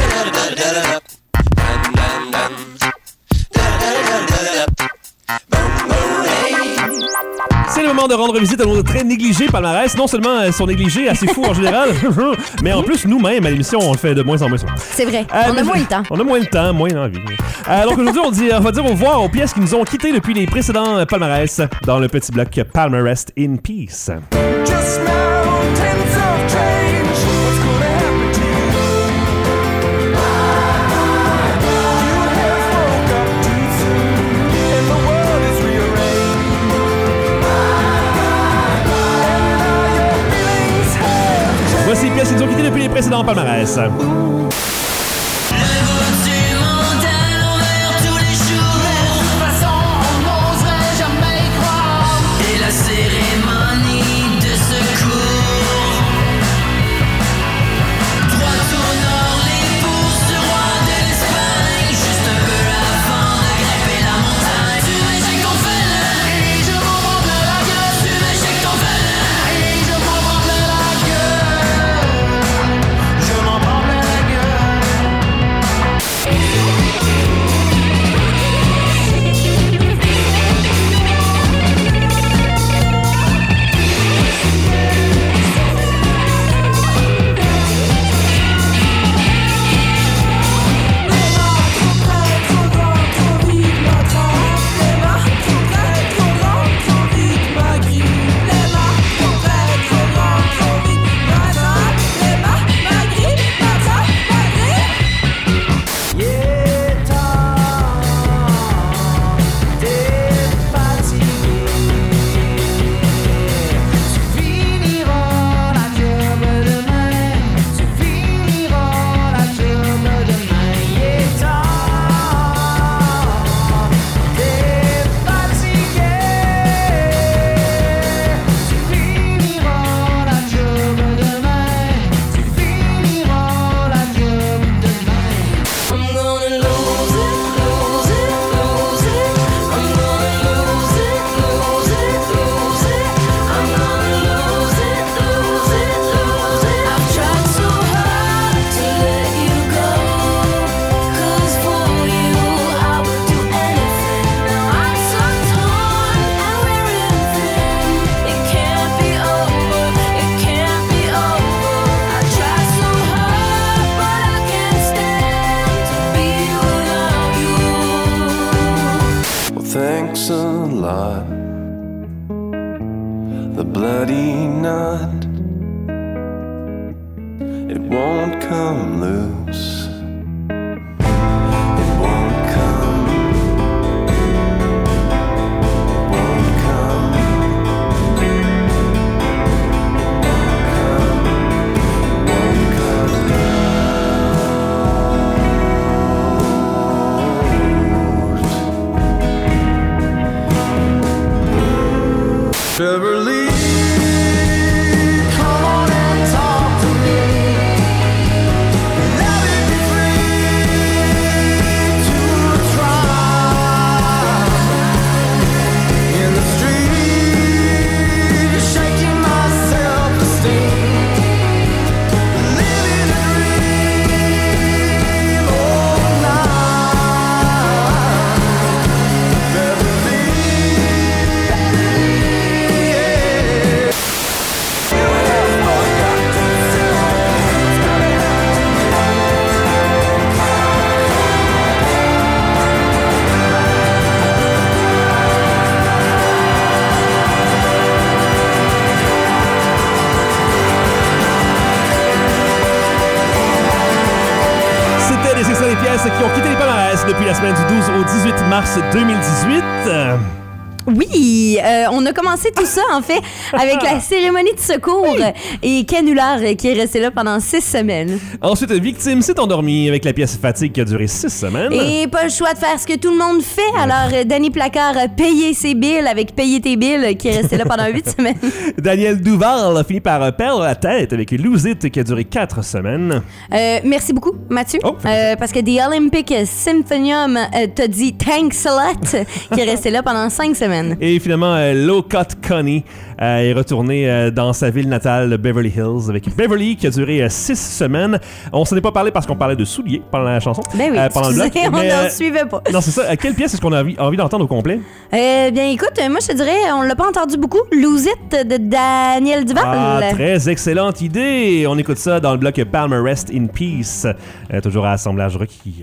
C'est le moment de rendre visite à nos très négligés palmarès. Non seulement ils sont négligés, assez fous en général, mais en plus, nous-mêmes, à l'émission, on le fait de moins en moins souvent. C'est vrai. Euh, on mais- a moins le temps. On a moins le temps, moins l'envie. Euh, donc aujourd'hui, on, dit, on va dire au revoir aux pièces qui nous ont quittés depuis les précédents euh, palmarès dans le petit bloc Palmarès in Peace. Just mountains of change. What's gonna happen to you? You have woke up too soon, and the world is rearranged. And now your feelings have changed. Voici les pièces qui nous ont quittés depuis les précédents palmarès. Et la cérémonie de secours. Droit au nord, l'épouse du roi de l'Espagne. Juste un peu avant de grimper la montagne. Tu m'éjectes ton venin et je m'en prends plein la gueule. Tu m'éjectes ton venin et je m'en prends plein la gueule. Je m'en prends plein la gueule. lot. The bloody knot, it won't come loose. It won't come, won't come, won't come, won't come out. Beverly, come on and talk to me. Let me be free to try. In the street, shaking my self-esteem, living a dream all night. Beverly, C'était les extraits des pièces qui ont quitté les palmarès depuis la semaine du douze au dix-huit mars deux mille dix-huit. Euh, Oui, euh, on a commencé tout ça, en fait, avec la cérémonie de secours et Canular euh, qui est resté là pendant six semaines. Ensuite, Victime s'est endormi avec la pièce Fatigue qui a duré six semaines. Et pas le choix de faire ce que tout le monde fait. Alors, euh, Danny Placard a payé ses billes avec Payer tes billes qui est resté là pendant huit semaines. Daniel Duval a fini par perdre la tête avec Lose It qui a duré quatre semaines. Euh, merci beaucoup, Mathieu. Oh, euh, parce que The Olympic Symphonium euh, t'a dit thanks a lot, qui est resté là pendant cinq semaines. Et finalement, euh, Low Cut Connie euh, est retourné euh, dans sa ville natale, Beverly Hills, avec Beverly qui a duré euh, six semaines. On s'en est pas parlé parce qu'on parlait de souliers pendant la chanson. Ben oui, euh, pendant le bloc. excusez, on Mais, n'en euh, suivait pas. Non, c'est ça. À quelle pièce est-ce qu'on a envie, envie d'entendre au complet? Euh, bien, écoute, moi, je te dirais, on l'a pas entendu beaucoup. Lose It de Daniel Duval. Ah, très excellente idée. On écoute ça dans le bloc Palmer Rest in Peace. Euh, toujours à assemblage requis.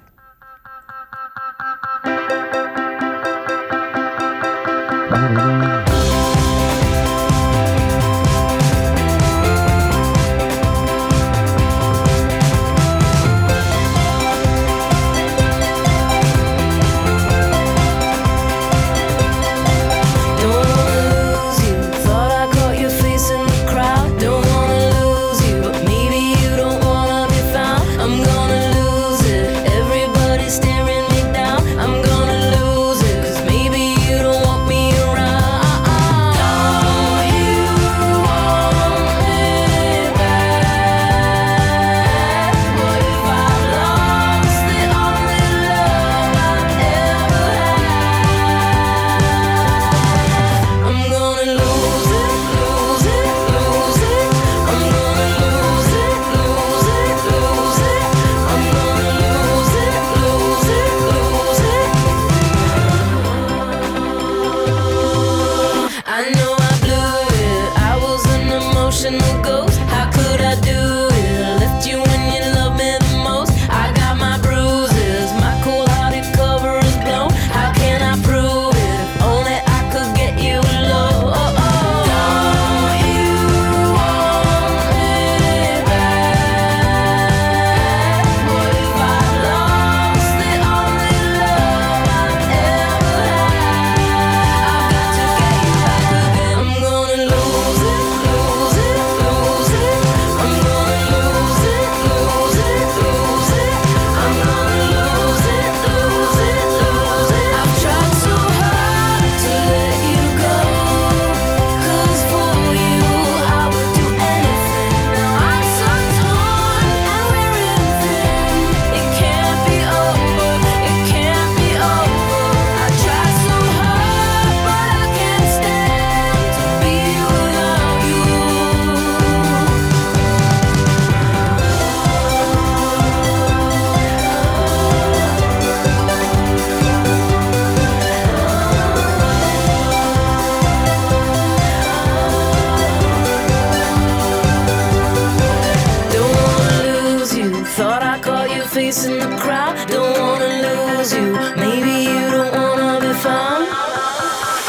chasing the crowd, don't wanna lose you. Maybe you don't wanna be found.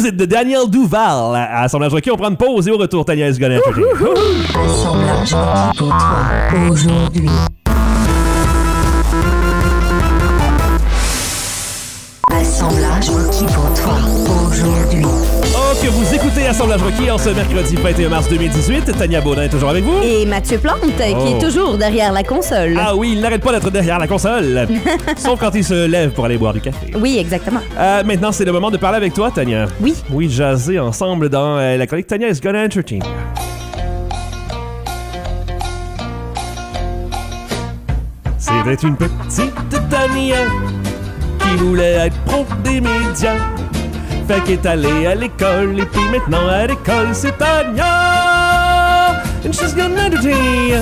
Use It de Daniel Duval. À Assemblage Rocky, on prend une pause et au retour, Tania is gonna entertain. Assemblage Rocky pour toi aujourd'hui. Assemblage Rocky pour toi aujourd'hui. Oh, que vous écoutez Assemblage Rocky en ce mercredi vingt et un mars deux mille dix-huit. Tania Baudin est toujours avec vous. Et Mathieu Plante, Oh. qui est toujours derrière la console. Ah oui, il n'arrête pas d'être derrière la console. Sauf quand il se lève pour aller boire du café. Oui, exactement. Euh, maintenant, c'est le moment de parler avec toi, Tania. Oui. Oui, jaser ensemble dans euh, la chronique Tania is gonna entertain. C'était une petite Tania qui voulait être pro des médias. Fait qu'elle est allée à l'école et puis maintenant à l'école c'est Tania. And she's gonna entertain.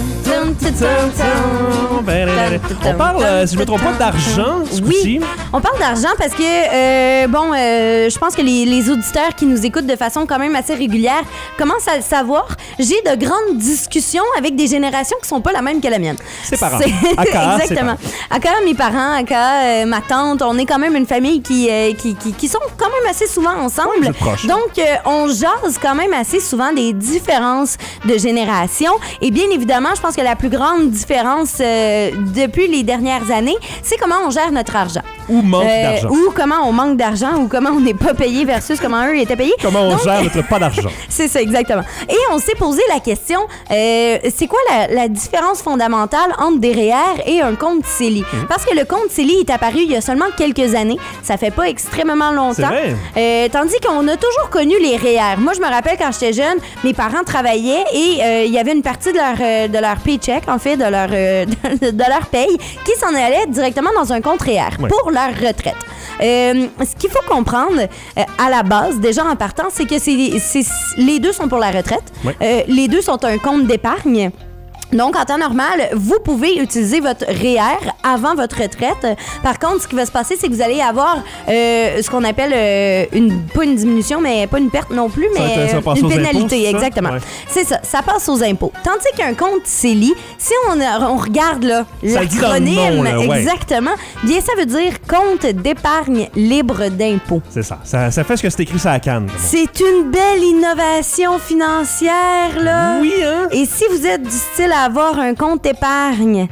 On parle, euh, si je me trompe pas, d'argent ce coup-ci. Oui, on parle d'argent parce que, euh, bon, euh, je pense que les, les auditeurs qui nous écoutent de façon quand même assez régulière commencent à le savoir. J'ai de grandes discussions avec des générations qui sont pas la même que la mienne. Ses parents. C'est- Aka, ses Exactement. Aka, mes parents, Aka, euh, ma tante, on est quand même une famille qui, euh, qui, qui, qui sont quand même assez souvent Oui, ensemble. vous êtes proches. Donc, euh, on jase quand même assez souvent des différences de génération. Et bien évidemment, je pense que la plus grande différence euh, depuis les dernières années, c'est comment on gère notre argent. Ou manque Euh, d'argent. Ou comment on manque d'argent, ou comment on n'est pas payé versus comment eux étaient payés. Comment on Donc, gère notre pas d'argent. c'est ça, exactement. Et on s'est posé la question, euh, c'est quoi la, la différence fondamentale entre des R E E R et un compte C E L I? Mhm. Parce que le compte C E L I est apparu il y a seulement quelques années. Ça fait pas extrêmement longtemps. C'est vrai. Euh, tandis qu'on a toujours connu les R E E R. Moi, je me rappelle quand j'étais jeune, mes parents travaillaient et euh, il y avait une partie de leur, euh, de leur paycheck, en fait, de leur, euh, de, de leur paye, qui s'en allait directement dans un compte R E E R Ouais. pour leur retraite. Euh, ce qu'il faut comprendre euh, à la base, déjà en partant, c'est que c'est, c'est- les deux sont pour la retraite. Ouais. Euh, les deux sont un compte d'épargne. Donc, en temps normal, vous pouvez utiliser votre R E E R avant votre retraite. Par contre, ce qui va se passer, c'est que vous allez avoir euh, ce qu'on appelle euh, une, pas une diminution, mais pas une perte non plus, Ça va mais être- ça va euh, passer une aux impôts, pénalité, c'est ça? exactement. Ouais. C'est ça, ça passe aux impôts. Tandis qu'un compte C E L I, si on, on regarde là, Ça le dit dans le l'acronyme, nom, là, ouais. exactement, bien ça veut dire compte d'épargne libre d'impôts. C'est ça. ça. Ça fait ce que c'est écrit sur la canne. C'est une belle innovation financière, là. Oui, hein? Et si vous êtes du style à avoir un compte épargne,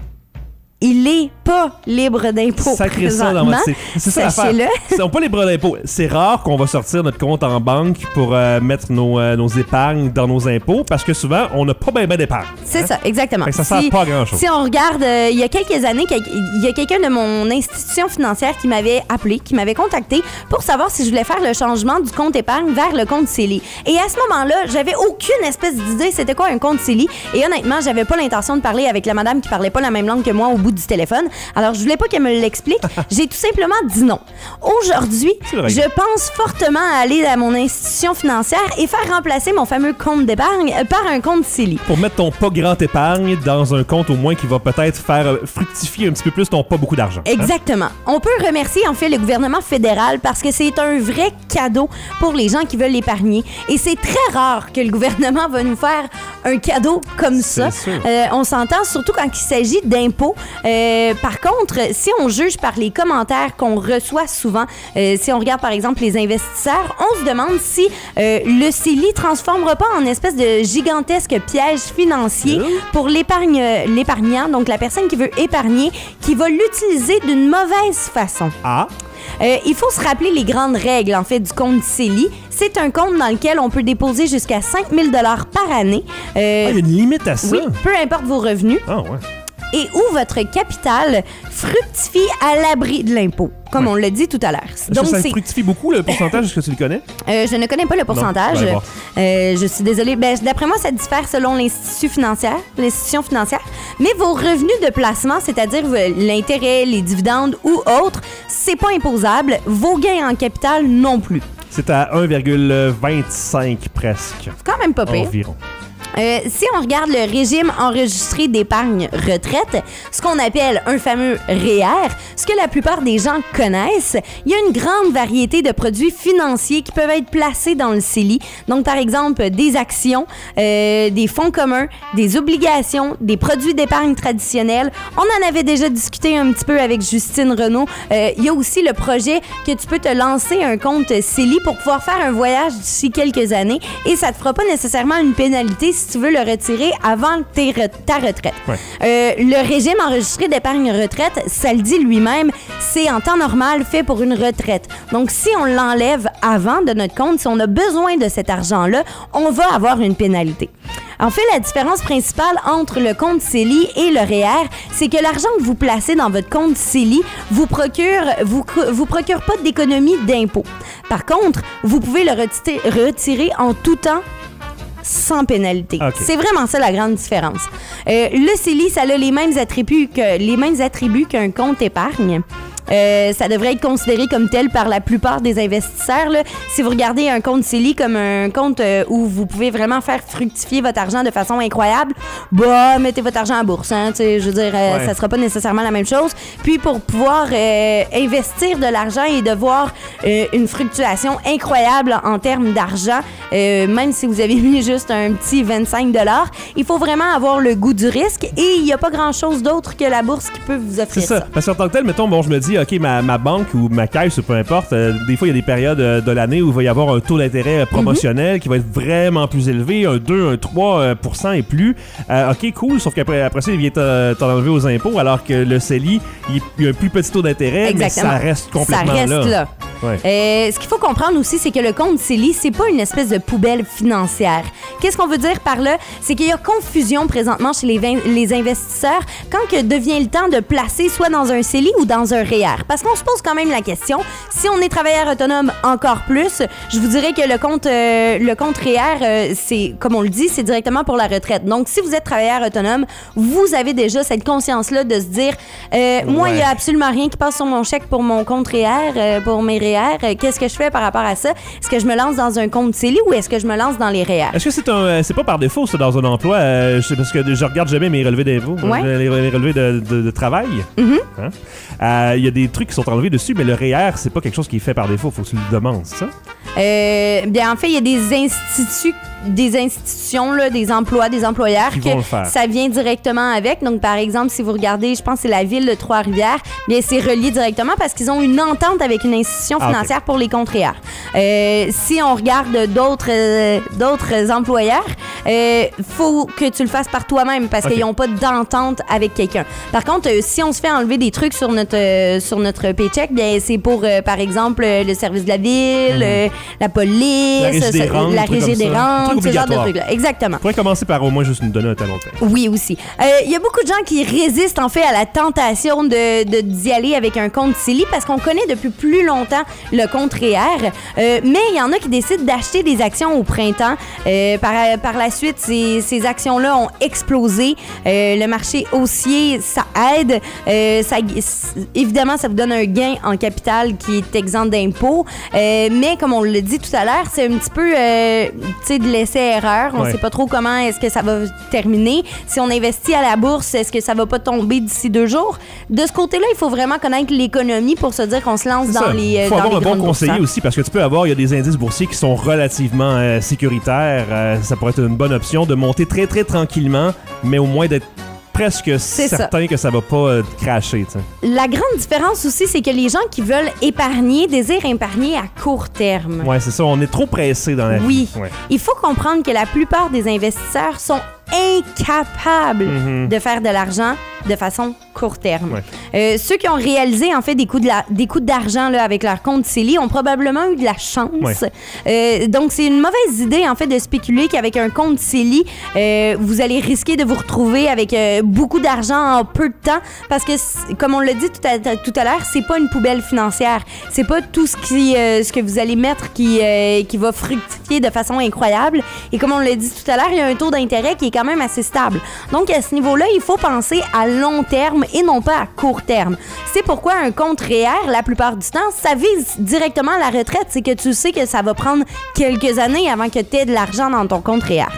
il est pas libre d'impôts. Sacré ça dans votre... présentement. C'est c'est ça l'affaire. Sachez-le. C'est- On pas les bras d'impôts. C'est rare qu'on va sortir notre compte en banque pour euh, mettre nos, euh, nos épargnes dans nos impôts parce que souvent, on n'a pas bien ben d'épargne. C'est ça, exactement. Fait que ça sert si, pas à grand-chose. Si on regarde, euh, il y a quelques années, quel- il y a quelqu'un de mon institution financière qui m'avait appelé, qui m'avait contacté pour savoir si je voulais faire le changement du compte épargne vers le compte C E L I. Et à ce moment-là, j'avais aucune espèce d'idée c'était quoi un compte C E L I. Et honnêtement, j'avais pas l'intention de parler avec la madame qui parlait pas la même langue que moi au bout du téléphone. Alors, je voulais pas qu'elle me l'explique. J'ai tout simplement dit non. Aujourd'hui, C'est vrai. je pense fortement à aller à mon institution financière et faire remplacer mon fameux compte d'épargne par un compte C E L I. Pour mettre ton pas grand épargne dans un compte au moins qui va peut-être faire euh, fructifier un petit peu plus ton pas beaucoup d'argent. hein? Exactement. On peut remercier en fait le gouvernement fédéral parce que c'est un vrai cadeau pour les gens qui veulent l'épargner. Et c'est très rare que le gouvernement va nous faire un cadeau comme ça. sûr. Euh, on s'entend surtout quand il s'agit d'impôts. Euh, par contre, si on juge par les commentaires qu'on reçoit souvent, euh, si on regarde par exemple les investisseurs, on se demande si euh, le C E L I transformera pas en espèce de gigantesque piège financier Oh. pour l'épargne, l'épargnant, donc la personne qui veut épargner, qui va l'utiliser d'une mauvaise façon. Ah, Euh, il faut se rappeler les grandes règles en fait du compte C E L I. C'est un compte dans lequel on peut déposer jusqu'à cinq mille dollars par année. Euh, ah, il y a une limite à ça. oui, peu importe vos revenus. Ah ouais. Et où votre capital fructifie à l'abri de l'impôt, comme Ouais. on l'a dit tout à l'heure. Est-ce Donc, que ça c'est, fructifie beaucoup le pourcentage? Est-ce que tu le connais? euh, je ne connais pas le pourcentage. allez voir. Euh, je suis désolée. Ben, d'après moi, ça diffère selon l'institution financière, l'institution financière. Mais vos revenus de placement, c'est-à-dire euh, l'intérêt, les dividendes ou autres, c'est pas imposable. Vos gains en capital non plus. C'est à un virgule vingt-cinq presque. C'est quand même pas pire. Environ. Euh, si on regarde le régime enregistré d'épargne retraite, ce qu'on appelle un fameux R E E R, ce que la plupart des gens connaissent, il y a une grande variété de produits financiers qui peuvent être placés dans le C E L I. Donc, par exemple, des actions, euh, des fonds communs, des obligations, des produits d'épargne traditionnels. On en avait déjà discuté un petit peu avec Justine Renaud. Euh, il y a aussi le projet que tu peux te lancer un compte C E L I pour pouvoir faire un voyage d'ici quelques années et ça te fera pas nécessairement une pénalité si tu veux le retirer avant tes re- ta retraite. Ouais. Euh, le régime enregistré d'épargne retraite, ça le dit lui-même, c'est en temps normal fait pour une retraite. Donc, si on l'enlève avant de notre compte, si on a besoin de cet argent-là, on va avoir une pénalité. En fait, la différence principale entre le compte C E L I et le R E E R, c'est que l'argent que vous placez dans votre compte C E L I vous procure, vous, vous procure pas d'économie d'impôt. Par contre, vous pouvez le retirer, retirer en tout temps sans pénalité. Okay. C'est vraiment ça la grande différence. Euh, le C E L I, ça a les mêmes attributs que les mêmes attributs qu'un compte épargne. Euh, ça devrait être considéré comme tel par la plupart des investisseurs. Là. Si vous regardez un compte C E L I comme un compte euh, où vous pouvez vraiment faire fructifier votre argent de façon incroyable, bah, mettez votre argent en bourse. Hein, je veux dire, euh, ouais. ça sera pas nécessairement la même chose. Puis pour pouvoir euh, investir de l'argent et de voir euh, une fluctuation incroyable en termes d'argent, euh, même si vous avez mis juste un petit vingt-cinq dollars, il faut vraiment avoir le goût du risque et il n'y a pas grand-chose d'autre que la bourse qui peut vous offrir C'est ça. ça. Parce qu'en tant que tel, mettons, bon, je me dis, OK, ma, ma banque ou ma caisse, peu importe, euh, des fois, il y a des périodes euh, de l'année où il va y avoir un taux d'intérêt euh, promotionnel mm-hmm. qui va être vraiment plus élevé, un deux, un trois pour cent et plus. Euh, OK, cool, sauf qu'après après ça, il vient t'en, t'en enlever aux impôts, alors que le C E L I, il, il y a un plus petit taux d'intérêt, Exactement. mais ça reste complètement ça reste là. là. Ouais. Euh, ce qu'il faut comprendre aussi, c'est que le compte C E L I, c'est pas une espèce de poubelle financière. Qu'est-ce qu'on veut dire par là? C'est qu'il y a confusion présentement chez les, vin- les investisseurs quand que devient le temps de placer soit dans un C E L I ou dans un R E E R. Parce qu'on se pose quand même la question, si on est travailleur autonome encore plus, je vous dirais que le compte, euh, le compte R E E R, euh, c'est, comme on le dit, c'est directement pour la retraite. Donc, si vous êtes travailleur autonome, vous avez déjà cette conscience-là de se dire, euh, moi, il Ouais. n'y a absolument rien qui passe sur mon chèque pour mon compte R E E R, euh, pour mes R E E R. Euh, Qu'est-ce que je fais par rapport à ça? Est-ce que je me lance dans un compte C E L I ou est-ce que je me lance dans les R E E R? Est-ce que c'est un, c'est pas par défaut, ça, dans un emploi? Euh, je- parce que je regarde jamais mes relevés d'impôts, Ouais. les, les relevés de, de, de travail. Mhm. Hein? Euh, Il y a des trucs qui sont enlevés dessus, mais le R E E R, c'est pas quelque chose qui est fait par défaut. Faut que tu le demandes, c'est ça? Euh, bien, en fait, il y a des instituts, des institutions, là, des emplois, des employeurs Qui que vont le faire. ça vient directement avec. Donc, par exemple, si vous regardez, je pense que c'est la ville de Trois-Rivières, bien, c'est relié directement parce qu'ils ont une entente avec une institution Ah, financière okay. pour les comptes R E E R. Euh, si on regarde d'autres, euh, d'autres employeurs, euh, faut que tu le fasses par toi-même parce okay. qu'ils n'ont pas d'entente avec quelqu'un. Par contre, euh, si on se fait enlever des trucs sur notre, euh, sur notre paycheck, bien, c'est pour, euh, par exemple, euh, le service de la ville, mm-hmm. euh, la police, la régie des rentes, la régie des rentes, ce genre de trucs-là. Exactement. On pourrait commencer par au moins juste nous donner un talon de paie. Oui, aussi. Il euh, y a beaucoup de gens qui résistent, en fait, à la tentation de, de, d'y aller avec un compte C E L I parce qu'on connaît depuis plus longtemps le compte R E E R. Euh, mais il y en a qui décident d'acheter des actions au printemps. Euh, par, par la suite, ces, ces actions-là ont explosé. Euh, le marché haussier, ça aide. Euh, ça, évidemment, ça vous donne un gain en capital qui est exempt d'impôts. Euh, mais comme on l'a dit tout à l'heure, c'est un petit peu euh, tu sais, de l'essai-erreur. On ne ouais. sait pas trop comment est-ce que ça va terminer. Si on investit à la bourse, est-ce que ça va pas tomber d'ici deux jours? De ce côté-là, il faut vraiment connaître l'économie pour se dire qu'on se lance c'est dans ça. les Il faut dans avoir les un bon grandes conseiller bourses, hein. aussi parce que tu peux avoir, il y a des indices boursiers qui sont relativement euh, sécuritaires. Euh, ça pourrait être une bonne option de monter très très tranquillement, mais au moins d'être presque C'est certain ça. que ça va pas euh, crasher. T'sais. La grande différence aussi, c'est que les gens qui veulent épargner désirent épargner à court terme. Ouais, c'est ça. On est trop pressé dans la Oui. vie. Ouais. Il faut comprendre que la plupart des investisseurs sont incapables mm-hmm. de faire de l'argent de façon court terme. Ouais. Euh, ceux qui ont réalisé en fait des coups, de la, des coups d'argent là, avec leur compte C E L I ont probablement eu de la chance. Ouais. Euh, donc c'est une mauvaise idée en fait de spéculer qu'avec un compte C E L I, euh, vous allez risquer de vous retrouver avec euh, beaucoup d'argent en peu de temps parce que comme on l'a dit tout à, tout à l'heure, c'est pas une poubelle financière. C'est pas tout ce qui euh, ce que vous allez mettre qui euh, qui va fructifier de façon incroyable. Et comme on l'a dit tout à l'heure, il y a un taux d'intérêt qui est quand même assez stable. Donc à ce niveau-là, il faut penser à long terme et non pas à court terme. C'est pourquoi un compte R E E R, la plupart du temps, ça vise directement la retraite. C'est que tu sais que ça va prendre quelques années avant que tu aies de l'argent dans ton compte R E E R.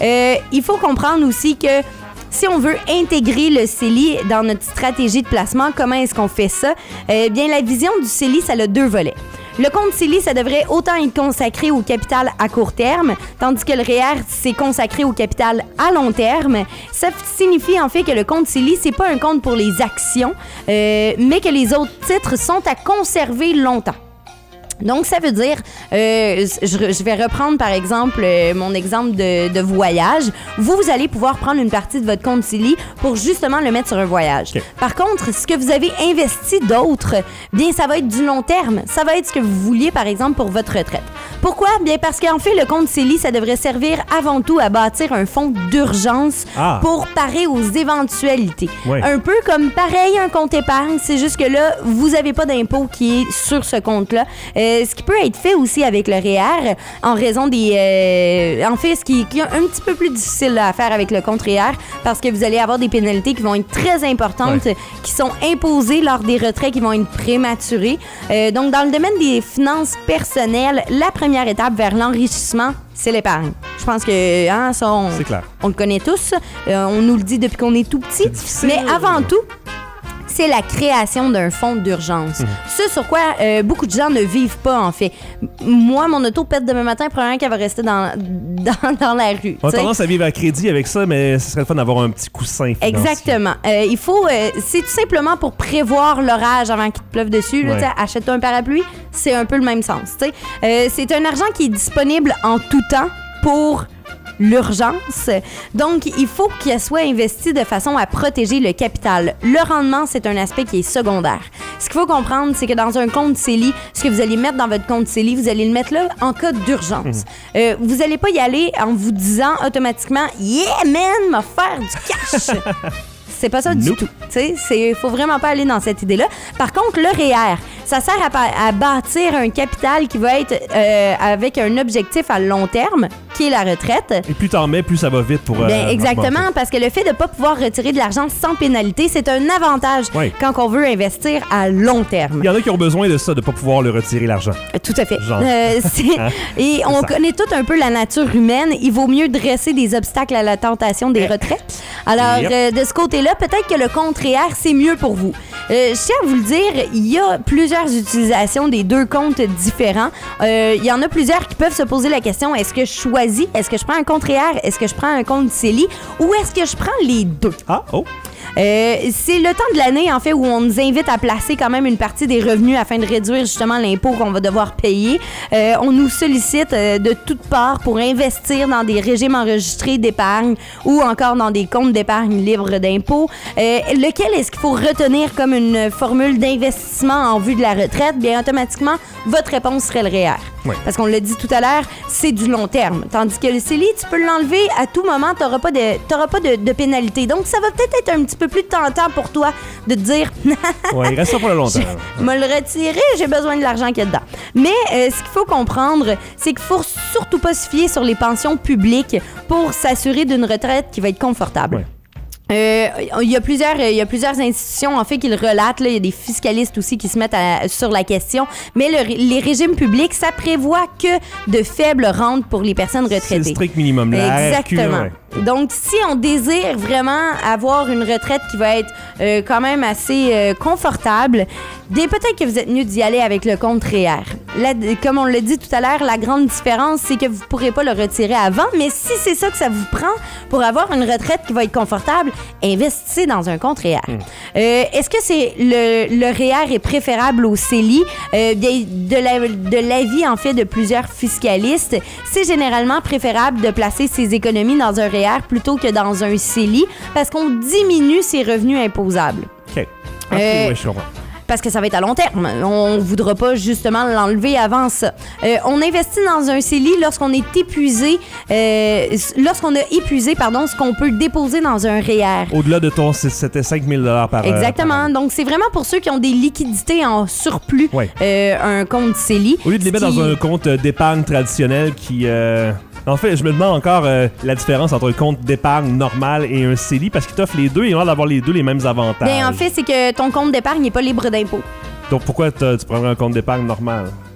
Euh, il faut comprendre aussi que si on veut intégrer le C E L I dans notre stratégie de placement, comment est-ce qu'on fait ça? Eh bien, la vision du C E L I, ça a deux volets. Le compte C E L I, ça devrait autant être consacré au capital à court terme, tandis que le R E E R, c'est consacré au capital à long terme. Ça signifie en fait que le compte C E L I, c'est pas un compte pour les actions, euh, mais que les autres titres sont à conserver longtemps. Donc, ça veut dire, euh, je, je vais reprendre par exemple euh, mon exemple de, de voyage. Vous, vous allez pouvoir prendre une partie de votre compte C E L I pour justement le mettre sur un voyage. Okay. Par contre, ce que vous avez investi d'autre, bien, ça va être du long terme. Ça va être ce que vous vouliez, par exemple, pour votre retraite. Pourquoi? Bien, parce qu'en fait, le compte C E L I, ça devrait servir avant tout à bâtir un fonds d'urgence ah. pour parer aux éventualités. Ouais. Un peu comme pareil un compte épargne, c'est juste que là, vous n'avez pas d'impôt qui est sur ce compte-là. Euh, ce qui peut être fait aussi avec le R E E R en raison des... Euh, en fait, ce qui, qui est un petit peu plus difficile là, à faire avec le compte R E E R parce que vous allez avoir des pénalités qui vont être très importantes, ouais. qui sont imposées lors des retraits qui vont être prématurés. Euh, donc, dans le domaine des finances personnelles, la première étape vers l'enrichissement, c'est l'épargne. Je pense que hein, ça, on, on le connaît tous. Euh, on nous le dit depuis qu'on est tout petit. Mais avant tout, c'est la création d'un fonds d'urgence. Mmh. Ce sur quoi euh, beaucoup de gens ne vivent pas, en fait. Moi, mon auto pète demain matin, probablement qu'elle va rester dans, dans, dans la rue. On a tendance à vivre à crédit avec ça, mais ce serait le fun d'avoir un petit coussin financier. Exactement. Euh, il faut... Euh, c'est tout simplement pour prévoir l'orage avant qu'il te pleuve dessus. Là, ouais. Achète-toi un parapluie, c'est un peu le même sens. Euh, c'est un argent qui est disponible en tout temps pour... l'urgence. Donc, il faut qu'il soit investi de façon à protéger le capital. Le rendement, c'est un aspect qui est secondaire. Ce qu'il faut comprendre, c'est que dans un compte C E L I, ce que vous allez mettre dans votre compte C E L I, vous allez le mettre là en cas d'urgence. Mmh. Euh, vous n'allez pas y aller en vous disant automatiquement « Yeah, man, m'a faire du cash! » C'est pas ça du nope. tout. Il faut vraiment pas aller dans cette idée-là. Par contre, le R E E R, ça sert à, à bâtir un capital qui va être euh, avec un objectif à long terme, qui est la retraite. Et plus t'en mets, plus ça va vite pour... Euh, Bien, exactement, parce que le fait de ne pas pouvoir retirer de l'argent sans pénalité, c'est un avantage oui. quand on veut investir à long terme. Il y en a qui ont besoin de ça, de ne pas pouvoir le retirer, l'argent. Tout à fait. Euh, hein? Et on ça. connaît tout un peu la nature humaine. Il vaut mieux dresser des obstacles à la tentation des retraites. Alors, yep. euh, de ce côté-là, peut-être que le compte R E E R, c'est mieux pour vous. Euh, je tiens à vous le dire, il y a plusieurs utilisations des deux comptes différents. Euh, il y en a plusieurs qui peuvent se poser la question, est-ce que je choisis, est-ce que je prends un compte R E E R, est-ce que je prends un compte C E L I ou est-ce que je prends les deux? Ah, oh! Euh, c'est le temps de l'année, en fait, où on nous invite à placer quand même une partie des revenus afin de réduire justement l'impôt qu'on va devoir payer. Euh, on nous sollicite euh, de toutes parts pour investir dans des régimes enregistrés d'épargne ou encore dans des comptes d'épargne libres d'impôt. Euh, lequel est-ce qu'il faut retenir comme une formule d'investissement en vue de la retraite? Bien, automatiquement, votre réponse serait le R E E R. Oui. Parce qu'on l'a dit tout à l'heure, c'est du long terme. Tandis que le C E L I, tu peux l'enlever à tout moment, tu n'auras pas, de, t'auras pas de, de pénalité. Donc, ça va peut-être être un petit peu plus tentant pour toi de te dire oui, il reste pas pour le long terme. Je me le retirer, j'ai besoin de l'argent qu'il y a dedans. Mais euh, ce qu'il faut comprendre, c'est qu'il faut surtout pas se fier sur les pensions publiques pour s'assurer d'une retraite qui va être confortable. Oui. Euh, il y a plusieurs, il y a plusieurs institutions en fait qui le relatent. Là. Il y a des fiscalistes aussi qui se mettent à, sur la question. Mais le, les régimes publics, ça prévoit que de faibles rentes pour les personnes retraitées. C'est le strict minimum. Là. Exactement. R Q, ouais. Donc, si on désire vraiment avoir une retraite qui va être euh, quand même assez euh, confortable, bien, peut-être que vous êtes mieux d'y aller avec le compte R E E R. Là, comme on l'a dit tout à l'heure, la grande différence, c'est que vous ne pourrez pas le retirer avant. Mais si c'est ça que ça vous prend pour avoir une retraite qui va être confortable, investissez dans un compte R E E R. Mmh. Euh, est-ce que c'est le, le R E E R est préférable au C E L I? Euh, bien, de, la, de l'avis, en fait, de plusieurs fiscalistes, c'est généralement préférable de placer ses économies dans un R E E R plutôt que dans un C E L I parce qu'on diminue ses revenus imposables. OK. OK, euh, oui, je comprends. Parce que ça va être à long terme. On ne voudra pas justement l'enlever avant ça. Euh, on investit dans un C E L I lorsqu'on est épuisé, euh, lorsqu'on a épuisé, pardon, ce qu'on peut déposer dans un R E E R. Au-delà de ton, c'était cinq mille dollars par heure. Exactement. Par Donc, c'est vraiment pour ceux qui ont des liquidités en surplus, ouais. euh, un compte C E L I. Au lieu de les mettre qui... dans un compte d'épargne traditionnel qui... Euh... En fait, je me demande encore euh, la différence entre un compte d'épargne normal et un C E L I parce qu'ils t'offrent les deux et ils ont l'air d'avoir les deux les mêmes avantages. Bien, en fait, c'est que ton compte d'épargne n'est pas libre d'impôt. Donc, pourquoi tu prendrais un compte d'épargne normal?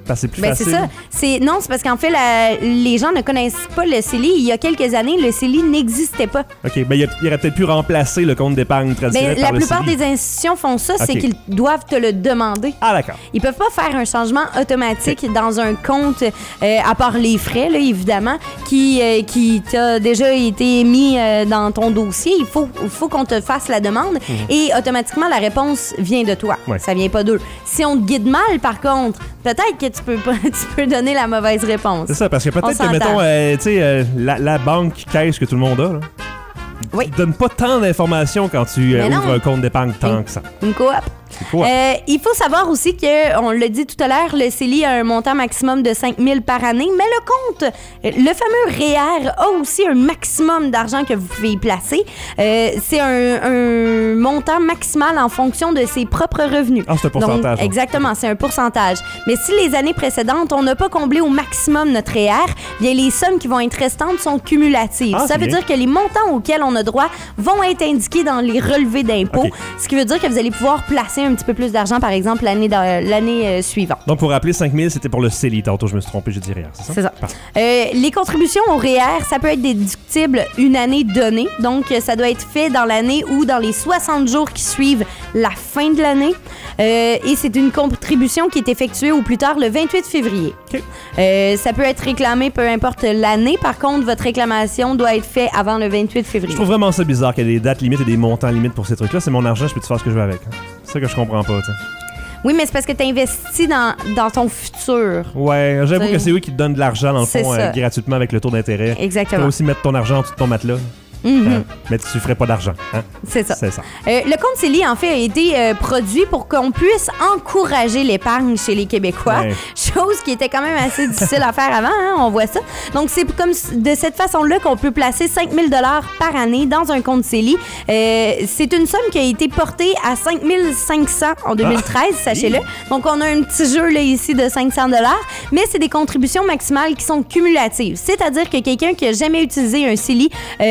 Parce que c'est plus Ben, facile. c'est ça. C'est, non, c'est parce qu'en fait, la- les gens ne connaissent pas le C E L I. Il y a quelques années, le C E L I n'existait pas. OK, ben il, il aurait peut-être pu remplacer le compte d'épargne traditionnel Ben, par la le plupart C E L I. des institutions font ça, c'est Ok. qu'ils doivent te le demander. Ah, d'accord. Ils peuvent pas faire un changement automatique dans un compte, euh, à part les frais, là, évidemment, qui, euh, qui t'a déjà été mis euh, dans ton dossier. Il faut, il faut qu'on te fasse la demande et automatiquement, la réponse vient de toi. Ouais. Ça vient pas d'eux. Si on te guide mal, par contre, peut-être que tu peux, pas, tu peux donner la mauvaise réponse. C'est ça, parce que On peut-être que, s'entend. mettons, euh, tu sais, euh, la, la banque caisse que tout le monde a, là, Oui. donne pas tant d'informations quand tu euh, Mais non. ouvres un compte d'épargne tant Oui. que ça. Une coop. C'est quoi? Euh, il faut savoir aussi que, on l'a dit tout à l'heure, le C E L I a un montant maximum de cinq mille par année, mais le compte, euh, le fameux R E E R, a aussi un maximum d'argent que vous pouvez y placer. Euh, c'est un, un montant maximal en fonction de ses propres revenus. Ah, c'est un pourcentage. Donc, exactement, c'est un pourcentage. Mais si les années précédentes, on n'a pas comblé au maximum notre R E E R, bien les sommes qui vont être restantes sont cumulatives. Ah, Ça c'est veut bien. dire que les montants auxquels on a droit vont être indiqués dans les relevés d'impôts, OK. ce qui veut dire que vous allez pouvoir placer un petit peu plus d'argent, par exemple, l'année dans- l'année euh, suivante. Donc, pour rappeler, cinq mille, c'était pour le C E L I. Tantôt, je me suis trompé, j'ai dit rien, c'est ça? C'est ça. Parfait. Euh, les contributions au R E E R, ça peut être déductible une année donnée. Donc, euh, ça doit être fait dans l'année ou dans les soixante jours qui suivent la fin de l'année. Euh, et c'est une contribution qui est effectuée au plus tard le vingt-huit février. OK. Euh, ça peut être réclamé peu importe l'année. Par contre, votre réclamation doit être faite avant le vingt-huit Je février. trouve vraiment ça bizarre qu'il y ait des dates limites et des montants limites pour ces trucs-là. C'est mon argent, je peux te faire ce que je veux avec. hein. C'est ça que je comprends pas, tu sais. Oui, mais c'est parce que tu investis dans, dans ton futur. Ouais, j'avoue C'est- que c'est eux qui te donnent de l'argent, dans le C'est fond, ça. euh, gratuitement avec le taux d'intérêt. Tu peux Exactement. aussi mettre ton argent en dessous de ton matelas, Mhm. hein, mais tu ferais pas d'argent. Hein? C'est ça. C'est ça. Euh, le compte C E L I, en fait, a été euh, produit pour qu'on puisse encourager l'épargne chez les Québécois, Ouais. chose qui était quand même assez difficile à faire avant, hein, on voit ça. Donc, c'est comme s- de cette façon-là qu'on peut placer cinq mille dollars par année dans un compte C E L I. Euh, c'est une somme qui a été portée à cinq mille cinq cents en deux mille treize, sachez-le. Donc, on a un petit jeu là, ici de cinq cents dollars, mais c'est des contributions maximales qui sont cumulatives. C'est-à-dire que quelqu'un qui a jamais utilisé un C E L I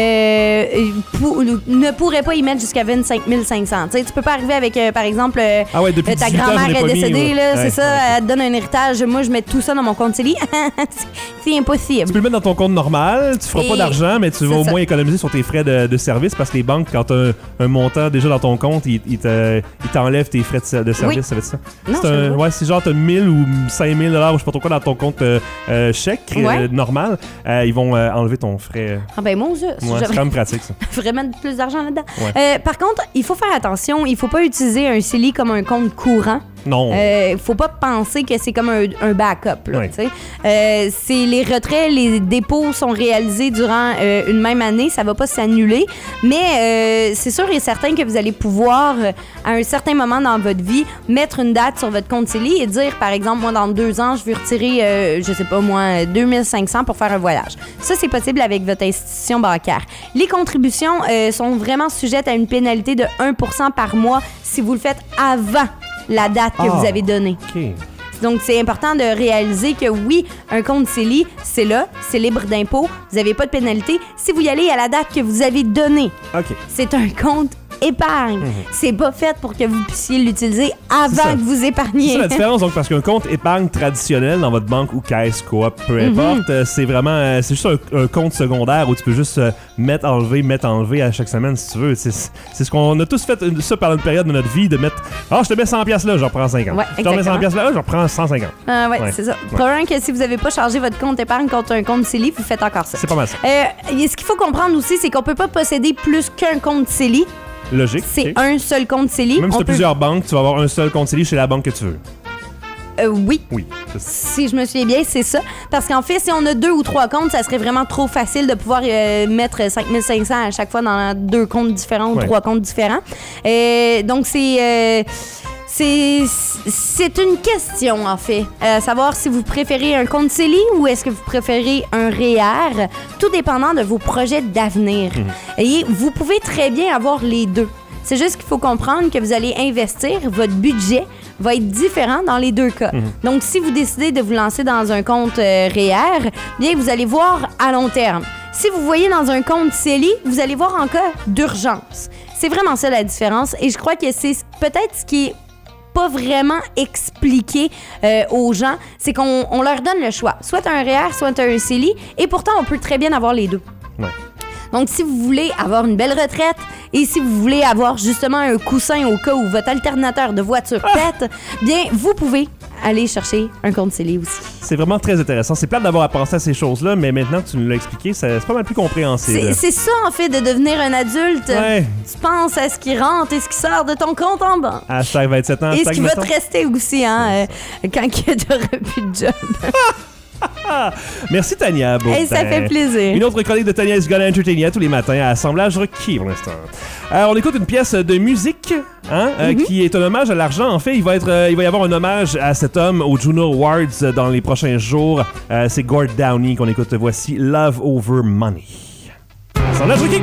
euh, pour- ne pourrait pas y mettre jusqu'à vingt-cinq mille cinq cents. Tu sais, tu peux pas arriver avec, euh, par exemple, euh, Ah ouais, depuis euh, ta dix-huit ans, grand-mère je l'ai est pas mis, décédée, ouais. là, Ouais, c'est ça, ouais. elle te donne un héritage. Moi, je mets tout ça dans mon compte C E L I. C'est- c'est impossible. Tu peux le mettre dans ton compte normal, tu feras Et pas d'argent, mais tu vas c'est au ça. moins économiser sur tes frais de, de service parce que les banques, quand tu as un, un montant déjà dans ton compte, ils, ils te- ils t'enlèvent tes frais de, de service, Oui. ça va être ça? Non, c'est je un, le vois. ouais, c'est genre t'as mille ou cinq mille dollars ou je sais pas trop quoi dans ton compte euh, euh, chèque euh, Ouais. normal, euh, ils vont euh, enlever ton frais. Ah ben mon Dieu, Ouais, c'est j'aimerais quand même pratique ça. vraiment plus d'argent là-dedans. Ouais. Euh, par contre, il faut faire attention, il faut pas utiliser un C E L I comme un compte courant. Non. Euh, faut pas penser que c'est comme un, un backup. Là, Ouais. tu sais. euh, c'est les retraits, les dépôts sont réalisés durant euh, une même année, ça va pas s'annuler, mais euh, c'est sûr et certain que vous allez pouvoir, euh, à un certain moment dans votre vie, mettre une date sur votre compte C E L I et dire, par exemple, moi, dans deux ans, je veux retirer, euh, je sais pas moi, deux mille cinq cents pour faire un voyage. Ça, c'est possible avec votre institution bancaire. Les contributions euh, sont vraiment sujettes à une pénalité de un pour cent par mois si vous le faites avant la date que Ah. vous avez donnée. OK. Donc, c'est important de réaliser que oui, un compte C E L I, c'est là, c'est libre d'impôt, vous n'avez pas de pénalité. Si vous y allez à la date que vous avez donnée, OK. c'est un compte épargne. C'est pas fait pour que vous puissiez l'utiliser Mhm. C'est ça. avant que vous C'est épargniez. ça la différence, donc, parce qu'un compte épargne traditionnel dans votre banque ou caisse, coop, peu Mhm. importe, euh, c'est vraiment, euh, c'est juste un, un compte secondaire où tu peux juste euh, mettre, enlever, mettre, enlever à chaque semaine si tu veux. C'est, c'est ce qu'on a tous fait, euh, ça pendant une période de notre vie, de mettre, ah, je te mets cent piastres là, je reprends cinquante. Ouais, je te remets cent exactement. piastres là, je reprends cent cinquante. Ah ouais, Ouais. c'est ça. Le problème que si vous n'avez pas changé votre compte épargne contre un compte C E L I, vous faites encore ça. C'est pas mal ça. Euh, et ce qu'il faut comprendre aussi, c'est qu'on peut pas posséder plus qu'un compte C E L I. Logique. C'est ok. un seul compte C E L I. Même si On tu as peut- plusieurs banques, tu vas avoir un seul compte C E L I chez la banque que tu veux. Euh, oui. Oui, c'est ça. Si je me souviens bien, c'est ça. Parce qu'en fait, si on a deux ou trois comptes, ça serait vraiment trop facile de pouvoir euh, mettre cinq mille cinq cents à chaque fois dans deux comptes différents ou Ouais. trois comptes différents. Euh, donc, c'est... euh, c'est, c'est une question, en fait. Euh, savoir si vous préférez un compte C E L I ou est-ce que vous préférez un R E E R, tout dépendant de vos projets d'avenir. Et vous pouvez très bien avoir les deux. C'est juste qu'il faut comprendre que vous allez investir, votre budget va être différent dans les deux cas. Donc, si vous décidez de vous lancer dans un compte euh, R E E R, bien, vous allez voir à long terme. Si vous voyez dans un compte C E L I, vous allez voir en cas d'urgence. C'est vraiment ça la différence et je crois que c'est peut-être ce qui est pas vraiment expliqué euh, aux gens, c'est qu'on on leur donne le choix. Soit t'as un R E E R, soit t'as un C E L I, et pourtant, on peut très bien avoir les deux. Ouais. Donc, si vous voulez avoir une belle retraite et si vous voulez avoir justement un coussin au cas où votre alternateur de voiture pète, bien, vous pouvez aller chercher un compte C E L I aussi. C'est vraiment très intéressant. C'est plate d'avoir à penser à ces choses-là, mais maintenant que tu nous l'as expliqué, ça- c'est pas mal plus compréhensible. C'est, c'est ça, en fait, de devenir un adulte. Ouais. Tu penses à ce qui rentre et ce qui sort de ton compte en banque. Hashtag vingt-sept ans, Et ce hashtag qui va te mettons. rester aussi, hein, euh, quand tu n'auras plus de job. Merci Tania Baudin. Hey, ça fait plaisir. Une autre chronique de Tania is Gonna Entertain You tous les matins à Assemblage Requis pour l'instant. Euh, on écoute une pièce de musique hein, euh, Mm-hmm. qui est un hommage à l'argent. En fait, il va, être, euh, il va y avoir un hommage à cet homme aux Juno Awards euh, dans les prochains jours. Euh, c'est Gord Downie qu'on écoute. Voici Love Over Money. Assemblage Requis.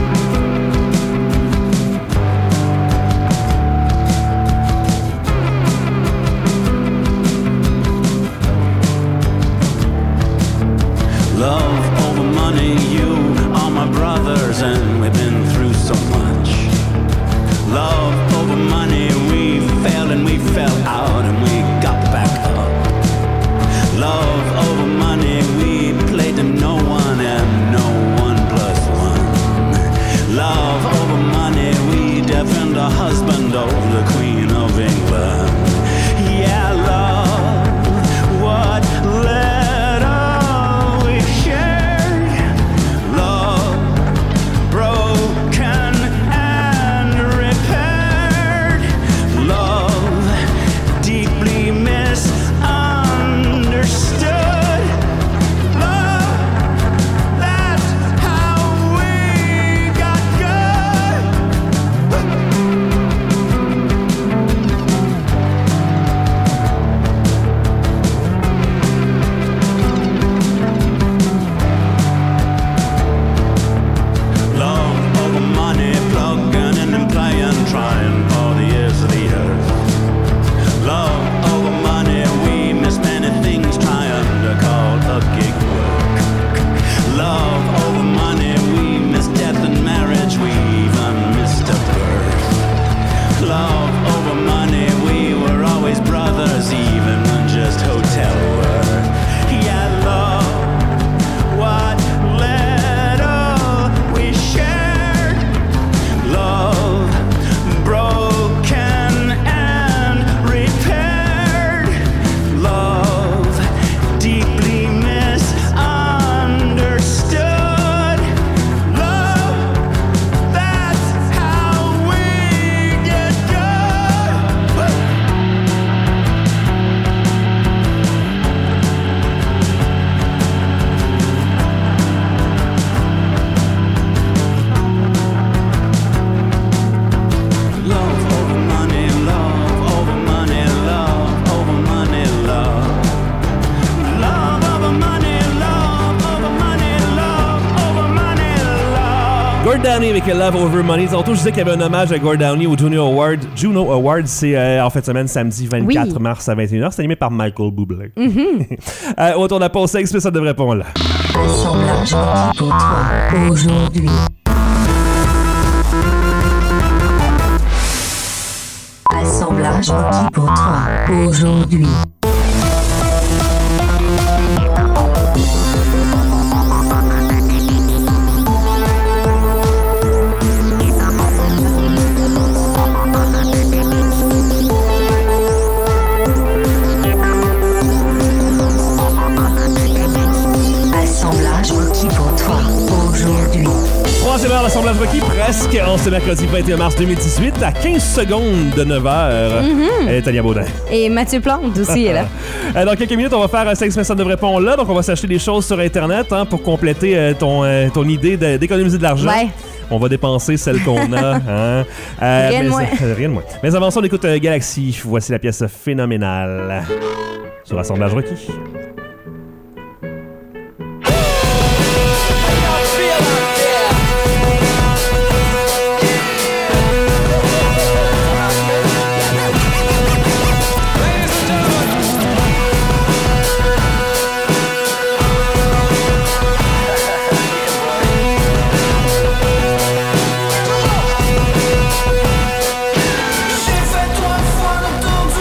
Love over money, you are my brothers, and we've been through so much. Love over money, we failed and we fell out and we got back up. Love over money, we played to no one and no one plus one. Love over money, we defend a husband over the Queen of England. Yeah, love, what let all we shared. Love, broken and repaired. Love, deeply misunderstood. Love, that's how we got good. Love over money, plugging in and playing, trying for the years of the earth. Love over money, we miss many things, trying to call a gig work. Love over money, we miss death and marriage, we even missed a birth. Love over money, we were always brothers, even when just hotel work. Yeah, love, what let all we shared. Love, broken and repaired. Love, deeply misunderstood. Love, that's how we get good. Love over money, love over money, love over money, love. Love over money, love over money, love over money, love. Gord Downie avec Love Over Money. Tantôt, je disais qu'il y avait un hommage à Gord Downie au Juno Award. Juno Awards, c'est euh, en fin de semaine, samedi vingt-quatre Oui. mars à vingt et une heures. C'est animé par Michael Bublé. euh, autour de la pause sexy, ça devrait pas là. Assemblage requis pour toi aujourd'hui. Assemblage requis pour toi aujourd'hui. Assemblage requis pour toi aujourd'hui. Troisième heure, l'assemblage requis, presque en ce mercredi vingt et un mars deux mille dix-huit, à quinze secondes de neuf heures. Et Tania Baudin. Et Mathieu Plante aussi est là. Euh, Dans quelques minutes, on va faire un cinq ça ne devrait pas on l'a. Donc, on va s'acheter des choses sur Internet hein, pour compléter euh, ton, euh, ton idée de- d'économiser de l'argent. Ouais. On va dépenser celle qu'on a. Hein. Euh, Rien de mais- moins. euh, rien de moins. Mais avant ça, on écoute euh, Galaxy. Voici la pièce phénoménale sur Assemblage requis. J'ai fait trois fois le tour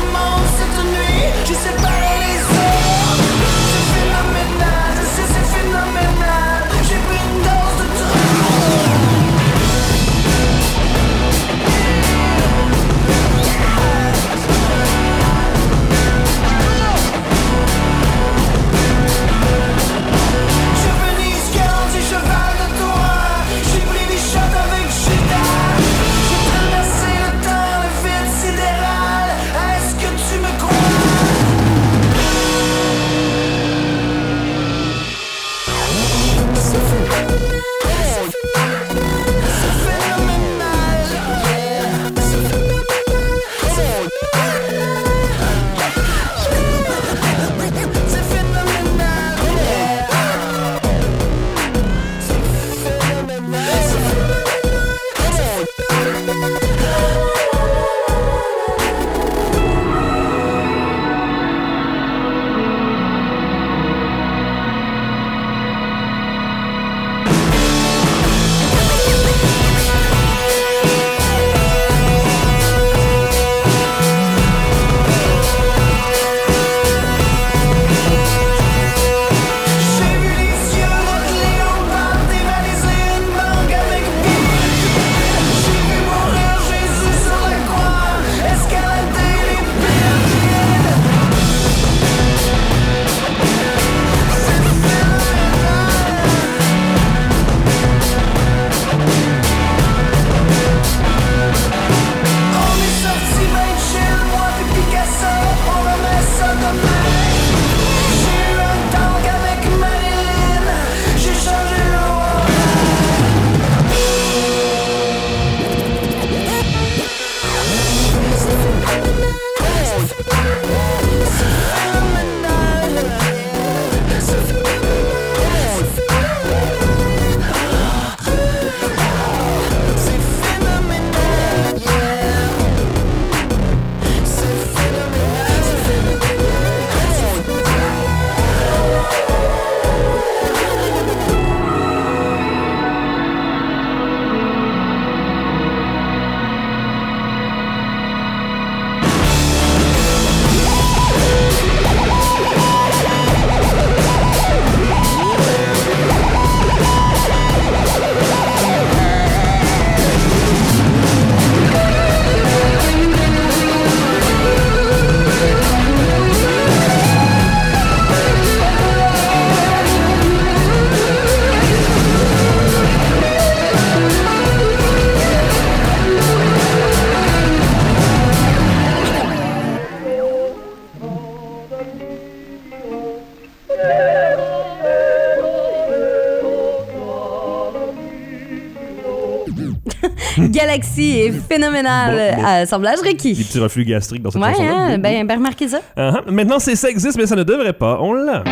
Galaxy est phénoménal. Bon, bon. Assemblage requis. Des petits reflux gastriques dans cette Ouais, chanson-là. hein, ben, ben remarquez ça. Uh-huh. Maintenant, c'est ça existe, mais ça ne devrait pas. On l'a.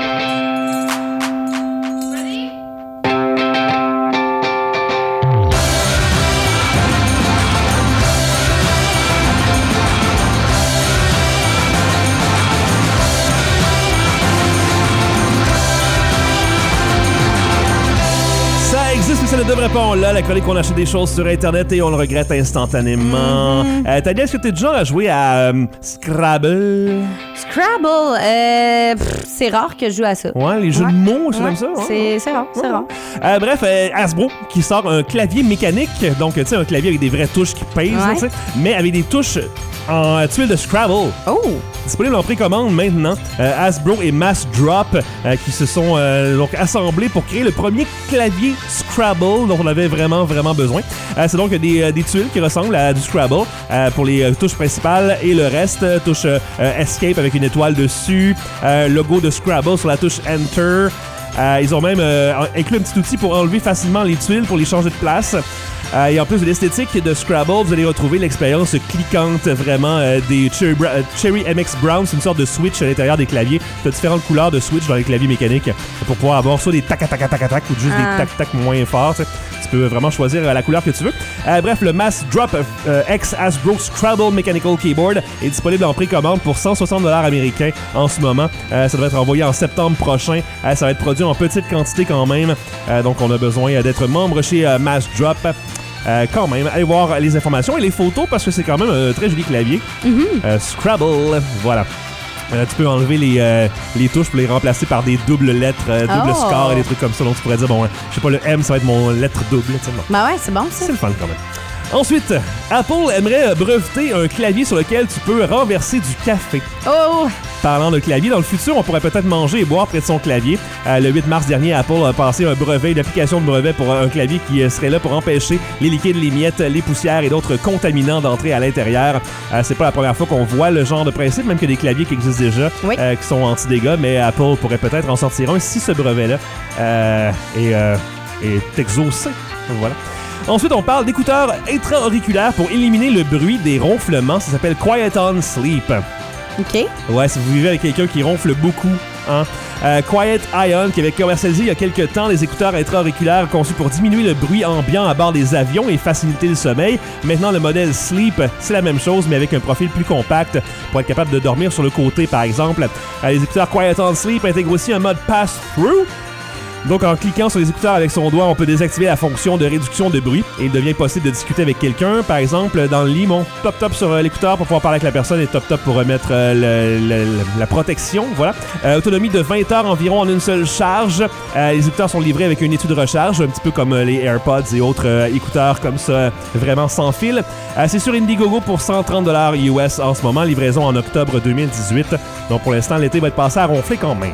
Mais ça ne devrait pas, on l'a, la chronique qu'on achète des choses sur Internet et on le regrette instantanément. Mm-hmm. Euh, Tania, est-ce que t'es du genre à jouer à euh, Scrabble? Scrabble, euh, pff, c'est rare que je joue à ça. Ouais, les jeux ouais. de mots, c'est ouais. comme ça? Ouais. C'est, c'est rare, c'est ouais. rare. Euh, bref, euh, Hasbro qui sort un clavier mécanique, donc tu sais, un clavier avec des vraies touches qui pèsent, ouais. là, mais avec des touches en tuiles de Scrabble. Oh! Disponible en précommande maintenant. Euh, Hasbro et Mass Drop euh, qui se sont euh, donc assemblés pour créer le premier clavier Scrabble dont on avait vraiment, vraiment besoin. Euh, c'est donc des, euh, des tuiles qui ressemblent à du Scrabble euh, pour les euh, touches principales et le reste, euh, touche euh, Escape avec une étoile dessus, euh, logo de Scrabble sur la touche Enter. Euh, ils ont même euh, inclus un petit outil pour enlever facilement les tuiles, pour les changer de place. Euh, et en plus de l'esthétique de Scrabble, vous allez retrouver l'expérience cliquante vraiment euh, des Cherry, Bra- euh, Cherry M X Brown. C'est une sorte de switch à l'intérieur des claviers. Tu as différentes couleurs de switch dans les claviers mécaniques pour pouvoir avoir soit des tac tac tac tac tac ou juste ah. des tac tac moins forts. T'sais. Tu peux vraiment choisir euh, la couleur que tu veux. Euh, bref, le Mass Drop euh, X Hasbro Scrabble Mechanical Keyboard est disponible en précommande pour cent soixante dollars américains en ce moment. Euh, ça devrait être envoyé en septembre prochain. Euh, ça va être produit en petite quantité quand même. Euh, donc, on a besoin d'être membre chez euh, Mass Drop. Euh, quand même, allez voir les informations et les photos parce que c'est quand même un très joli clavier. Mm-hmm. Euh, Scrabble, voilà. Euh, tu peux enlever les, euh, les touches pour les remplacer par des doubles lettres, euh, double oh. score et des trucs comme ça. Donc tu pourrais dire, bon, je sais pas, le M, ça va être mon lettre double. Bon. Ben ouais, c'est bon ça. C'est le fun quand même. Ensuite, Apple aimerait breveter un clavier sur lequel tu peux renverser du café. Oh! Parlant de clavier, dans le futur, on pourrait peut-être manger et boire près de son clavier. Euh, le huit mars dernier, Apple a passé un brevet, une application de brevet pour un clavier qui serait là pour empêcher les liquides, les miettes, les poussières et d'autres contaminants d'entrer à l'intérieur. Euh, c'est pas la première fois qu'on voit le genre de principe, même que des claviers qui existent déjà, oui. euh, qui sont anti-dégâts, mais Apple pourrait peut-être en sortir un si ce brevet-là euh, est, euh, est exaucé. Voilà. Ensuite, on parle d'écouteurs intra-auriculaires pour éliminer le bruit des ronflements. Ça s'appelle Quiet On Sleep. OK. Ouais, si vous vivez avec quelqu'un qui ronfle beaucoup, hein. Euh, Quiet Ion, qui avait commercialisé il y a quelques temps des écouteurs intra-auriculaires conçus pour diminuer le bruit ambiant à bord des avions et faciliter le sommeil. Maintenant, le modèle Sleep, c'est la même chose, mais avec un profil plus compact pour être capable de dormir sur le côté, par exemple. Euh, les écouteurs Quiet On Sleep intègrent aussi un mode Pass-Through. Donc, en cliquant sur les écouteurs avec son doigt, on peut désactiver la fonction de réduction de bruit et il devient possible de discuter avec quelqu'un. Par exemple, dans le lit, mon top-top sur euh, l'écouteur pour pouvoir parler avec la personne et top-top pour remettre euh, le, le, le, la protection. Voilà. Euh, autonomie de vingt heures environ en une seule charge. Euh, les écouteurs sont livrés avec une étui de recharge, un petit peu comme euh, les AirPods et autres euh, écouteurs comme ça, vraiment sans fil. Euh, c'est sur Indiegogo pour cent trente dollars U S en ce moment. Livraison en octobre deux mille dix-huit. Donc, pour l'instant, l'été va être passé à ronfler quand même.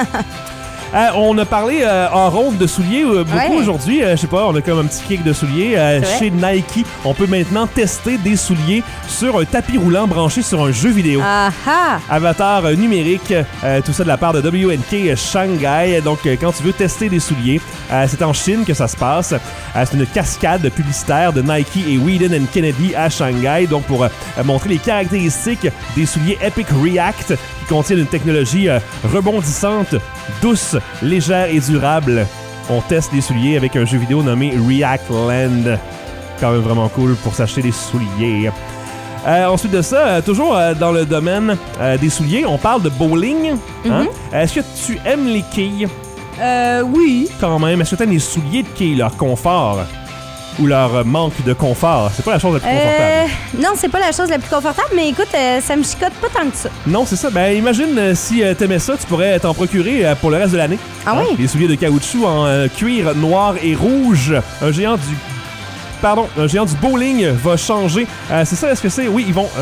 Euh, on a parlé euh, en ronde de souliers euh, beaucoup ouais. aujourd'hui. Euh, je sais pas, on a comme un petit kick de souliers. Euh, chez Nike, on peut maintenant tester des souliers sur un tapis roulant branché sur un jeu vidéo. Aha! Avatar euh, numérique, euh, tout ça de la part de W N K Shanghai. Donc, euh, quand tu veux tester des souliers, euh, c'est en Chine que ça se passe. Euh, c'est une cascade publicitaire de Nike et Whedon and Kennedy à Shanghai. Donc, pour euh, montrer les caractéristiques des souliers Epic React qui contiennent une technologie euh, rebondissante, douce, légère et durable. On teste des souliers avec un jeu vidéo nommé React Land. Quand même vraiment cool pour s'acheter des souliers. Euh, ensuite de ça, euh, toujours euh, dans le domaine euh, des souliers, on parle de bowling. Hein? Mm-hmm. Est-ce que tu aimes les quilles? Euh, oui. Quand même. Est-ce que tu aimes les souliers de quilles, leur confort? Ou leur euh, manque de confort? C'est pas la chose la plus euh, confortable. Non, c'est pas la chose la plus confortable, mais écoute, euh, ça me chicote pas tant que ça. Non, c'est ça. Ben, imagine euh, si euh, t'aimais ça, tu pourrais t'en procurer euh, pour le reste de l'année. Ah hein? oui? Les souliers de caoutchouc en euh, cuir noir et rouge. Un géant du... Pardon, un géant du bowling va changer. Euh, c'est ça, est-ce que c'est? Oui, ils vont... Euh, ouais.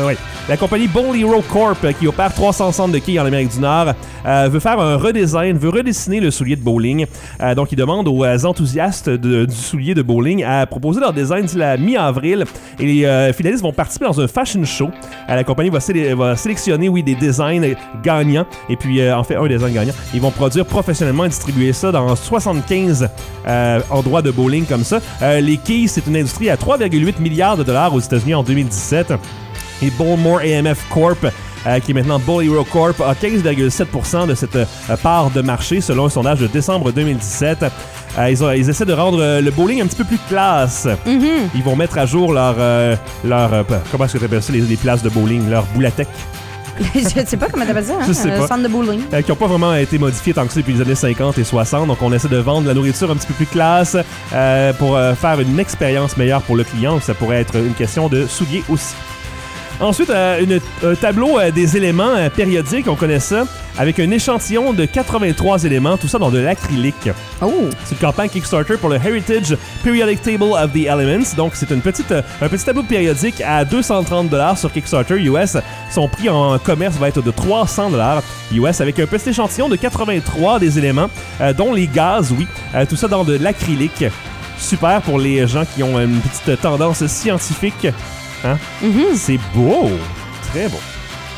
La compagnie Bolero Corp, euh, qui opère trois cents centres de quilles en Amérique du Nord, euh, veut faire un redesign, veut redessiner le soulier de bowling. Euh, donc, ils demandent aux euh, enthousiastes de, du soulier de bowling à proposer leur design d'ici la mi-avril. Et les euh, finalistes vont participer dans un fashion show. Euh, la compagnie va, sé- va sélectionner, oui, des designs gagnants. Et puis, euh, en fait, un design gagnant. Ils vont produire professionnellement et distribuer ça dans soixante-quinze euh, endroits de bowling comme ça. Euh, les quilles, c'est une industrie à trois virgule huit milliards de dollars aux États-Unis en deux mille dix-sept. Et Bowmore A M F Corp, euh, qui est maintenant Bolero Corp, a quinze virgule sept pour cent de cette euh, part de marché selon un sondage de décembre deux mille dix-sept. Euh, ils, ont, ils essaient de rendre euh, le bowling un petit peu plus classe. Mm-hmm. Ils vont mettre à jour leur... Euh, leur euh, comment est-ce que tu appelles ça, les, les places de bowling, leur boulathèque. Je sais pas comment t'appelles ça, hein? Je sais euh, pas. centre de bowling. Euh, qui n'ont pas vraiment été modifiés tant que ça depuis les années cinquante et soixante. Donc, on essaie de vendre la nourriture un petit peu plus classe euh, pour euh, faire une expérience meilleure pour le client. Ça pourrait être une question de souliers aussi. Ensuite, euh, une, un tableau euh, des éléments euh, périodiques, on connaît ça, avec un échantillon de quatre-vingt-trois éléments, tout ça dans de l'acrylique. Oh! C'est une campagne Kickstarter pour le Heritage Periodic Table of the Elements. Donc, c'est une petite, euh, un petit tableau périodique à deux cent trente dollars sur Kickstarter U S. Son prix en commerce va être de trois cents dollars U S avec un petit échantillon de quatre-vingt-trois des éléments, euh, dont les gaz, oui. Euh, tout ça dans de l'acrylique. Super pour les gens qui ont une petite tendance scientifique. Hein? Mm-hmm. C'est beau! Très beau.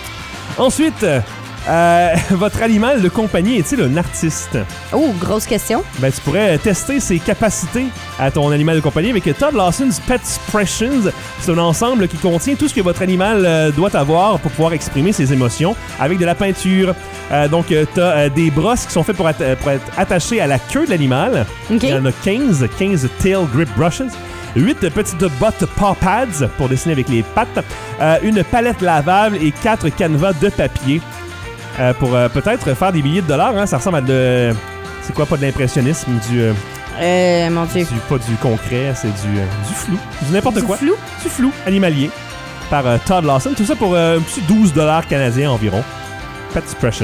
Ensuite, euh, votre animal de compagnie est-il un artiste? Oh, grosse question. Ben, tu pourrais tester ses capacités à ton animal de compagnie avec Todd Lawson's Pet Expressions. C'est un ensemble qui contient tout ce que votre animal euh, doit avoir pour pouvoir exprimer ses émotions avec de la peinture. Euh, donc, euh, tu as euh, des brosses qui sont faites pour, atta- pour être attachées à la queue de l'animal. OK. Il y en a quinze, quinze tail grip brushes. huit petites bottes paw pads pour dessiner avec les pattes, euh, une palette lavable et quatre canevas de papier euh, pour euh, peut-être faire des billets de dollars. Hein, ça ressemble à de... C'est quoi, pas de l'impressionnisme, du... Euh, Euh, mon Dieu. du pas du concret, c'est du, euh, du flou. Du n'importe Du quoi. flou? Du flou animalier par euh, Todd Lawson. Tout ça pour euh, un petit douze dollars canadiens environ. Pet Expressions.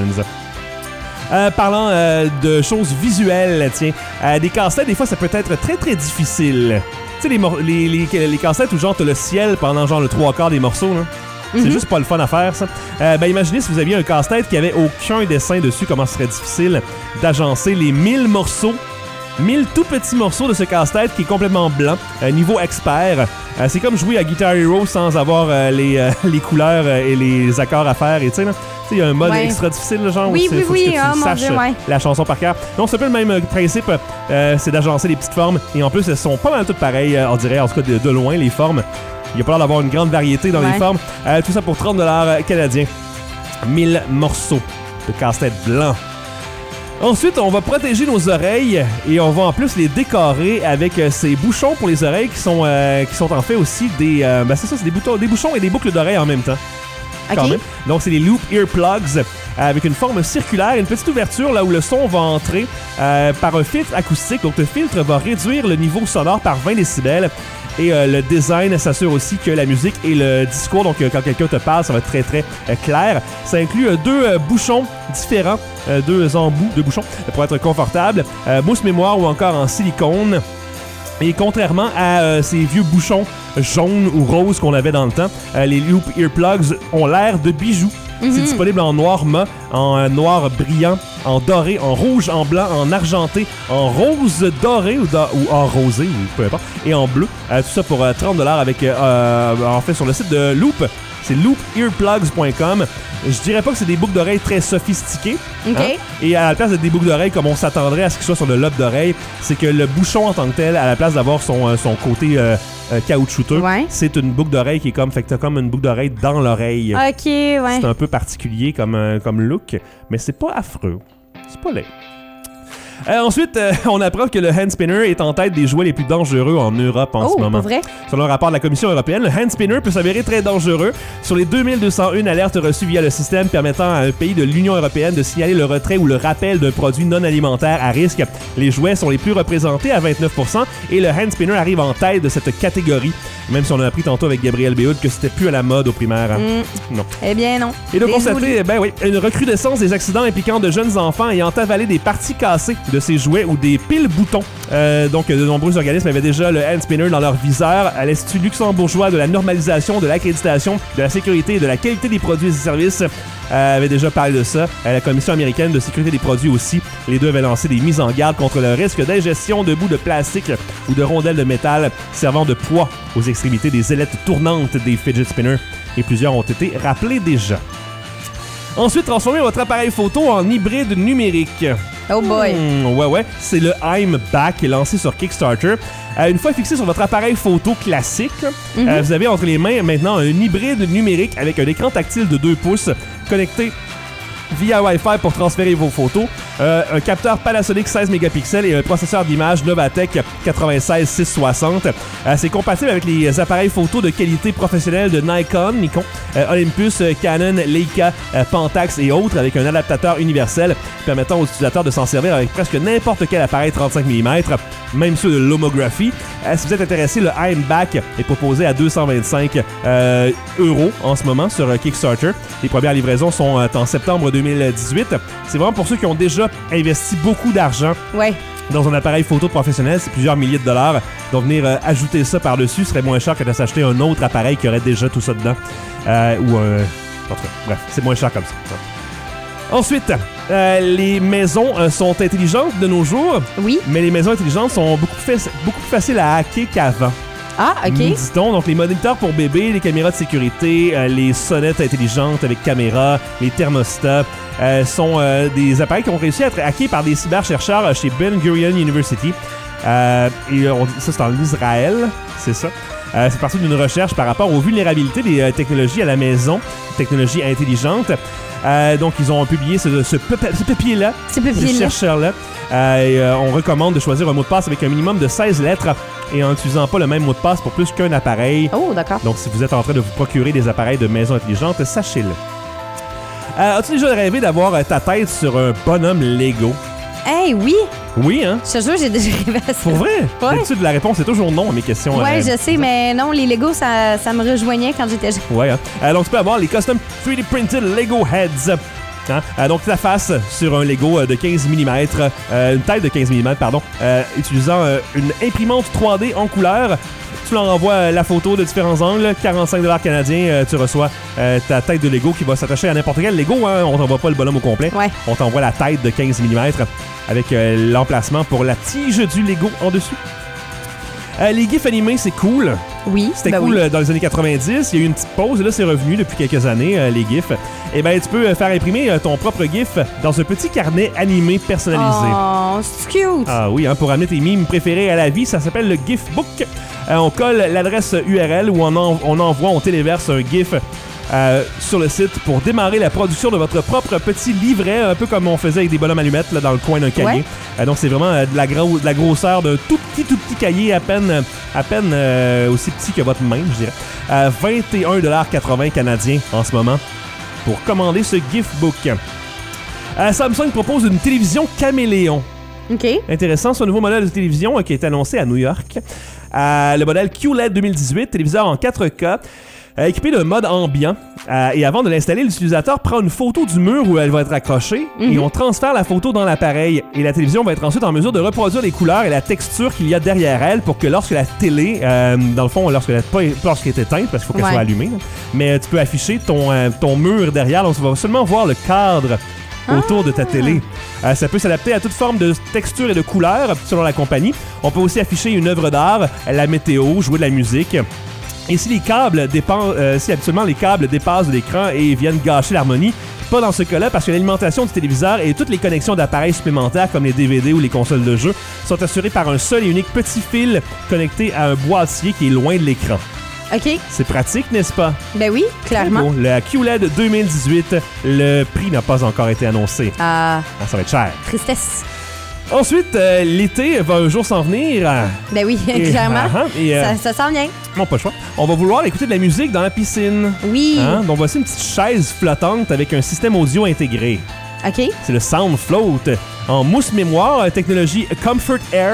Euh, parlant euh, de choses visuelles, tiens, euh, des casse-têtes, des fois, ça peut être très, très difficile. Tu sais, les, mor- les, les, les casse-têtes où genre t'as le ciel pendant genre le trois quarts des morceaux, là. C'est Mhm. juste pas le fun à faire, ça. Euh, ben, imaginez si vous aviez un casse-tête qui avait aucun dessin dessus, comment ce serait difficile d'agencer les mille morceaux, mille tout petits morceaux de ce casse-tête qui est complètement blanc, euh, niveau expert. Euh, c'est comme jouer à Guitar Hero sans avoir euh, les, euh, les couleurs euh, et les accords à faire, et tu sais, là. Tu sais, il y a un mode Ouais. extra difficile, le genre, Oui, où c'est- oui, faut oui, que tu ah, mon saches Dieu, ouais. la chanson par cœur. Donc, c'est un peu le même euh, principe, euh, c'est d'agencer les petites formes. Et en plus, elles sont pas mal toutes pareilles, euh, on dirait, en tout cas de, de loin, les formes. Il n'y a pas l'air d'avoir une grande variété dans Ouais. les formes. Euh, tout ça pour trente dollars canadiens. mille morceaux de casse-tête blanc. Ensuite, on va protéger nos oreilles et on va en plus les décorer avec euh, ces bouchons pour les oreilles qui sont, euh, qui sont en fait aussi des... Euh, ben c'est ça, c'est des, boutons, des bouchons et des boucles d'oreilles en même temps. OK. Quand même. Donc, c'est les Loop Earplugs euh, avec une forme circulaire, une petite ouverture là où le son va entrer euh, par un filtre acoustique. Donc, le filtre va réduire le niveau sonore par vingt décibels. Et euh, le design s'assure aussi que la musique et le discours, donc euh, quand quelqu'un te parle, ça va être très très euh, clair. Ça inclut euh, deux euh, bouchons différents, euh, deux embouts de bouchons euh, pour être confortable, euh, mousse mémoire ou encore en silicone. Et contrairement à euh, ces vieux bouchons jaunes ou roses qu'on avait dans le temps, euh, les Loop Earplugs ont l'air de bijoux. C'est Mhm. disponible en noir mat, en euh, noir brillant, en doré, en rouge, en blanc, en argenté, en rose doré ou, do- ou en rosé, ou peu importe, et en bleu. Euh, tout ça pour euh, trente dollars avec, euh, euh, en fait, sur le site de Loop. C'est loop earplugs point com. Je dirais pas que c'est des boucles d'oreilles très sophistiquées. OK. hein. Et à la place de des boucles d'oreilles comme on s'attendrait à ce qu'il soit sur le lobe d'oreille, c'est que le bouchon en tant que tel, à la place d'avoir son, euh, son côté euh, euh, caoutchouteux, Ouais. c'est une boucle d'oreille qui est comme... Fait que t'as comme une boucle d'oreille dans l'oreille. OK, ouais. C'est un peu particulier comme, euh, comme look, mais c'est pas affreux. C'est pas laid. Euh, ensuite, euh, on apprend que le hand spinner est en tête des jouets les plus dangereux en Europe en Oh, ce moment. pas vrai? Selon un rapport de la Commission européenne, le hand spinner peut s'avérer très dangereux. Sur les deux mille deux cent un alertes reçues via le système permettant à un pays de l'Union européenne de signaler le retrait ou le rappel d'un produit non alimentaire à risque, les jouets sont les plus représentés à vingt-neuf pour cent et le hand spinner arrive en tête de cette catégorie. Même si on a appris tantôt avec Gabriel Béhoud que c'était plus à la mode au primaire. hein. Mm. Non. Eh bien, non. Et de Désolé. constater, ben oui, une recrudescence des accidents impliquant de jeunes enfants ayant avalé des parties cassées de ces jouets ou des piles-boutons. Euh, donc, de nombreux organismes avaient déjà le hand spinner dans leur viseur. À l'Institut luxembourgeois de la normalisation, de l'accréditation, de la sécurité et de la qualité des produits et des services euh, avait déjà parlé de ça. Euh, la Commission américaine de sécurité des produits aussi. Les deux avaient lancé des mises en garde contre le risque d'ingestion de bouts de plastique ou de rondelles de métal servant de poids aux extrémités des ailettes tournantes des fidget spinners. Et plusieurs ont été rappelés déjà. Ensuite, transformez votre appareil photo en hybride numérique. Oh boy! Mmh, ouais, ouais. C'est le I'm Back qui est lancé sur Kickstarter. Euh, une fois fixé sur votre appareil photo classique, mm-hmm. euh, vous avez entre les mains maintenant un hybride numérique avec un écran tactile de deux pouces connecté via Wi-Fi pour transférer vos photos, euh, un capteur Panasonic seize mégapixels et un processeur d'image Novatec quatre-vingt-seize six cent soixante. Euh, c'est compatible avec les appareils photo de qualité professionnelle de Nikon, Nikon, euh, Olympus, euh, Canon, Leica, euh, Pentax et autres, avec un adaptateur universel permettant aux utilisateurs de s'en servir avec presque n'importe quel appareil trente-cinq millimètres, même ceux de l'homographie. Euh, si vous êtes intéressé, le I'm Back est proposé à deux cent vingt-cinq euh, euros en ce moment sur euh, Kickstarter. Les premières livraisons sont euh, en septembre deux mille dix-huit. C'est vraiment pour ceux qui ont déjà investi beaucoup d'argent ouais. dans un appareil photo professionnel. C'est plusieurs milliers de dollars. Donc venir euh, ajouter ça par-dessus serait moins cher que de s'acheter un autre appareil qui aurait déjà tout ça dedans. Euh, ou un... En tout cas, bref, c'est moins cher comme ça. Ensuite, euh, les maisons euh, sont intelligentes de nos jours. Oui. Mais les maisons intelligentes sont beaucoup plus, faci- beaucoup plus faciles à hacker qu'avant. Ah, OK. Dit-on. Donc, les moniteurs pour bébés, les caméras de sécurité, euh, les sonnettes intelligentes avec caméra, les thermostats euh, sont euh, des appareils qui ont réussi à être hackés par des cyberchercheurs chez Ben Gurion University. Euh, et on dit, ça, c'est en Israël, c'est ça. Euh, c'est parti d'une recherche par rapport aux vulnérabilités des euh, technologies à la maison, technologies intelligentes. Euh, donc, ils ont publié ce, ce, ce papier-là, ce papier-là. ce chercheur-là. Euh, et, euh, on recommande de choisir un mot de passe avec un minimum de seize lettres et en n'utilisant pas le même mot de passe pour plus qu'un appareil. Oh, d'accord. Donc, si vous êtes en train de vous procurer des appareils de maison intelligente, sachez-le. Euh, as-tu déjà rêvé d'avoir euh, ta tête sur un bonhomme Lego? Hey, oui! Oui, hein? Je te jure, j'ai déjà rêvé à ça. Pour vrai? Ouais. D'habitude, la réponse est toujours non à mes questions. Ouais, euh, je sais, mais non, les Legos, ça, ça me rejoignait quand j'étais jeune. Ouais, hein? Euh, donc, tu peux avoir les custom trois D printed Lego Heads. Hein? Euh, donc, ta face sur un Lego euh, de quinze millimètres, euh, une tête de quinze millimètres, pardon, euh, utilisant euh, une imprimante trois D en couleur. Tu leur envoies euh, la photo de différents angles, quarante-cinq dollars canadiens, euh, tu reçois euh, ta tête de Lego qui va s'attacher à n'importe quel Lego. Hein? On t'envoie pas le bonhomme au complet. Ouais. On t'envoie la tête de quinze millimètres avec euh, l'emplacement pour la tige du Lego en dessous. Euh, les gifs animés, c'est cool. Oui, C'était ben cool oui. euh, dans les années quatre-vingt-dix. Il y a eu une petite pause et là, c'est revenu depuis quelques années, euh, les gifs. Et ben, tu peux euh, faire imprimer euh, ton propre gif dans un petit carnet animé personnalisé. Oh, c'est cute! Ah oui, hein, pour amener tes mimes préférés à la vie, ça s'appelle le GIF Book. Euh, on colle l'adresse U R L où on, en, on envoie, on téléverse un GIF euh, sur le site pour démarrer la production de votre propre petit livret, un peu comme on faisait avec des bonhommes allumettes là, dans le coin d'un cahier. Ouais. Euh, donc c'est vraiment euh, de, la gros, de la grosseur d'un tout petit, tout petit cahier, à peine, à peine euh, aussi petit que votre main, je dirais. Euh, vingt et un dollars quatre-vingts canadiens en ce moment pour commander ce GIF Book. Euh, Samsung propose une télévision caméléon. OK. Intéressant, c'est un nouveau modèle de télévision euh, qui est annoncé à New York. Euh, le modèle Q L E D deux mille dix-huit, téléviseur en quatre K, euh, équipé d'un mode ambiant. Euh, et avant de l'installer, l'utilisateur prend une photo du mur où elle va être accrochée Mm-hmm. et on transfère la photo dans l'appareil. Et la télévision va être ensuite en mesure de reproduire les couleurs et la texture qu'il y a derrière elle pour que lorsque la télé, euh, dans le fond, lorsque la, pas lorsqu'elle est éteinte, parce qu'il faut qu'elle Ouais. soit allumée, là, mais euh, tu peux afficher ton, euh, ton mur derrière, donc tu vas seulement voir le cadre autour de ta télé. Euh, ça peut s'adapter à toute forme de texture et de couleur selon la compagnie. On peut aussi afficher une œuvre d'art, la météo, jouer de la musique. Et si les câbles dépendent, euh, si habituellement les câbles dépassent de l'écran et viennent gâcher l'harmonie, pas dans ce cas-là parce que l'alimentation du téléviseur et toutes les connexions d'appareils supplémentaires comme les D V D ou les consoles de jeux sont assurées par un seul et unique petit fil connecté à un boîtier qui est loin de l'écran. OK. C'est pratique, n'est-ce pas? Ben oui, clairement. Bon, le Q L E D deux mille dix-huit, le prix n'a pas encore été annoncé. Ah, Ah, ça va être cher. tristesse. Ensuite, euh, l'été va un jour s'en venir. euh, Ben oui, et- clairement. ah, ah, et, euh, Ça, ça sent bien. non, pas le choix. On va vouloir écouter de la musique dans la piscine. Oui. Hein? Donc, voici une petite chaise flottante avec un système audio intégré. OK. C'est le Sound Float en mousse mémoire, euh, technologie Comfort Air.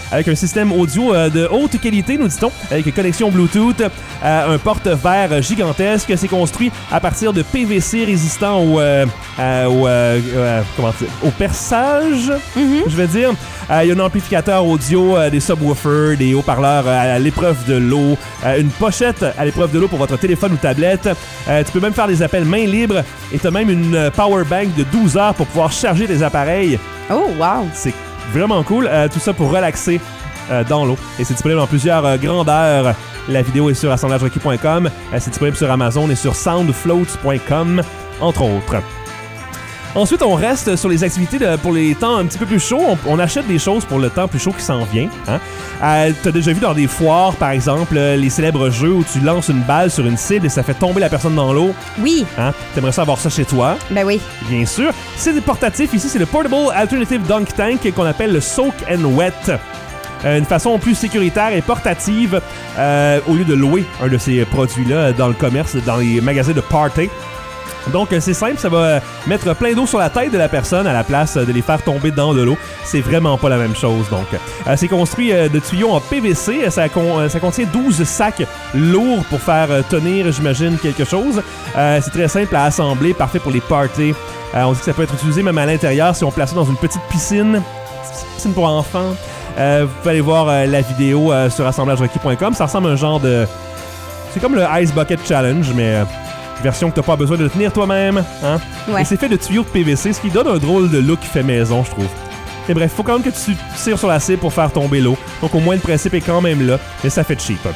avec un système audio euh, de haute qualité, nous dit-on, avec une connexion Bluetooth, euh, un porte-verre gigantesque. C'est construit à partir de P V C résistant au, euh, euh, au, euh, euh, comment dire, au perçage, Mm-hmm. je vais dire. Euh, Il y a un amplificateur audio, euh, des subwoofers, des haut-parleurs euh, à l'épreuve de l'eau, euh, une pochette à l'épreuve de l'eau pour votre téléphone ou tablette. Euh, tu peux même faire des appels main libre et tu as même une euh, power bank de douze heures pour pouvoir charger tes appareils. Oh, wow. C'est vraiment cool. Euh, tout ça pour relaxer euh, dans l'eau. Et c'est disponible en plusieurs euh, grandeurs. La vidéo est sur assemblage requis point com. Euh, c'est disponible sur Amazon et sur soundfloats point com, entre autres. Ensuite, on reste sur les activités de, pour les temps un petit peu plus chauds. On, on achète des choses pour le temps plus chaud qui s'en vient. Hein? Euh, tu as déjà vu dans des foires, par exemple, euh, les célèbres jeux où tu lances une balle sur une cible et ça fait tomber la personne dans l'eau. Oui. Hein? T'aimerais ça avoir ça chez toi? Ben oui. Bien sûr. C'est des portatifs. Ici, c'est le Portable Alternative Dunk Tank qu'on appelle le Soak and Wet. Euh, une façon plus sécuritaire et portative euh, au lieu de louer un de ces produits-là dans le commerce, dans les magasins de party. Donc, c'est simple, ça va mettre plein d'eau sur la tête de la personne à la place de les faire tomber dans de l'eau. C'est vraiment pas la même chose. Donc, euh, c'est construit euh, de tuyaux en P V C. Ça, con, euh, ça contient douze sacs lourds pour faire euh, tenir, j'imagine, quelque chose. Euh, c'est très simple à assembler, parfait pour les parties. Euh, on dit que ça peut être utilisé même à l'intérieur si on place ça dans une petite piscine. Petite piscine pour enfants. Euh, vous pouvez aller voir euh, la vidéo euh, sur assemblage requis point com. Ça ressemble à un genre de... C'est comme le Ice Bucket Challenge, mais... Euh, version que t'as pas besoin de tenir toi-même, hein? Ouais. Et c'est fait de tuyaux de P V C, ce qui donne un drôle de look fait maison, je trouve. Et bref, faut quand même que tu tires sur la cible pour faire tomber l'eau. Donc au moins le principe est quand même là, mais ça fait cheap un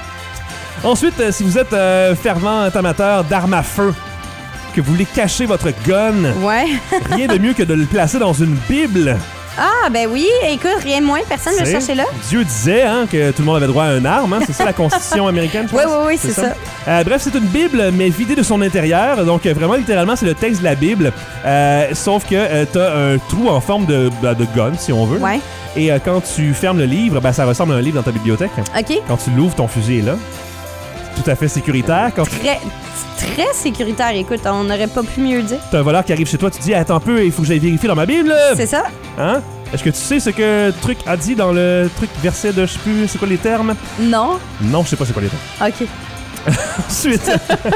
peu. Ensuite, euh, si vous êtes euh, fervent amateur d'armes à feu, que vous voulez cacher votre gun, Ouais. rien de mieux que de le placer dans une Bible. Ah, ben oui. Écoute, rien de moins. Personne ne le C'est- cherchait là. Dieu disait hein, que tout le monde avait droit à une arme. Hein? C'est ça la Constitution américaine, je Oui, pense? oui, oui, c'est ça. Euh, bref, c'est une Bible, mais vidée de son intérieur. Donc, euh, vraiment, littéralement, c'est le texte de la Bible. Euh, sauf que euh, t'as un trou en forme de, ben, de gun, si on veut. Ouais. Et euh, quand tu fermes le livre, ben, ça ressemble à un livre dans ta bibliothèque. OK. Quand tu l'ouvres, ton fusil est là. Tout à fait sécuritaire. Quand Très, très sécuritaire. Écoute, on n'aurait pas pu mieux dire. t'as un voleur qui arrive chez toi, tu dis « Attends un peu, il faut que j'aille vérifier dans ma Bible. » C'est ça? Hein? Est-ce que tu sais ce que Truc a dit dans le truc verset de, je sais plus, c'est quoi les termes? Non. Non, je sais pas c'est quoi les termes. OK. Ensuite,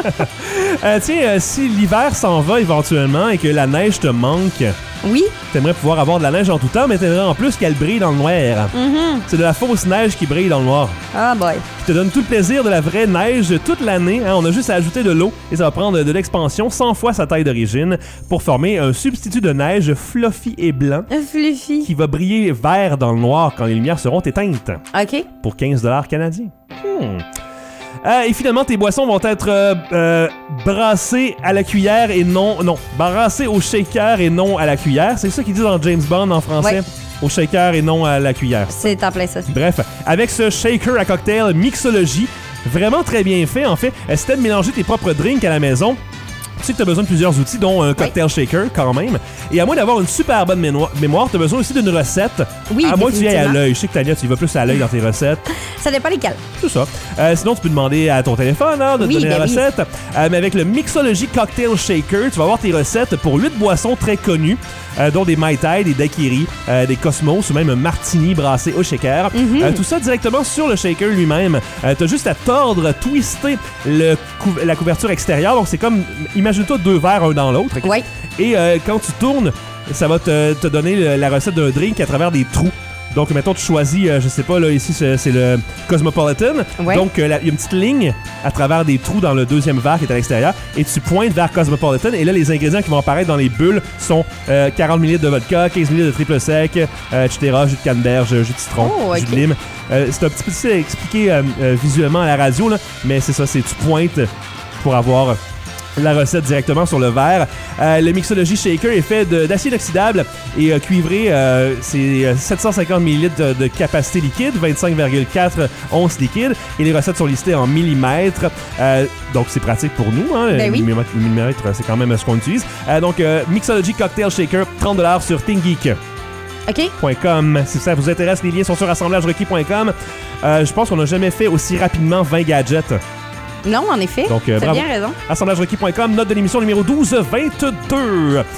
euh, tiens, euh, si l'hiver s'en va éventuellement et que la neige te manque, Oui. t'aimerais pouvoir avoir de la neige en tout temps, mais t'aimerais en plus qu'elle brille dans le noir. Mm-hmm. C'est de la fausse neige qui brille dans le noir. Ah, boy. Qui te donne tout le plaisir de la vraie neige toute l'année. Hein. On a juste à ajouter de l'eau et ça va prendre de l'expansion cent fois sa taille d'origine pour former un substitut de neige fluffy et blanc Un fluffy. qui va briller vert dans le noir quand les lumières seront éteintes OK. pour quinze dollars canadiens. Hmm. Euh, et finalement, tes boissons vont être euh, euh, brassées à la cuillère et non... Non, brassées au shaker et non à la cuillère. C'est ça qu'ils disent dans James Bond en français. Ouais. Au shaker et non à la cuillère. C'est en plein ça. Bref, avec ce shaker à cocktail Mixology, vraiment très bien fait en fait. Euh, si t'aimes mélanger tes propres drinks à la maison, tu sais que tu as besoin de plusieurs outils, dont un cocktail shaker quand même. Et à moins d'avoir une super bonne méno- mémoire, tu as besoin aussi d'une recette. Oui, à moins que tu y ailles à définitivement. l'œil. Je sais que Tania, tu y vas plus à l'œil dans tes recettes. Ça dépend lesquels. C'est ça. Euh, sinon, tu peux demander à ton téléphone hein, de te Oui, donner la ben oui. recette. Euh, mais avec le Mixology Cocktail Shaker, tu vas avoir tes recettes pour huit boissons très connues, euh, dont des Mai Tai, des daiquiris, euh, des Cosmos ou même un martini brassé au shaker. Mm-hmm. Euh, tout ça directement sur le shaker lui-même. Euh, tu as juste à tordre, twister le cou- la couverture extérieure. Donc, c'est comme, imagine-toi deux verres un dans l'autre. Ouais. Et euh, quand tu tournes, ça va te, te donner le- la recette d'un drink à travers des trous. Donc, mettons, tu choisis, euh, je sais pas, là, ici, c'est, c'est le Cosmopolitan. Ouais. Donc, euh, la- il y a une petite ligne à travers des trous dans le deuxième verre qui est à l'extérieur. Et tu pointes vers Cosmopolitan. Et là, les ingrédients qui vont apparaître dans les bulles sont euh, quarante millilitres de vodka, quinze millilitres de triple sec, euh, et cetera, jus de canneberge, jus de citron, Oh, jus ok. de lime. Euh, c'est un petit peu difficile à expliquer euh, euh, visuellement à la radio, là, mais c'est ça, c'est tu pointes pour avoir la recette directement sur le verre. Euh, le Mixology Shaker est fait de- d'acier inoxydable et euh, cuivré. Euh, c'est euh, sept cent cinquante millilitres de, de capacité liquide, vingt-cinq virgule quatre onces liquide. Et les recettes sont listées en millimètres. Euh, donc, c'est pratique pour nous. Hein, Ben oui. Le millimètre, le millimètre, c'est quand même ce qu'on utilise. Euh, donc, euh, Mixology Cocktail Shaker, trente dollars sur ThinkGeek. OK. .com. Si ça vous intéresse, les liens sont sur assemblage requis point com. Euh, je pense qu'on n'a jamais fait aussi rapidement vingt gadgets. Non, en effet. Donc, euh, T'as bravo. bien raison. assemblage requis point com, note de l'émission numéro douze vingt-deux.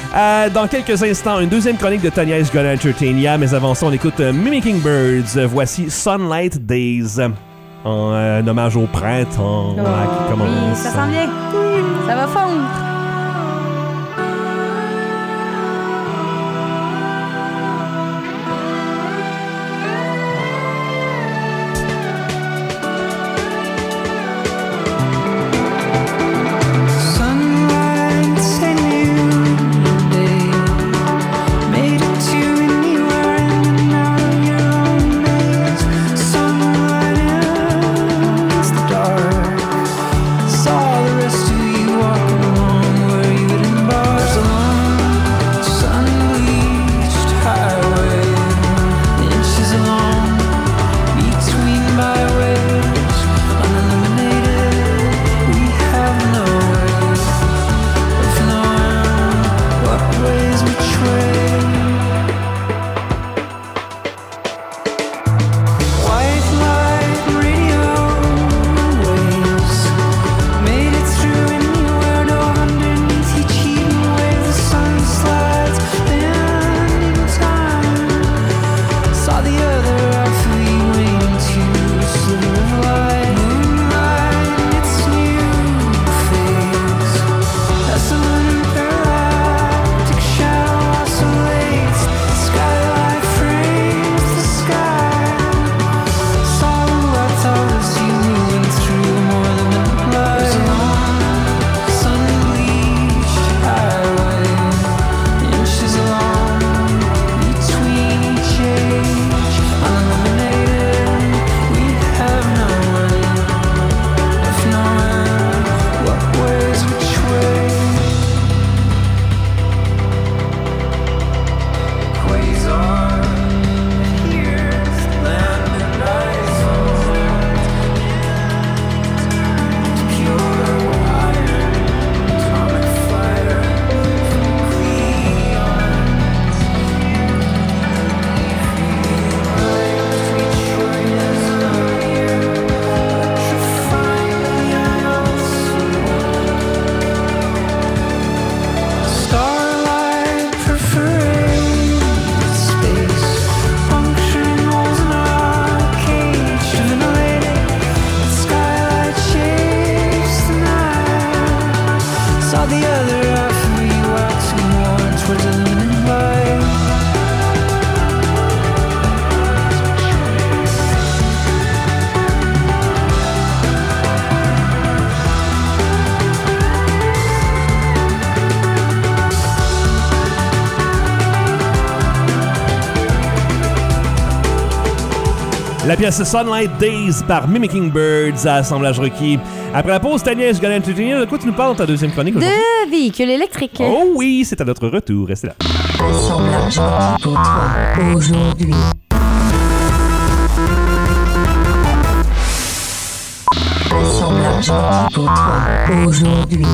Euh, dans quelques instants, une deuxième chronique de Tanya is Gonna Entertaina, mais avant ça, on écoute euh, Mimicking Birds. Euh, voici Sunlight Days, en euh, hommage au printemps Oh, là, qui commence. oui, ça s'en vient. Ça va fondre. Sunlight's a new day. Made it to anywhere and now you're on maze. Sunlight is the dark. Saw the rest of you walk along where you would embark. There's a long, sun-bleached highway, inches long, between byways, unilluminated. We have no way of knowing what ways which way. White light radio waves made it through anywhere, no underneath each heaving wave. The sun slides in time. Saw the other half of you waiting to sliver of light. Moonlight in its new phase. As the moon galactic shadow oscillates, the skylight frames the sky. Saw who I thought was you moving through more than one light. There's a long, sun-bleached highway, inches long, between each age, unilluminated. We have no way of knowing what ways which way. Quasar here's land and ice on pure iron, atomic fire from Cleon. Starlight perforates space, puncturing holes in our cage, ventilated. The skylight shapes the night. Saw the other half of you waxing more towards the luminant light. La pièce Sunlight Days par Mimicking Birds à Assemblage requis. Après la pause, Tanya is Gonna Entertaina. De quoi tu nous parles dans ta deuxième chronique aujourd'hui? De véhicules électriques. Oh oui, c'est à notre retour. Restez là. Assemblage requis pour toi aujourd'hui. Assemblage requis pour toi aujourd'hui.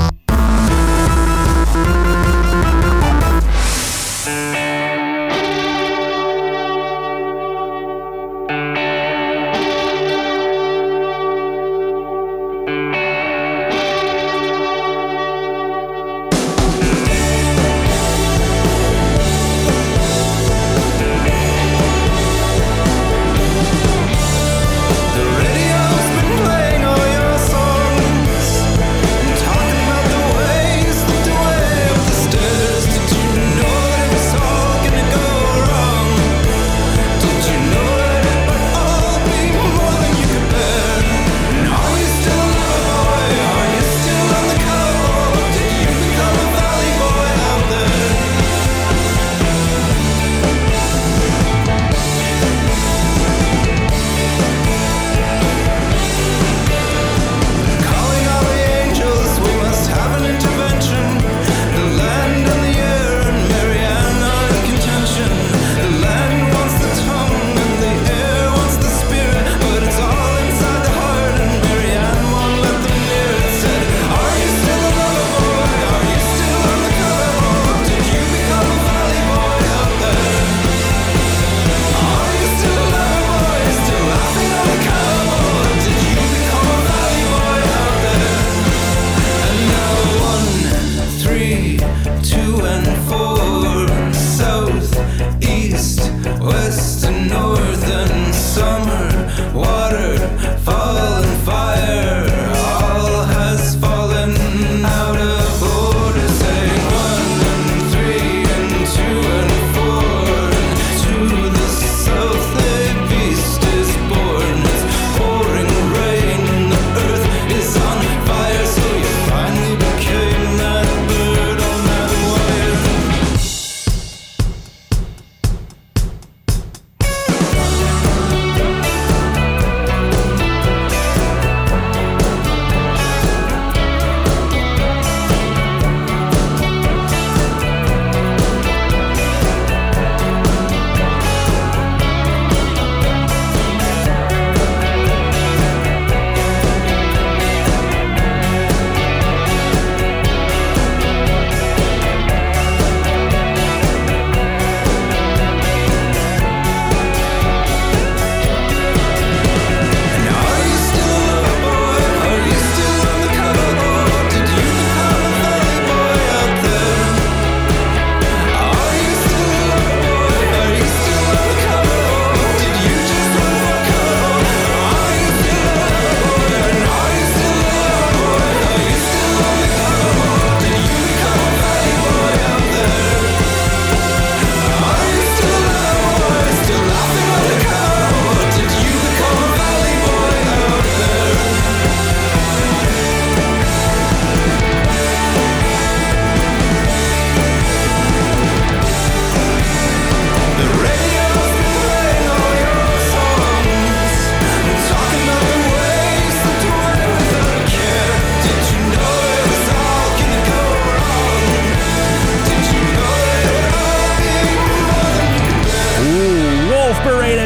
The radio's been playing all your songs and talking about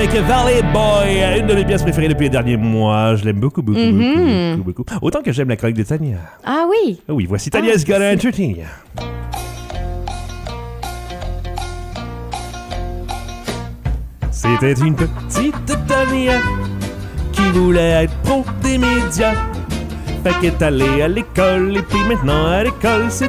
avec Valley Boy, une de mes pièces préférées depuis les derniers mois. Je l'aime beaucoup, beaucoup, Mhm. beaucoup, beaucoup, beaucoup. Autant que j'aime la chronique de Tania. Ah oui. Ah oui, voici Tanya's Gonna Entertain Ya. C'était une petite Tania qui voulait être pro des médias. Fait qu'elle est allée à l'école et puis maintenant à l'école c'est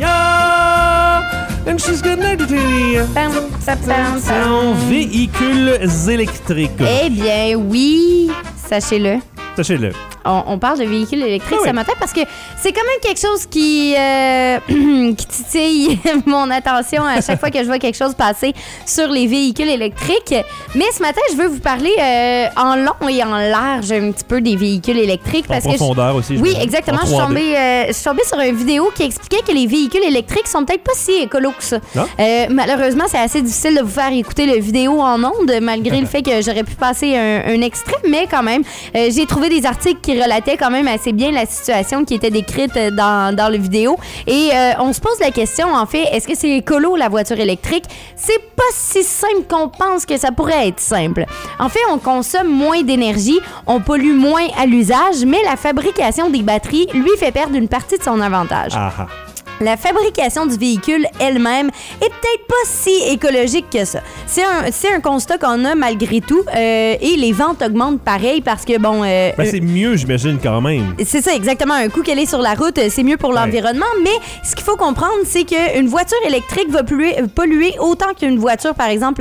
Tania. And she's gonna entertain ya. Pam, pam, pam, C'est pam. en véhicules électriques. Eh bien, oui, sachez-le. Sachez-le. On, on parle de véhicules électriques Ah oui. ce matin parce que c'est quand même quelque chose qui, euh, qui titille mon attention à chaque fois que je vois quelque chose passer sur les véhicules électriques. Mais ce matin, je veux vous parler euh, en long et en large un petit peu des véhicules électriques. En Parce que je- profondeur aussi. Oui, j'imagine. exactement. En Je suis, trois D. tombée, euh, je suis tombée sur une vidéo qui expliquait que les véhicules électriques sont peut-être pas si écolos que ça. Non? Euh, malheureusement, c'est assez difficile de vous faire écouter la vidéo en ondes, malgré le fait que j'aurais pu passer un, un extrait, mais quand même, euh, j'ai trouvé des articles qui relataient quand même assez bien la situation qui était décrite dans, dans la vidéo. Et euh, on se pose la question, en fait, est-ce que c'est écolo, la voiture électrique? C'est pas si simple qu'on pense que ça pourrait être simple. En fait, on consomme moins d'énergie, on pollue moins à l'usage, mais la fabrication des batteries lui fait perdre une partie de son avantage. Ah ah. La fabrication du véhicule elle-même est peut-être pas si écologique que ça. C'est un, c'est un constat qu'on a malgré tout euh, et les ventes augmentent pareil parce que, bon... euh, Ben, c'est mieux, j'imagine, quand même. c'est ça, exactement. Un coup qu'elle est sur la route, euh, c'est mieux pour l'environnement. Mais ce qu'il faut comprendre, c'est qu'une voiture électrique va polluer, euh, polluer autant qu'une voiture, par exemple,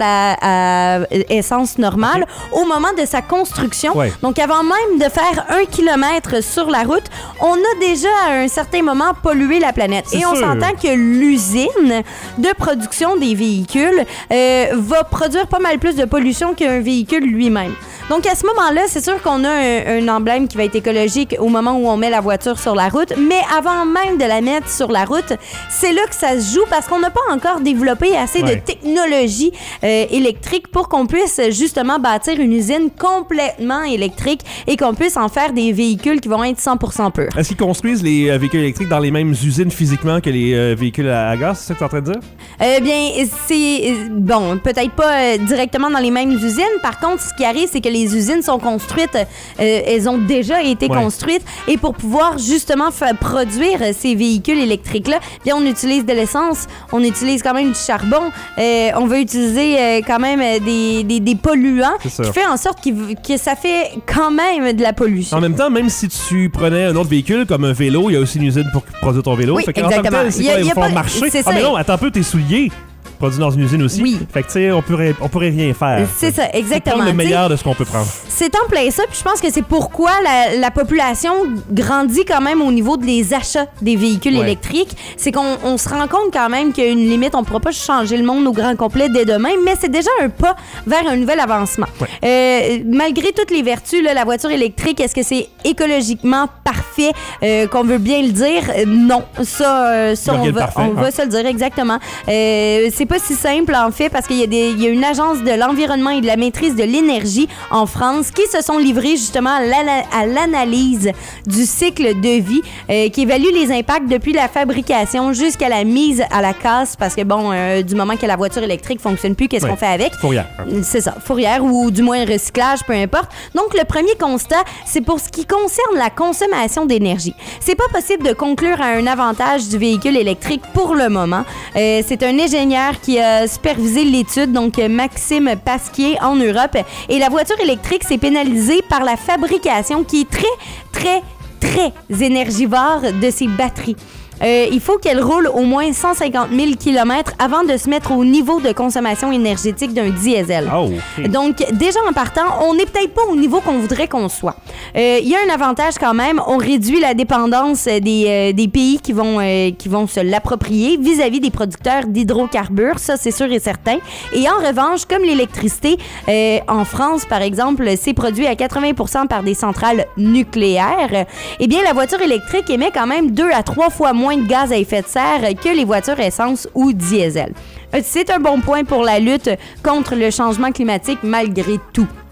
à, à essence normale au moment de sa construction. Ouais. Donc, avant même de faire un kilomètre sur la route, on a déjà, à un certain moment, pollué la planète. C'est Et on sûr. s'entend que l'usine de production des véhicules euh, va produire pas mal plus de pollution qu'un véhicule lui-même. Donc, à ce moment-là, c'est sûr qu'on a un, un emblème qui va être écologique au moment où on met la voiture sur la route, mais avant même de la mettre sur la route, c'est là que ça se joue parce qu'on n'a pas encore développé assez Ouais. de technologie euh, électrique pour qu'on puisse justement bâtir une usine complètement électrique et qu'on puisse en faire des véhicules qui vont être cent pour cent purs. Est-ce qu'ils construisent les euh, véhicules électriques dans les mêmes usines physiquement que les euh, véhicules à, à gaz? C'est ça que tu es en train de dire? Eh bien, c'est... euh, Bon, peut-être pas euh, directement dans les mêmes usines. Par contre, ce qui arrive, c'est que les usines sont construites. euh, elles ont déjà été Ouais. construites. Et pour pouvoir justement fa- produire euh, ces véhicules électriques-là, bien, on utilise de l'essence, on utilise quand même du charbon, euh, on va utiliser euh, quand même euh, des, des, des polluants C'est sûr. qui fait en sorte qu'il v- que ça fait quand même de la pollution. En même temps, même si tu prenais un autre véhicule comme un vélo, il y a aussi une usine pour produire ton vélo. Oui, fait qu'en tant que exactement. tel, c'est Il y a- quoi, il il y a faut pas- marcher. c'est Ah, ça. mais non, attends un peu, tes souliers produits dans une usine aussi. Oui. Fait que, tu sais, on pourrait, on pourrait rien faire. C'est ça, Faut exactement. prendre le Tu sais, meilleur de ce qu'on peut prendre. c'est en plein ça, puis je pense que c'est pourquoi la, la population grandit quand même au niveau des achats des véhicules Ouais. électriques. C'est qu'on on se rend compte quand même qu'il y a une limite, on ne pourra pas changer le monde au grand complet dès demain, mais c'est déjà un pas vers un nouvel avancement. Ouais. Euh, malgré toutes les vertus, là, la voiture électrique, est-ce que c'est écologiquement parfait, euh, qu'on veut bien le dire? Euh, non. Ça, euh, ça Il y a on, rien de va, parfait, on hein. va se le dire exactement. Euh, c'est pas si simple en fait parce qu'il y a, des, il y a une agence de l'environnement et de la maîtrise de l'énergie en France qui se sont livrés justement à l'ana- à l'analyse du cycle de vie euh, qui évalue les impacts depuis la fabrication jusqu'à la mise à la casse parce que bon, euh, du moment que la voiture électrique fonctionne plus, qu'est-ce Ouais. qu'on fait avec? Fourrière. C'est ça, fourrière ou du moins recyclage, peu importe. Donc, le premier constat, c'est pour ce qui concerne la consommation d'énergie. C'est pas possible de conclure à un avantage du véhicule électrique pour le moment. Euh, c'est un ingénieur qui a supervisé l'étude, donc euh, Maxime Pasquier, en Europe. Et la voiture électrique s'est pénalisée par la fabrication qui est très, très, très énergivore de ses batteries. Euh, il faut qu'elle roule au moins cent cinquante mille kilomètres avant de se mettre au niveau de consommation énergétique d'un diesel. Oh, ok. Donc, déjà en partant, on n'est peut-être pas au niveau qu'on voudrait qu'on soit. Euh, Il y a un avantage quand même, on réduit la dépendance des, euh, des pays qui vont, euh, qui vont se l'approprier vis-à-vis des producteurs d'hydrocarbures, ça c'est sûr et certain. Et en revanche, comme l'électricité, euh, en France par exemple, c'est produit à quatre-vingts pour cent par des centrales nucléaires, eh bien la voiture électrique émet quand même deux à trois fois moins de gaz à effet de serre que les voitures essence ou diesel. Euh, C'est un bon point pour la lutte contre le changement climatique malgré tout.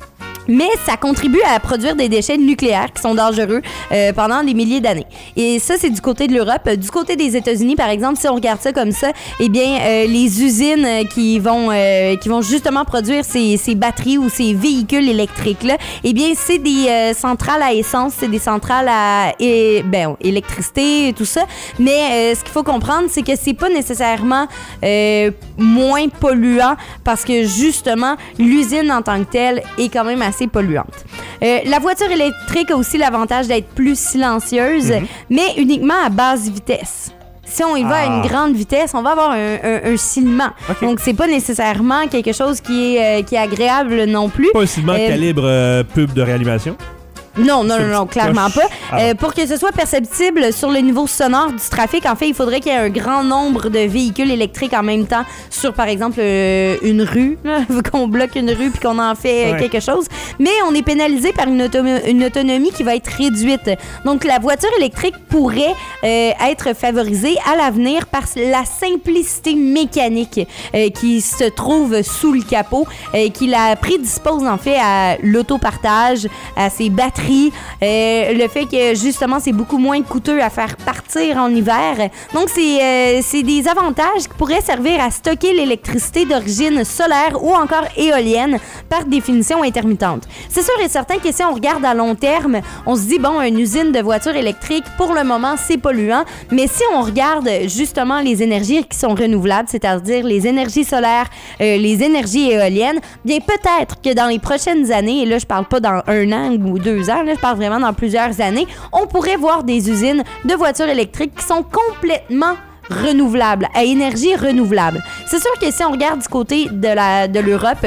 mais ça contribue à produire des déchets nucléaires qui sont dangereux euh, pendant des milliers d'années. Et ça, c'est du côté de l'Europe. Du côté des États-Unis, par exemple, si on regarde ça comme ça, eh bien, euh, les usines qui vont, euh, qui vont justement produire ces, ces batteries ou ces véhicules électriques-là, eh bien, c'est des euh, centrales à essence, c'est des centrales à et, ben, électricité et tout ça. Mais euh, ce qu'il faut comprendre, c'est que c'est pas nécessairement euh, moins polluant parce que, justement, l'usine en tant que telle est quand même assez polluante. Euh, la voiture électrique a aussi l'avantage d'être plus silencieuse, mm-hmm. mais uniquement à basse vitesse. Si on y va ah. à une grande vitesse, on va avoir un, un, un silement. Okay. Donc, c'est pas nécessairement quelque chose qui est, euh, qui est agréable non plus. Pas un silement euh, calibre euh, pub de réanimation? Non, non, non, non, clairement pas. Ah. Euh, pour que ce soit perceptible sur le niveau sonore du trafic, en fait, il faudrait qu'il y ait un grand nombre de véhicules électriques en même temps sur, par exemple, euh, une rue, là, qu'on bloque une rue puis qu'on en fait euh, ouais. quelque chose. Mais on est pénalisé par une, auto- une autonomie qui va être réduite. Donc, la voiture électrique pourrait euh, être favorisée à l'avenir par la simplicité mécanique euh, qui se trouve sous le capot, euh, qui la prédispose, en fait, à l'autopartage, à ses batteries. Euh, le fait que, justement, c'est beaucoup moins coûteux à faire partir en hiver. Donc, c'est, euh, c'est des avantages qui pourraient servir à stocker l'électricité d'origine solaire ou encore éolienne par définition intermittente. C'est sûr et certain que si on regarde à long terme, on se dit, bon, une usine de voitures électriques, pour le moment, c'est polluant. Mais si on regarde, justement, les énergies qui sont renouvelables, c'est-à-dire les énergies solaires, euh, les énergies éoliennes, bien, peut-être que dans les prochaines années, et là, je parle pas dans un an ou deux ans, là, je parle vraiment dans plusieurs années, on pourrait voir des usines de voitures électriques qui sont complètement renouvelables, à énergie renouvelable. C'est sûr que si on regarde du côté de, la, de l'Europe,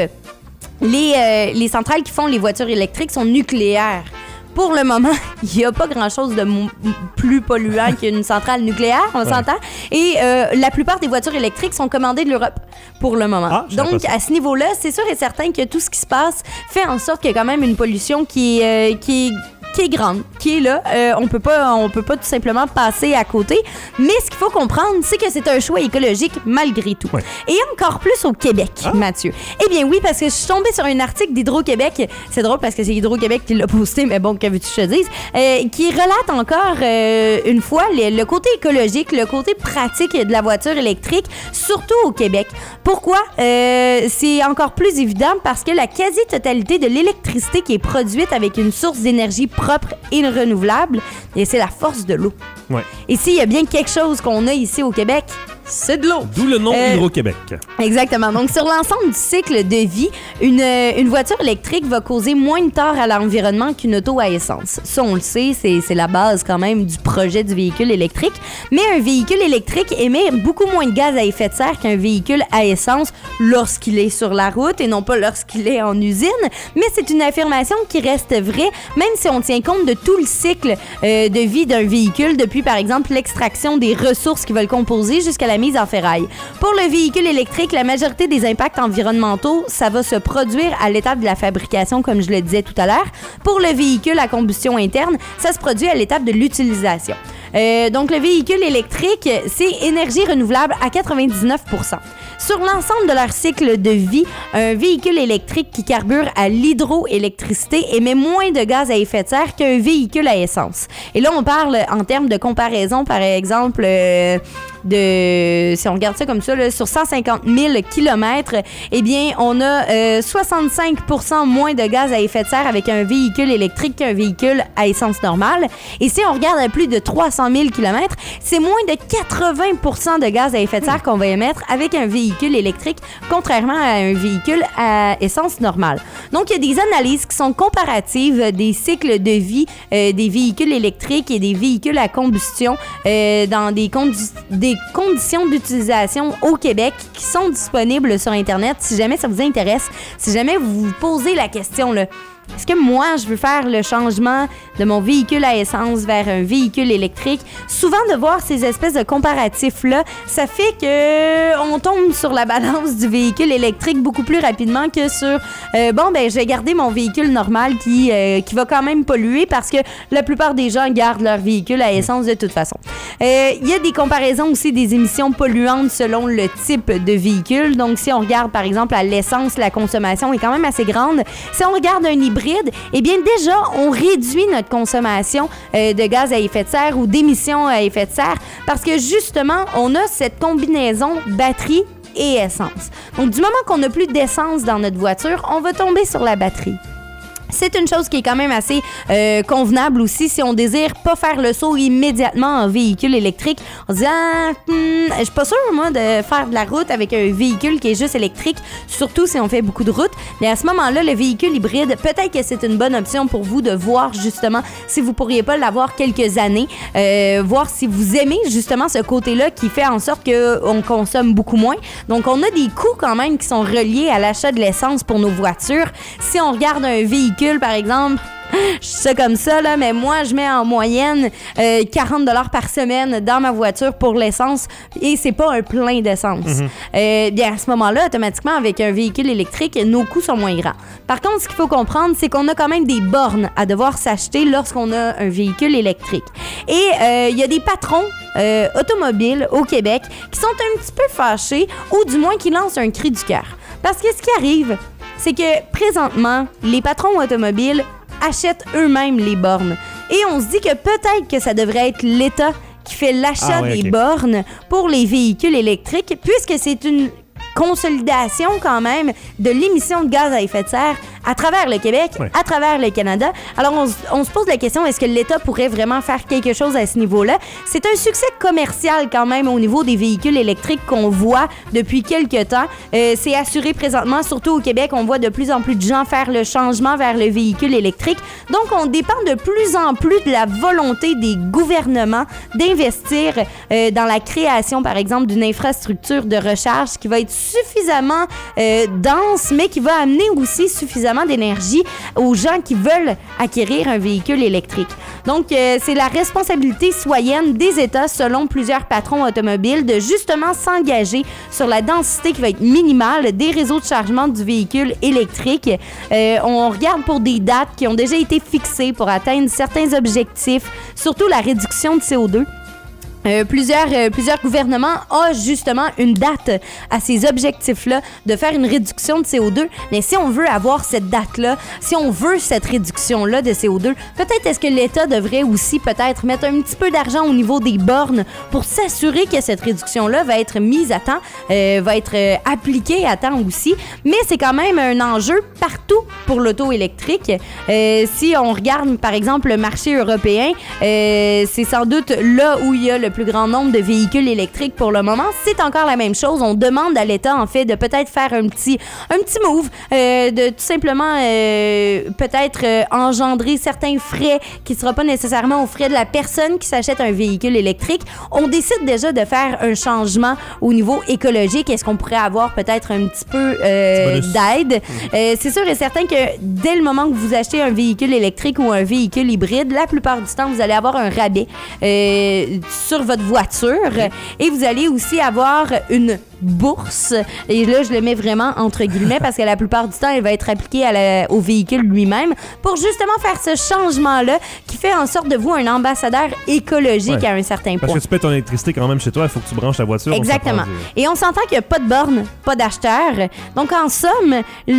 les, euh, les centrales qui font les voitures électriques sont nucléaires. Pour le moment, il n'y a pas grand-chose de m- plus polluant qu'une centrale nucléaire, on ouais. s'entend. Et euh, la plupart des voitures électriques sont commandées de l'Europe pour le moment. Ah, donc, à ce niveau-là, c'est sûr et certain que tout ce qui se passe fait en sorte qu'il y a quand même une pollution qui est... Euh, qui est qui est grande, qui est là. Euh, on peut pas, on peut pas tout simplement passer à côté. Mais ce qu'il faut comprendre, c'est que c'est un choix écologique malgré tout. Ouais. Et encore plus au Québec, ah. Mathieu. Eh bien oui, parce que je suis tombée sur un article d'Hydro-Québec. C'est drôle parce que c'est Hydro-Québec qui l'a posté, mais bon, que veux-tu que je te dise, euh, qui relate encore euh, une fois le, le côté écologique, le côté pratique de la voiture électrique, surtout au Québec. Pourquoi? Euh, c'est encore plus évident parce que la quasi-totalité de l'électricité qui est produite avec une source d'énergie propre et renouvelable, et c'est la force de l'eau. Ouais. Et s'il y a bien quelque chose qu'on a ici au Québec, c'est de l'eau. D'où le nom euh, Hydro-Québec. Exactement. Donc, sur l'ensemble du cycle de vie, une, une voiture électrique va causer moins de tort à l'environnement qu'une auto à essence. Ça, on le sait, c'est, c'est la base quand même du projet du véhicule électrique. Mais un véhicule électrique émet beaucoup moins de gaz à effet de serre qu'un véhicule à essence lorsqu'il est sur la route et non pas lorsqu'il est en usine. Mais c'est une affirmation qui reste vraie, même si on tient compte de tout le cycle euh, de vie d'un véhicule, depuis par exemple l'extraction des ressources qui va le composer jusqu'à la mise en ferraille. Pour le véhicule électrique, la majorité des impacts environnementaux, ça va se produire à l'étape de la fabrication, comme je le disais tout à l'heure. Pour le véhicule à combustion interne, ça se produit à l'étape de l'utilisation. Euh, donc, le véhicule électrique, c'est énergie renouvelable à quatre-vingt-dix-neuf pour cent. Sur l'ensemble de leur cycle de vie, un véhicule électrique qui carbure à l'hydroélectricité émet moins de gaz à effet de serre qu'un véhicule à essence. Et là, on parle en termes de comparaison, par exemple, euh, de, si on regarde ça comme ça, là, sur cent cinquante mille kilomètres, eh bien, on a euh, soixante-cinq pour cent moins de gaz à effet de serre avec un véhicule électrique qu'un véhicule à essence normale. Et si on regarde à plus de trois cent mille kilomètres, c'est moins de quatre-vingts pour cent de gaz à effet de serre qu'on va émettre avec un véhicule électrique, contrairement à un véhicule à essence normale. Donc, il y a des analyses qui sont comparatives des cycles de vie euh, des véhicules électriques et des véhicules à combustion euh, dans des, condi- des conditions d'utilisation au Québec qui sont disponibles sur Internet. Si jamais ça vous intéresse, si jamais vous vous posez la question, là, est-ce que moi, je veux faire le changement de mon véhicule à essence vers un véhicule électrique? Souvent, de voir ces espèces de comparatifs-là, ça fait qu'on tombe sur la balance du véhicule électrique beaucoup plus rapidement que sur euh, bon, ben, je vais garder mon véhicule normal qui, euh, qui va quand même polluer parce que la plupart des gens gardent leur véhicule à essence de toute façon. Il euh, y a des comparaisons aussi des émissions polluantes selon le type de véhicule. Donc, si on regarde, par exemple, à l'essence, la consommation est quand même assez grande. Si on regarde un hybride, hybride, eh bien déjà, on réduit notre consommation euh, de gaz à effet de serre ou d'émissions à effet de serre parce que justement, on a cette combinaison batterie et essence. Donc, du moment qu'on n'a plus d'essence dans notre voiture, on va tomber sur la batterie. C'est une chose qui est quand même assez euh, convenable aussi si on désire pas faire le saut immédiatement en véhicule électrique. On se dit, ah, hmm, je suis pas sûre, moi, de faire de la route avec un véhicule qui est juste électrique, surtout si on fait beaucoup de route. Mais à ce moment-là, le véhicule hybride, peut-être que c'est une bonne option pour vous de voir justement si vous pourriez pas l'avoir quelques années, euh, voir si vous aimez justement ce côté-là qui fait en sorte qu'on consomme beaucoup moins. Donc, on a des coûts quand même qui sont reliés à l'achat de l'essence pour nos voitures. Si on regarde un véhicule, par exemple, je sais comme ça, là, mais moi, je mets en moyenne euh, quarante dollars par semaine dans ma voiture pour l'essence et c'est pas un plein d'essence. Mm-hmm. Euh, bien, à ce moment-là, automatiquement, avec un véhicule électrique, nos coûts sont moins grands. Par contre, ce qu'il faut comprendre, c'est qu'on a quand même des bornes à devoir s'acheter lorsqu'on a un véhicule électrique. Et euh, il y a des patrons euh, automobiles au Québec qui sont un petit peu fâchés ou du moins qui lancent un cri du cœur. Parce que ce qui arrive, c'est que présentement, les patrons automobiles achètent eux-mêmes les bornes. Et on se dit que peut-être que ça devrait être l'État qui fait l'achat ah ouais, des okay. bornes pour les véhicules électriques, puisque c'est une consolidation quand même de l'émission de gaz à effet de serre à travers le Québec, ouais. à travers le Canada. Alors, on, on se pose la question, est-ce que l'État pourrait vraiment faire quelque chose à ce niveau-là? C'est un succès commercial quand même au niveau des véhicules électriques qu'on voit depuis quelques temps. Euh, c'est assuré présentement, surtout au Québec, on voit de plus en plus de gens faire le changement vers le véhicule électrique. Donc, on dépend de plus en plus de la volonté des gouvernements d'investir euh, dans la création, par exemple, d'une infrastructure de recharge qui va être suffisamment euh, dense, mais qui va amener aussi suffisamment d'énergie aux gens qui veulent acquérir un véhicule électrique. Donc, euh, c'est la responsabilité citoyenne des États, selon plusieurs patrons automobiles, de justement s'engager sur la densité qui va être minimale des réseaux de chargement du véhicule électrique. Euh, on regarde pour des dates qui ont déjà été fixées pour atteindre certains objectifs, surtout la réduction de C O deux. Euh, plusieurs, euh, plusieurs gouvernements ont justement une date à ces objectifs-là de faire une réduction de C O deux. Mais si on veut avoir cette date-là, si on veut cette réduction-là de C O deux, peut-être est-ce que l'État devrait aussi peut-être mettre un petit peu d'argent au niveau des bornes pour s'assurer que cette réduction-là va être mise à temps, euh, va être euh, appliquée à temps aussi. Mais c'est quand même un enjeu partout pour l'auto électrique. Euh, si on regarde, par exemple, le marché européen, euh, c'est sans doute là où il y a le plus grand nombre de véhicules électriques pour le moment. C'est encore la même chose. On demande à l'État, en fait, de peut-être faire un petit, un petit move, euh, de tout simplement euh, peut-être euh, engendrer certains frais qui ne seront pas nécessairement aux frais de la personne qui s'achète un véhicule électrique. On décide déjà de faire un changement au niveau écologique. Est-ce qu'on pourrait avoir peut-être un petit peu euh, d'aide? Mmh. Euh, c'est sûr et certain que dès le moment que vous achetez un véhicule électrique ou un véhicule hybride, la plupart du temps, vous allez avoir un rabais euh, sur votre voiture et vous allez aussi avoir une bourse, et là je le mets vraiment entre guillemets parce que la plupart du temps elle va être appliquée à la, au véhicule lui-même pour justement faire ce changement-là qui fait en sorte de vous un ambassadeur écologique ouais. à un certain point. Parce que tu paies ton électricité quand même chez toi, il faut que tu branches ta voiture. Exactement. On et on s'entend qu'il n'y a pas de borne, pas d'acheteur. Donc en somme,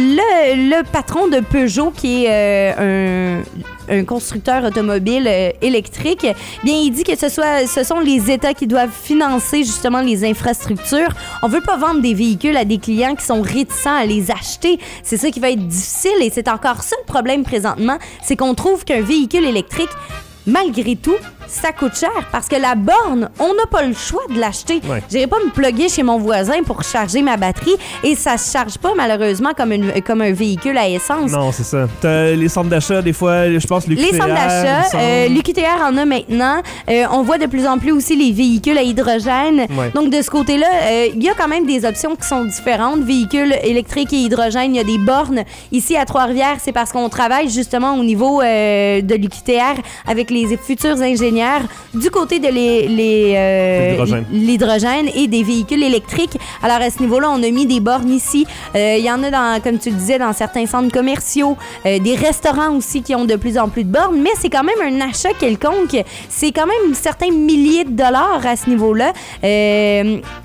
le, le patron de Peugeot qui est euh, un, un constructeur automobile euh, électrique, bien il dit que ce, soit, ce sont les États qui doivent financer justement les infrastructures. On veut pas vendre des véhicules à des clients qui sont réticents à les acheter. C'est ça qui va être difficile et c'est encore ça le problème présentement, c'est qu'on trouve qu'un véhicule électrique, malgré tout, ça coûte cher parce que la borne, on n'a pas le choix de l'acheter. Ouais. J'irai pas me plugger chez mon voisin pour charger ma batterie et ça se charge pas malheureusement comme, une, comme un véhicule à essence. Non, c'est ça. T'as les centres d'achat, des fois, je pense, l'U Q T R. Les centres d'achat, sont... euh, l'U Q T R en a maintenant. Euh, on voit de plus en plus aussi les véhicules à hydrogène. Ouais. Donc, de ce côté-là, il euh, y a quand même des options qui sont différentes. Véhicules électriques et hydrogène, il y a des bornes. Ici, à Trois-Rivières, c'est parce qu'on travaille justement au niveau euh, de l'U Q T R avec les futurs ingénieurs du côté de les, les, euh, l'hydrogène. l'hydrogène et des véhicules électriques. Alors, à ce niveau-là, on a mis des bornes ici. Il euh, y en a, dans, comme tu le disais, dans certains centres commerciaux, euh, des restaurants aussi qui ont de plus en plus de bornes, mais c'est quand même un achat quelconque. C'est quand même certains milliers de dollars à ce niveau-là. Euh,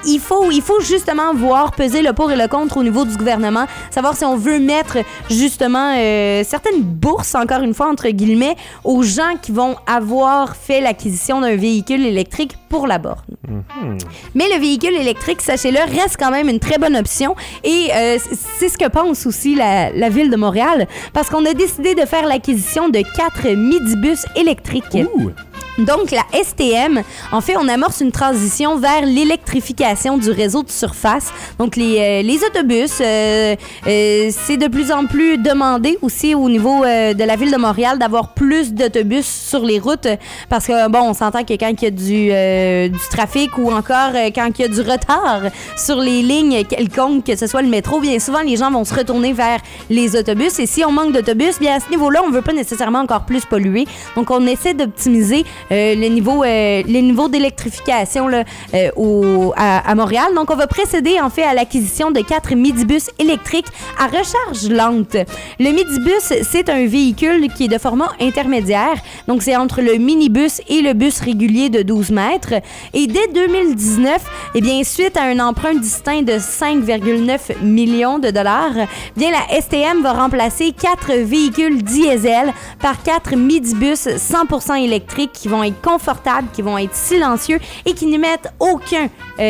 il faut, il faut justement voir peser le pour et le contre au niveau du gouvernement, savoir si on veut mettre justement euh, certaines bourses, encore une fois, entre guillemets, aux gens qui vont avoir fait l'acquisition d'un véhicule électrique pour la borne. Mm-hmm. Mais le véhicule électrique, sachez-le, reste quand même une très bonne option et euh, c'est ce que pense aussi la, la Ville de Montréal parce qu'on a décidé de faire l'acquisition de quatre midibus électriques. Ouh. Donc, la S T M, en fait, on amorce une transition vers l'électrification du réseau de surface. Donc, les, euh, les autobus, euh, euh, c'est de plus en plus demandé aussi au niveau euh, de la Ville de Montréal d'avoir plus d'autobus sur les routes parce que, bon, on s'entend que quand il y a du, euh, du trafic ou encore euh, quand il y a du retard sur les lignes quelconques, que ce soit le métro, bien souvent, les gens vont se retourner vers les autobus. Et si on manque d'autobus, bien à ce niveau-là, on ne veut pas nécessairement encore plus polluer. Donc, on essaie d'optimiser Euh, le niveau, euh, les niveaux d'électrification là, euh, au, à, à Montréal. Donc, on va précéder en fait à l'acquisition de quatre midibus électriques à recharge lente. Le midibus, c'est un véhicule qui est de format intermédiaire. Donc, c'est entre le minibus et le bus régulier de douze mètres. Et dès deux mille dix-neuf, eh bien, suite à un emprunt distinct de cinq virgule neuf millions de dollars, bien, la S T M va remplacer quatre véhicules diesel par quatre midibus cent pour cent électriques qui vont être confortables, qui vont être silencieux et qui n'émettent aucun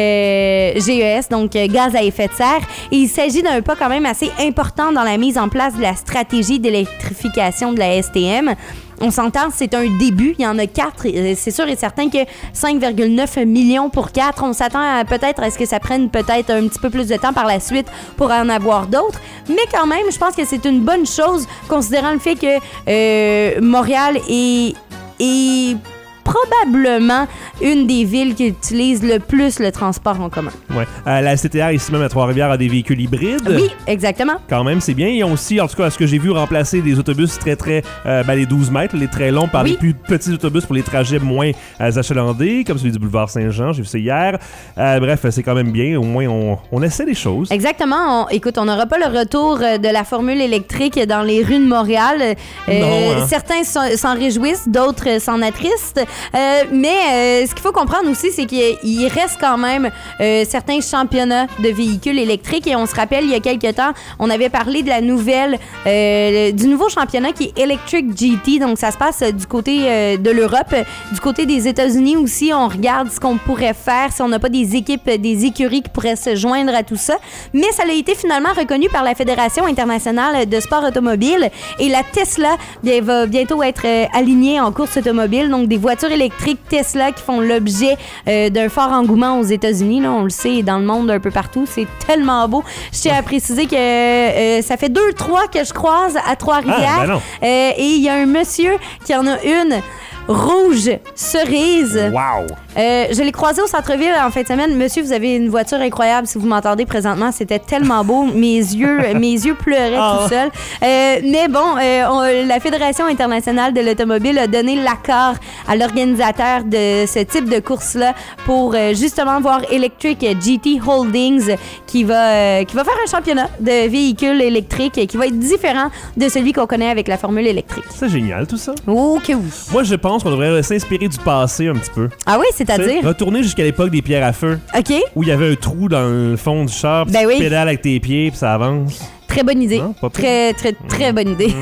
euh, G E S, donc euh, gaz à effet de serre. Et il s'agit d'un pas quand même assez important dans la mise en place de la stratégie d'électrification de la S T M. On s'entend, c'est un début. Il y en a quatre. C'est sûr et certain que cinq virgule neuf millions pour quatre. On s'attend à, peut-être à ce que ça prenne peut-être un petit peu plus de temps par la suite pour en avoir d'autres. Mais quand même, je pense que c'est une bonne chose considérant le fait que euh, Montréal est... est probablement une des villes qui utilise le plus le transport en commun. Ouais. Euh, la C T R, ici même à Trois-Rivières, a des véhicules hybrides. Oui, exactement. Quand même, c'est bien. Ils ont aussi, en tout cas, à ce que j'ai vu, remplacer des autobus très, très... Euh, ben, les douze mètres, les très longs, par oui. des plus petits autobus pour les trajets moins euh, achalandés, comme celui du boulevard Saint-Jean. J'ai vu ça hier. Euh, bref, c'est quand même bien. Au moins, on, on essaie des choses. Exactement. On, écoute, on n'aura pas le retour de la formule électrique dans les rues de Montréal. Euh, non, hein? Certains s'en réjouissent, d'autres s'en attristent. Euh, mais euh, ce qu'il faut comprendre aussi, c'est qu'il reste quand même euh, certains championnats de véhicules électriques. Et on se rappelle, il y a quelques temps, on avait parlé de la nouvelle, euh, du nouveau championnat qui est Electric G T. Donc, ça se passe du côté euh, de l'Europe. Du côté des États-Unis aussi, on regarde ce qu'on pourrait faire si on n'a pas des équipes, des écuries qui pourraient se joindre à tout ça. Mais ça a été finalement reconnu par la Fédération internationale de sport automobile. Et la Tesla bien, va bientôt être euh, alignée en course automobile. Donc, des voitures électriques Tesla qui font l'objet euh, d'un fort engouement aux États-Unis. Là, on le sait, dans le monde un peu partout. C'est tellement beau. Je tiens à préciser que euh, ça fait deux, trois que je croise à Trois-Rivières. Ah, ben non. Euh, et il y a un monsieur qui en a une rouge cerise. Wow! Euh, je l'ai croisé au centre-ville en fin de semaine. Monsieur, vous avez une voiture incroyable. Si vous m'entendez présentement, c'était tellement beau. Mes yeux, mes yeux pleuraient oh. tout seuls. Euh, mais bon, euh, on, la Fédération internationale de l'automobile a donné l'accord à l'organisateur de ce type de course-là pour euh, justement voir Electric G T Holdings qui va, euh, qui va faire un championnat de véhicules électriques qui va être différent de celui qu'on connaît avec la formule électrique. C'est génial tout ça. Oh que oui. Moi, je pense qu'on devrait s'inspirer du passé un petit peu. Ah oui, c'est-à-dire? T'sais, retourner jusqu'à l'époque des pierres à feu. OK. Où il y avait un trou dans le fond du char, puis ben tu oui. pédales avec tes pieds, puis ça avance. Très bonne idée. Non, pas très, très, très bonne idée.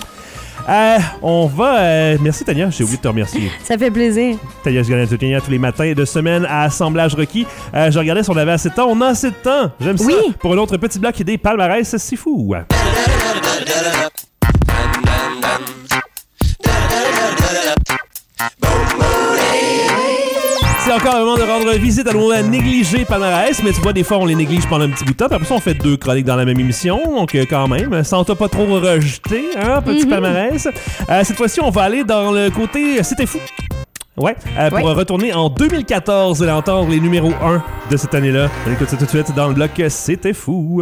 Euh, on va... Euh, merci Tania, j'ai oublié de te remercier. Ça fait plaisir. Tania Tania tous les matins de semaine à Assemblage requis. Euh, je regardais si on avait assez de temps. On a assez de temps. J'aime oui. ça. Pour un autre petit bloc des palmarès, c'est fou. C'est encore le moment de rendre visite à nos négligés palmarès, mais tu vois, des fois, on les néglige pendant un petit bout de temps, puis après ça, on fait deux chroniques dans la même émission, donc euh, quand même, sans t'a pas trop rejeté, hein, petit mm-hmm. palmarès. Euh, cette fois-ci, on va aller dans le côté C'était fou. Ouais, euh, pour ouais. retourner en deux mille quatorze et entendre les numéros un de cette année-là. On écoute ça tout de suite dans le bloc C'était fou.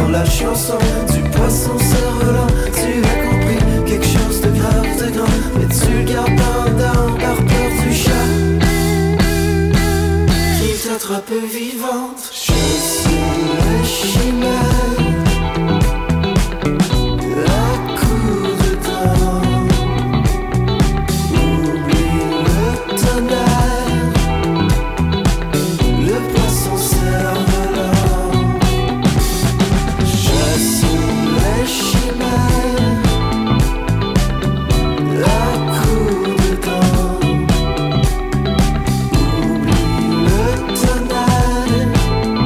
dans la chanson du poisson cerf-volant. Tu as compris quelque chose de grave, de grand, mais tu le gardes pendant par peur du chat qui t'attrape vivante. Je suis le chimère à coups de dents. Oublie le tonnerre, le poisson cerf-volant. Je suis le chimère à coups de dents. Oublie le tonnerre,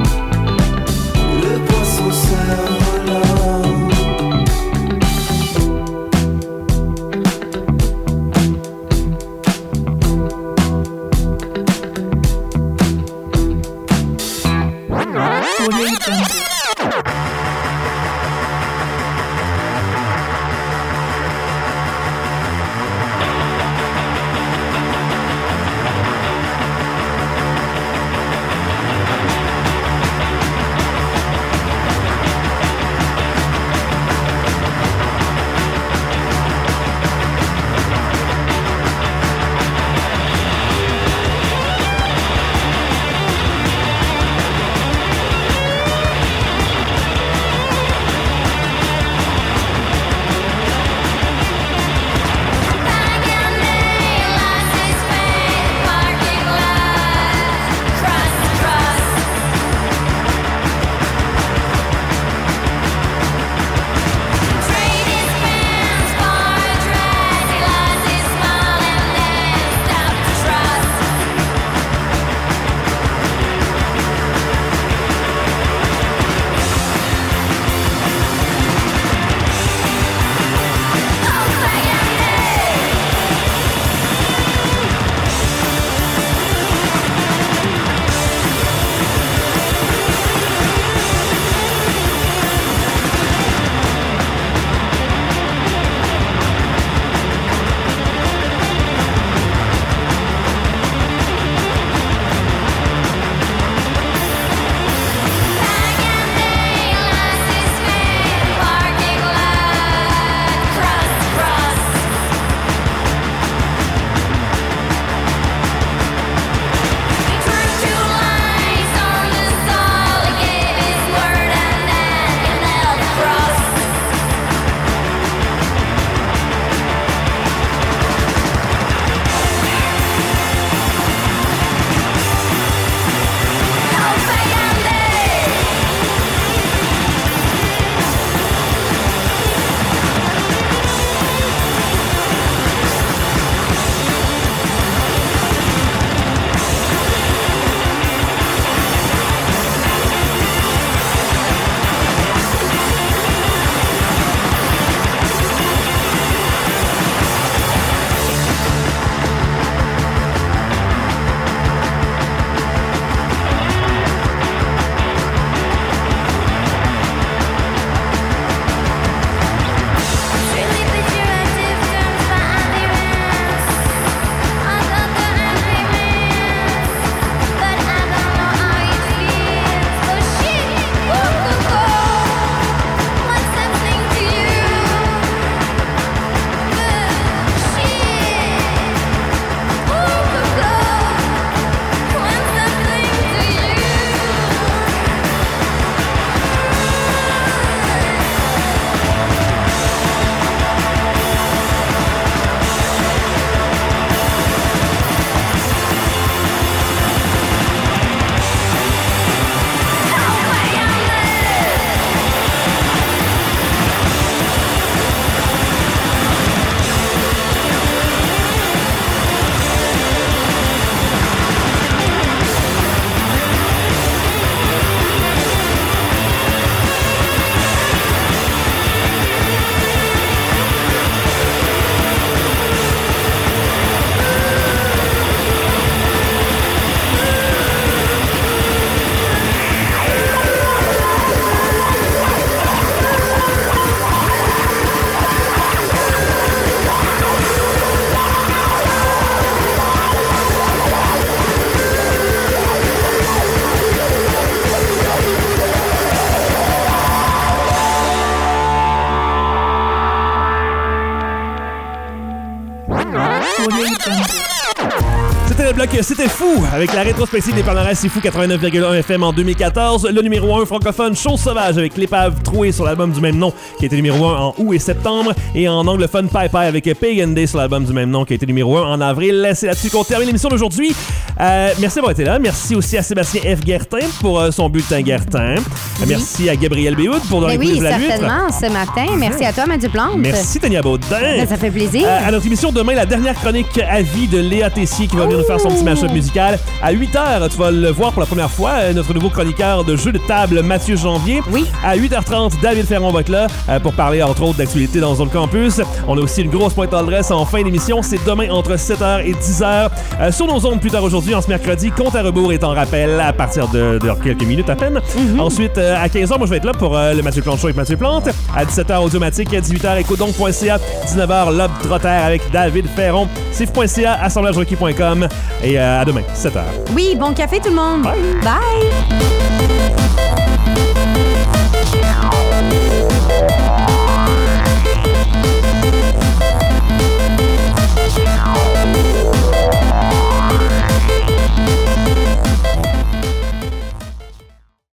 C'était le bloc C'était fou avec la rétrospective des palmarès C'est fou quatre-vingt-neuf virgule un F M en deux mille quatorze. Le numéro un francophone Chose sauvage avec l'épave trouée sur l'album du même nom qui a été numéro un en août et septembre. Et en anglophone Pie Pie avec Pagan Day sur l'album du même nom qui a été numéro un en avril. C'est là-dessus qu'on termine l'émission d'aujourd'hui. Euh, merci d'avoir été là. Merci aussi à Sébastien F. Guertin pour euh, son bulletin Guertin. Oui. Merci à Gabriel Béhoud pour donner le oui, de la lutte. Oui, certainement, ce matin. Merci à toi, Mathieu Plante. Merci, Tania Baudin. Ben, ça fait plaisir. Euh, à notre émission demain, la dernière chronique à vie de Léa Tessier qui va venir nous faire son petit match-up musical. À huit heures, tu vas le voir pour la première fois, euh, notre nouveau chroniqueur de jeux de table, Mathieu Janvier. Oui. À huit heures trente, David Ferron va être là euh, pour parler, entre autres, d'actualité dans Zone Campus. On a aussi une grosse pointe d'adresse en fin d'émission. C'est demain entre sept heures et dix heures. Euh, sur nos ondes plus tard aujourd'hui, en ce mercredi, compte à rebours est en rappel à partir de, de quelques minutes à peine. Mm-hmm. Ensuite, euh, à quinze heures, moi, je vais être là pour euh, le Mathieu Plante Show avec Mathieu Plante. À dix-sept heures, Audiomatique. À dix-huit heures, écoutedonc point c a. dix-neuf heures, Lob Trotter avec David Ferron. sif point c a, assemblage requis point com. Et euh, à demain, sept heures. Oui, bon café tout le monde. Bye. Bye.